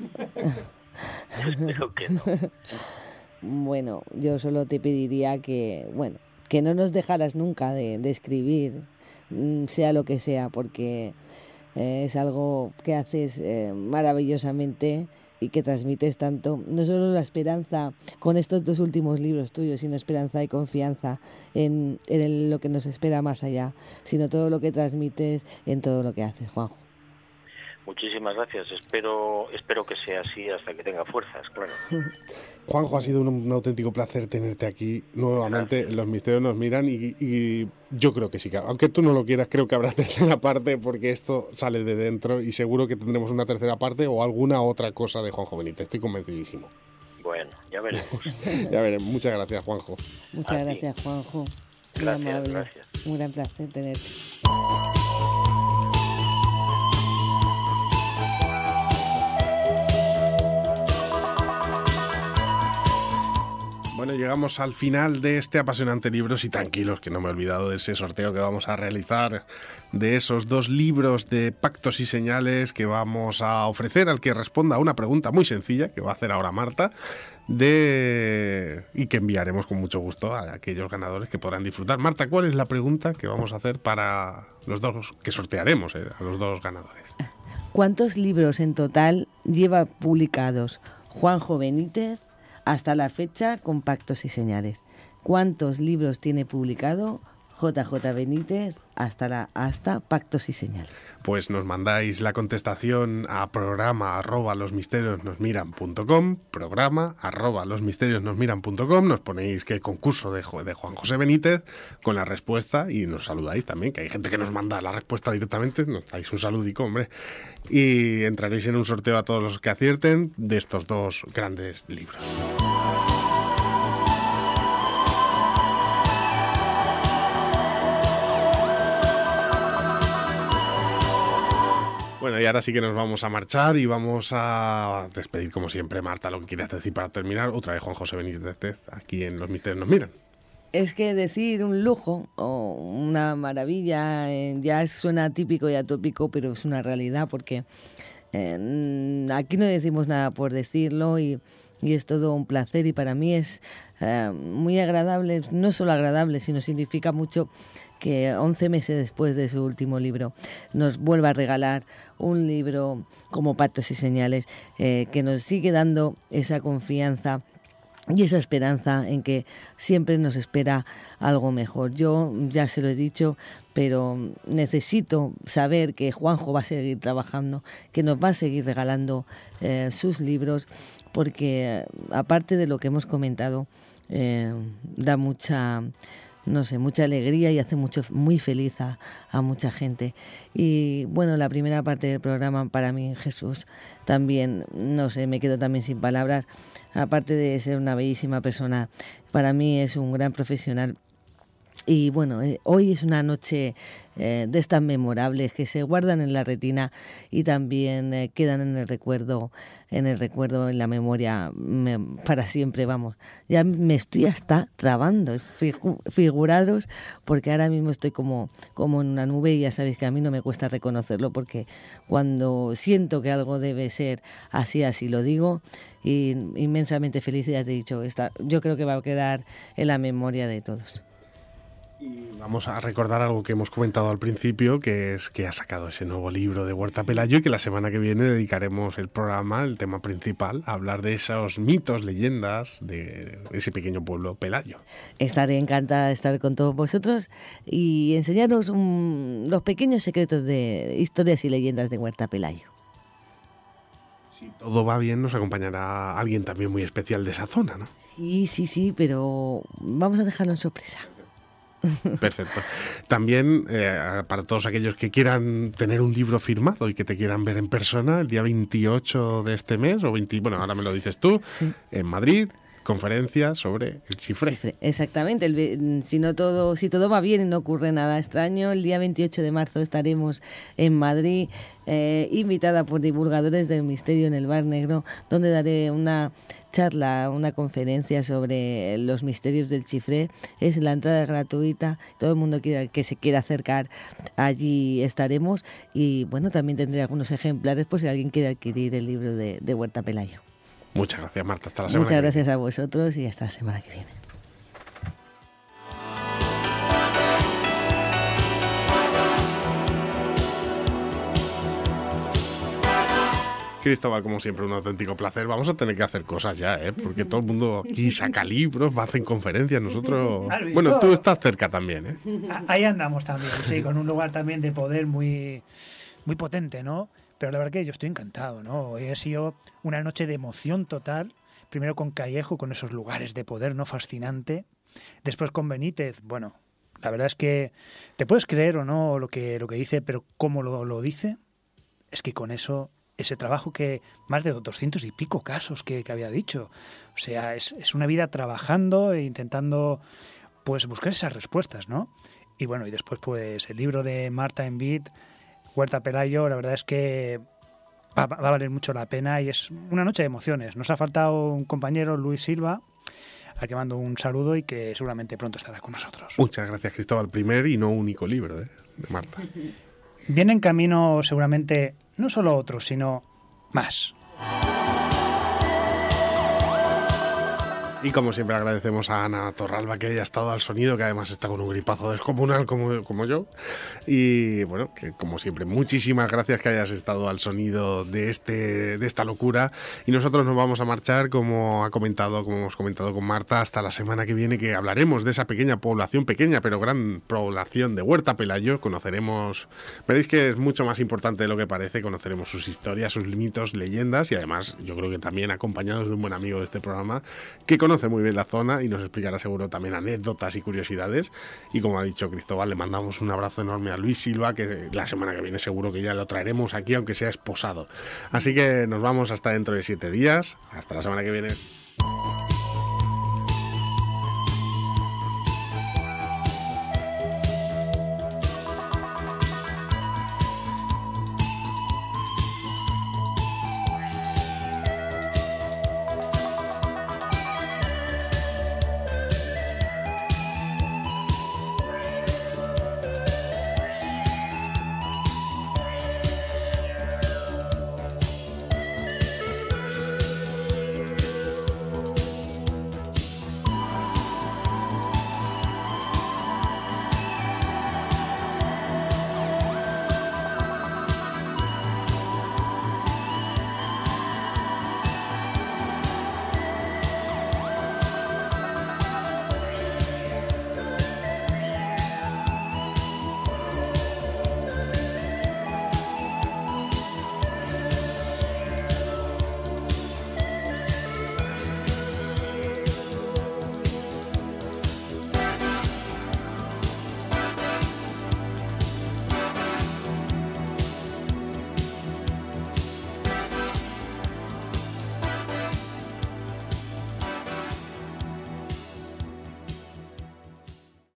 Espero que no. Bueno, yo solo te pediría que, bueno, que no nos dejaras nunca de, de escribir, sea lo que sea, porque eh, es algo que haces eh, maravillosamente y que transmites tanto, no solo la esperanza con estos dos últimos libros tuyos, sino esperanza y confianza en, en el, lo que nos espera más allá, sino todo lo que transmites en todo lo que haces, Juanjo. Muchísimas gracias, espero espero que sea así hasta que tenga fuerzas, claro. Juanjo, ha sido un, un auténtico placer tenerte aquí nuevamente. Gracias. Los misterios nos miran y, y yo creo que sí, que, aunque tú no lo quieras, creo que habrá tercera parte, porque esto sale de dentro y seguro que tendremos una tercera parte o alguna otra cosa de Juanjo Benítez, estoy convencidísimo. Bueno, ya veremos. Ya veremos, muchas gracias, Juanjo. Muchas A gracias, ti. Juanjo. Gracias, Muy amable. gracias. Un gran placer tenerte. Bueno, llegamos al final de este apasionante libro, y tranquilos que no me he olvidado de ese sorteo que vamos a realizar, de esos dos libros de Pactos y Señales que vamos a ofrecer al que responda a una pregunta muy sencilla que va a hacer ahora Marta, de y que enviaremos con mucho gusto a aquellos ganadores que podrán disfrutar. Marta, ¿cuál es la pregunta que vamos a hacer para los dos, que sortearemos eh, a los dos ganadores? ¿Cuántos libros en total lleva publicados Juanjo Benítez hasta la fecha con Pactos y Señales? ¿Cuántos libros tiene publicado J J Benítez, hasta la hasta Pactos y Señales. Pues nos mandáis la contestación a programa arroba losmisteriosnosmiran.com, programa arroba losmisteriosnosmiran.com, nos ponéis qué concurso de, de Juan José Benítez con la respuesta y nos saludáis también, que hay gente que nos manda la respuesta directamente, nos dais un saludico, hombre, y entraréis en un sorteo a todos los que acierten de estos dos grandes libros. Bueno, y ahora sí que nos vamos a marchar y vamos a despedir, como siempre, Marta, lo que quieras decir para terminar. Otra vez Juan José Benítez, aquí en Los Misterios Nos Miran. Es que decir un lujo o una maravilla eh, ya suena típico y atópico, pero es una realidad porque eh, aquí no decimos nada por decirlo y, y es todo un placer y para mí es eh, muy agradable, no solo agradable, sino significa mucho que once meses después de su último libro nos vuelva a regalar un libro como Pactos y Señales, eh, que nos sigue dando esa confianza y esa esperanza en que siempre nos espera algo mejor. Yo ya se lo he dicho, pero necesito saber que Juanjo va a seguir trabajando, que nos va a seguir regalando eh, sus libros, porque aparte de lo que hemos comentado, eh, da mucha... no sé, mucha alegría y hace mucho muy feliz a, a mucha gente. Y bueno, la primera parte del programa para mí, Jesús, también, no sé, me quedo también sin palabras. Aparte de ser una bellísima persona, para mí es un gran profesional. Y bueno, eh, hoy es una noche eh, de estas memorables que se guardan en la retina y también eh, quedan en el recuerdo, en el recuerdo, en la memoria me, para siempre, vamos. Ya me estoy hasta trabando, figu, figurados, porque ahora mismo estoy como, como en una nube y ya sabéis que a mí no me cuesta reconocerlo porque cuando siento que algo debe ser así, así lo digo. Y inmensamente feliz, ya te he dicho, esta, yo creo que va a quedar en la memoria de todos. Y vamos a recordar algo que hemos comentado al principio, que es que ha sacado ese nuevo libro de Huerta Pelayo y que la semana que viene dedicaremos el programa, el tema principal, a hablar de esos mitos, leyendas de ese pequeño pueblo Pelayo. Estaré encantada de estar con todos vosotros y enseñaros un, los pequeños secretos de historias y leyendas de Huerta Pelayo. Si todo va bien, nos acompañará alguien también muy especial de esa zona, ¿no? Sí, sí, sí, pero vamos a dejarlo en sorpresa. Perfecto. También, eh, para todos aquellos que quieran tener un libro firmado y que te quieran ver en persona, el día veintiocho de este mes, o veinte, bueno, ahora me lo dices tú, sí, en Madrid, conferencia sobre el chifré. Exactamente. El, si, no todo, si todo va bien y no ocurre nada extraño, el día veintiocho de marzo estaremos en Madrid, eh, invitada por divulgadores del misterio en el Bar Negro, donde daré una charla, una conferencia sobre los misterios del chifré. Es la entrada gratuita, todo el mundo que, que se quiera acercar allí estaremos y bueno, también tendré algunos ejemplares por si alguien quiere adquirir el libro de, de Huerta Pelayo. Muchas gracias, Marta, hasta la semana Muchas que gracias viene. a vosotros y hasta la semana que viene. Cristóbal, como siempre, un auténtico placer. Vamos a tener que hacer cosas ya, ¿eh? Porque todo el mundo aquí saca libros, hacen conferencias. Nosotros... Bueno, tú estás cerca también, ¿eh? Ahí andamos también, sí, con un lugar también de poder muy, muy potente, ¿no? Pero la verdad que yo estoy encantado, ¿no? Hoy ha sido una noche de emoción total. Primero con Callejo, con esos lugares de poder, ¿no? Fascinante. Después con Benítez, bueno, la verdad es que te puedes creer o no lo que, lo que dice, pero cómo lo, lo dice, es que con eso... ese trabajo que más de doscientos y pico casos que, que había dicho. O sea, es, es una vida trabajando e intentando pues buscar esas respuestas, ¿no? Y bueno, y después pues el libro de Marta Envid, Huerta Pelayo, la verdad es que va, va a valer mucho la pena y es una noche de emociones. Nos ha faltado un compañero, Luis Silva, al que mando un saludo y que seguramente pronto estará con nosotros. Muchas gracias, Cristóbal. Primer y no único libro, ¿eh? De Marta. Viene en camino seguramente no solo otros, sino más. Y como siempre agradecemos a Ana Torralba que haya estado al sonido, que además está con un gripazo descomunal como, como yo. Y bueno, que como siempre, muchísimas gracias que hayas estado al sonido de, este, de esta locura. Y nosotros nos vamos a marchar, como ha comentado, como hemos comentado con Marta, hasta la semana que viene, que hablaremos de esa pequeña población, pequeña pero gran población de Huerta Pelayo. Conoceremos, veréis que es mucho más importante de lo que parece, conoceremos sus historias, sus mitos, leyendas, y además yo creo que también acompañados de un buen amigo de este programa que conoce muy bien la zona y nos explicará seguro también anécdotas y curiosidades. Y como ha dicho Cristóbal, le mandamos un abrazo enorme a Luis Silva, que la semana que viene seguro que ya lo traeremos aquí, aunque sea esposado. Así que nos vamos hasta dentro de siete días. Hasta la semana que viene.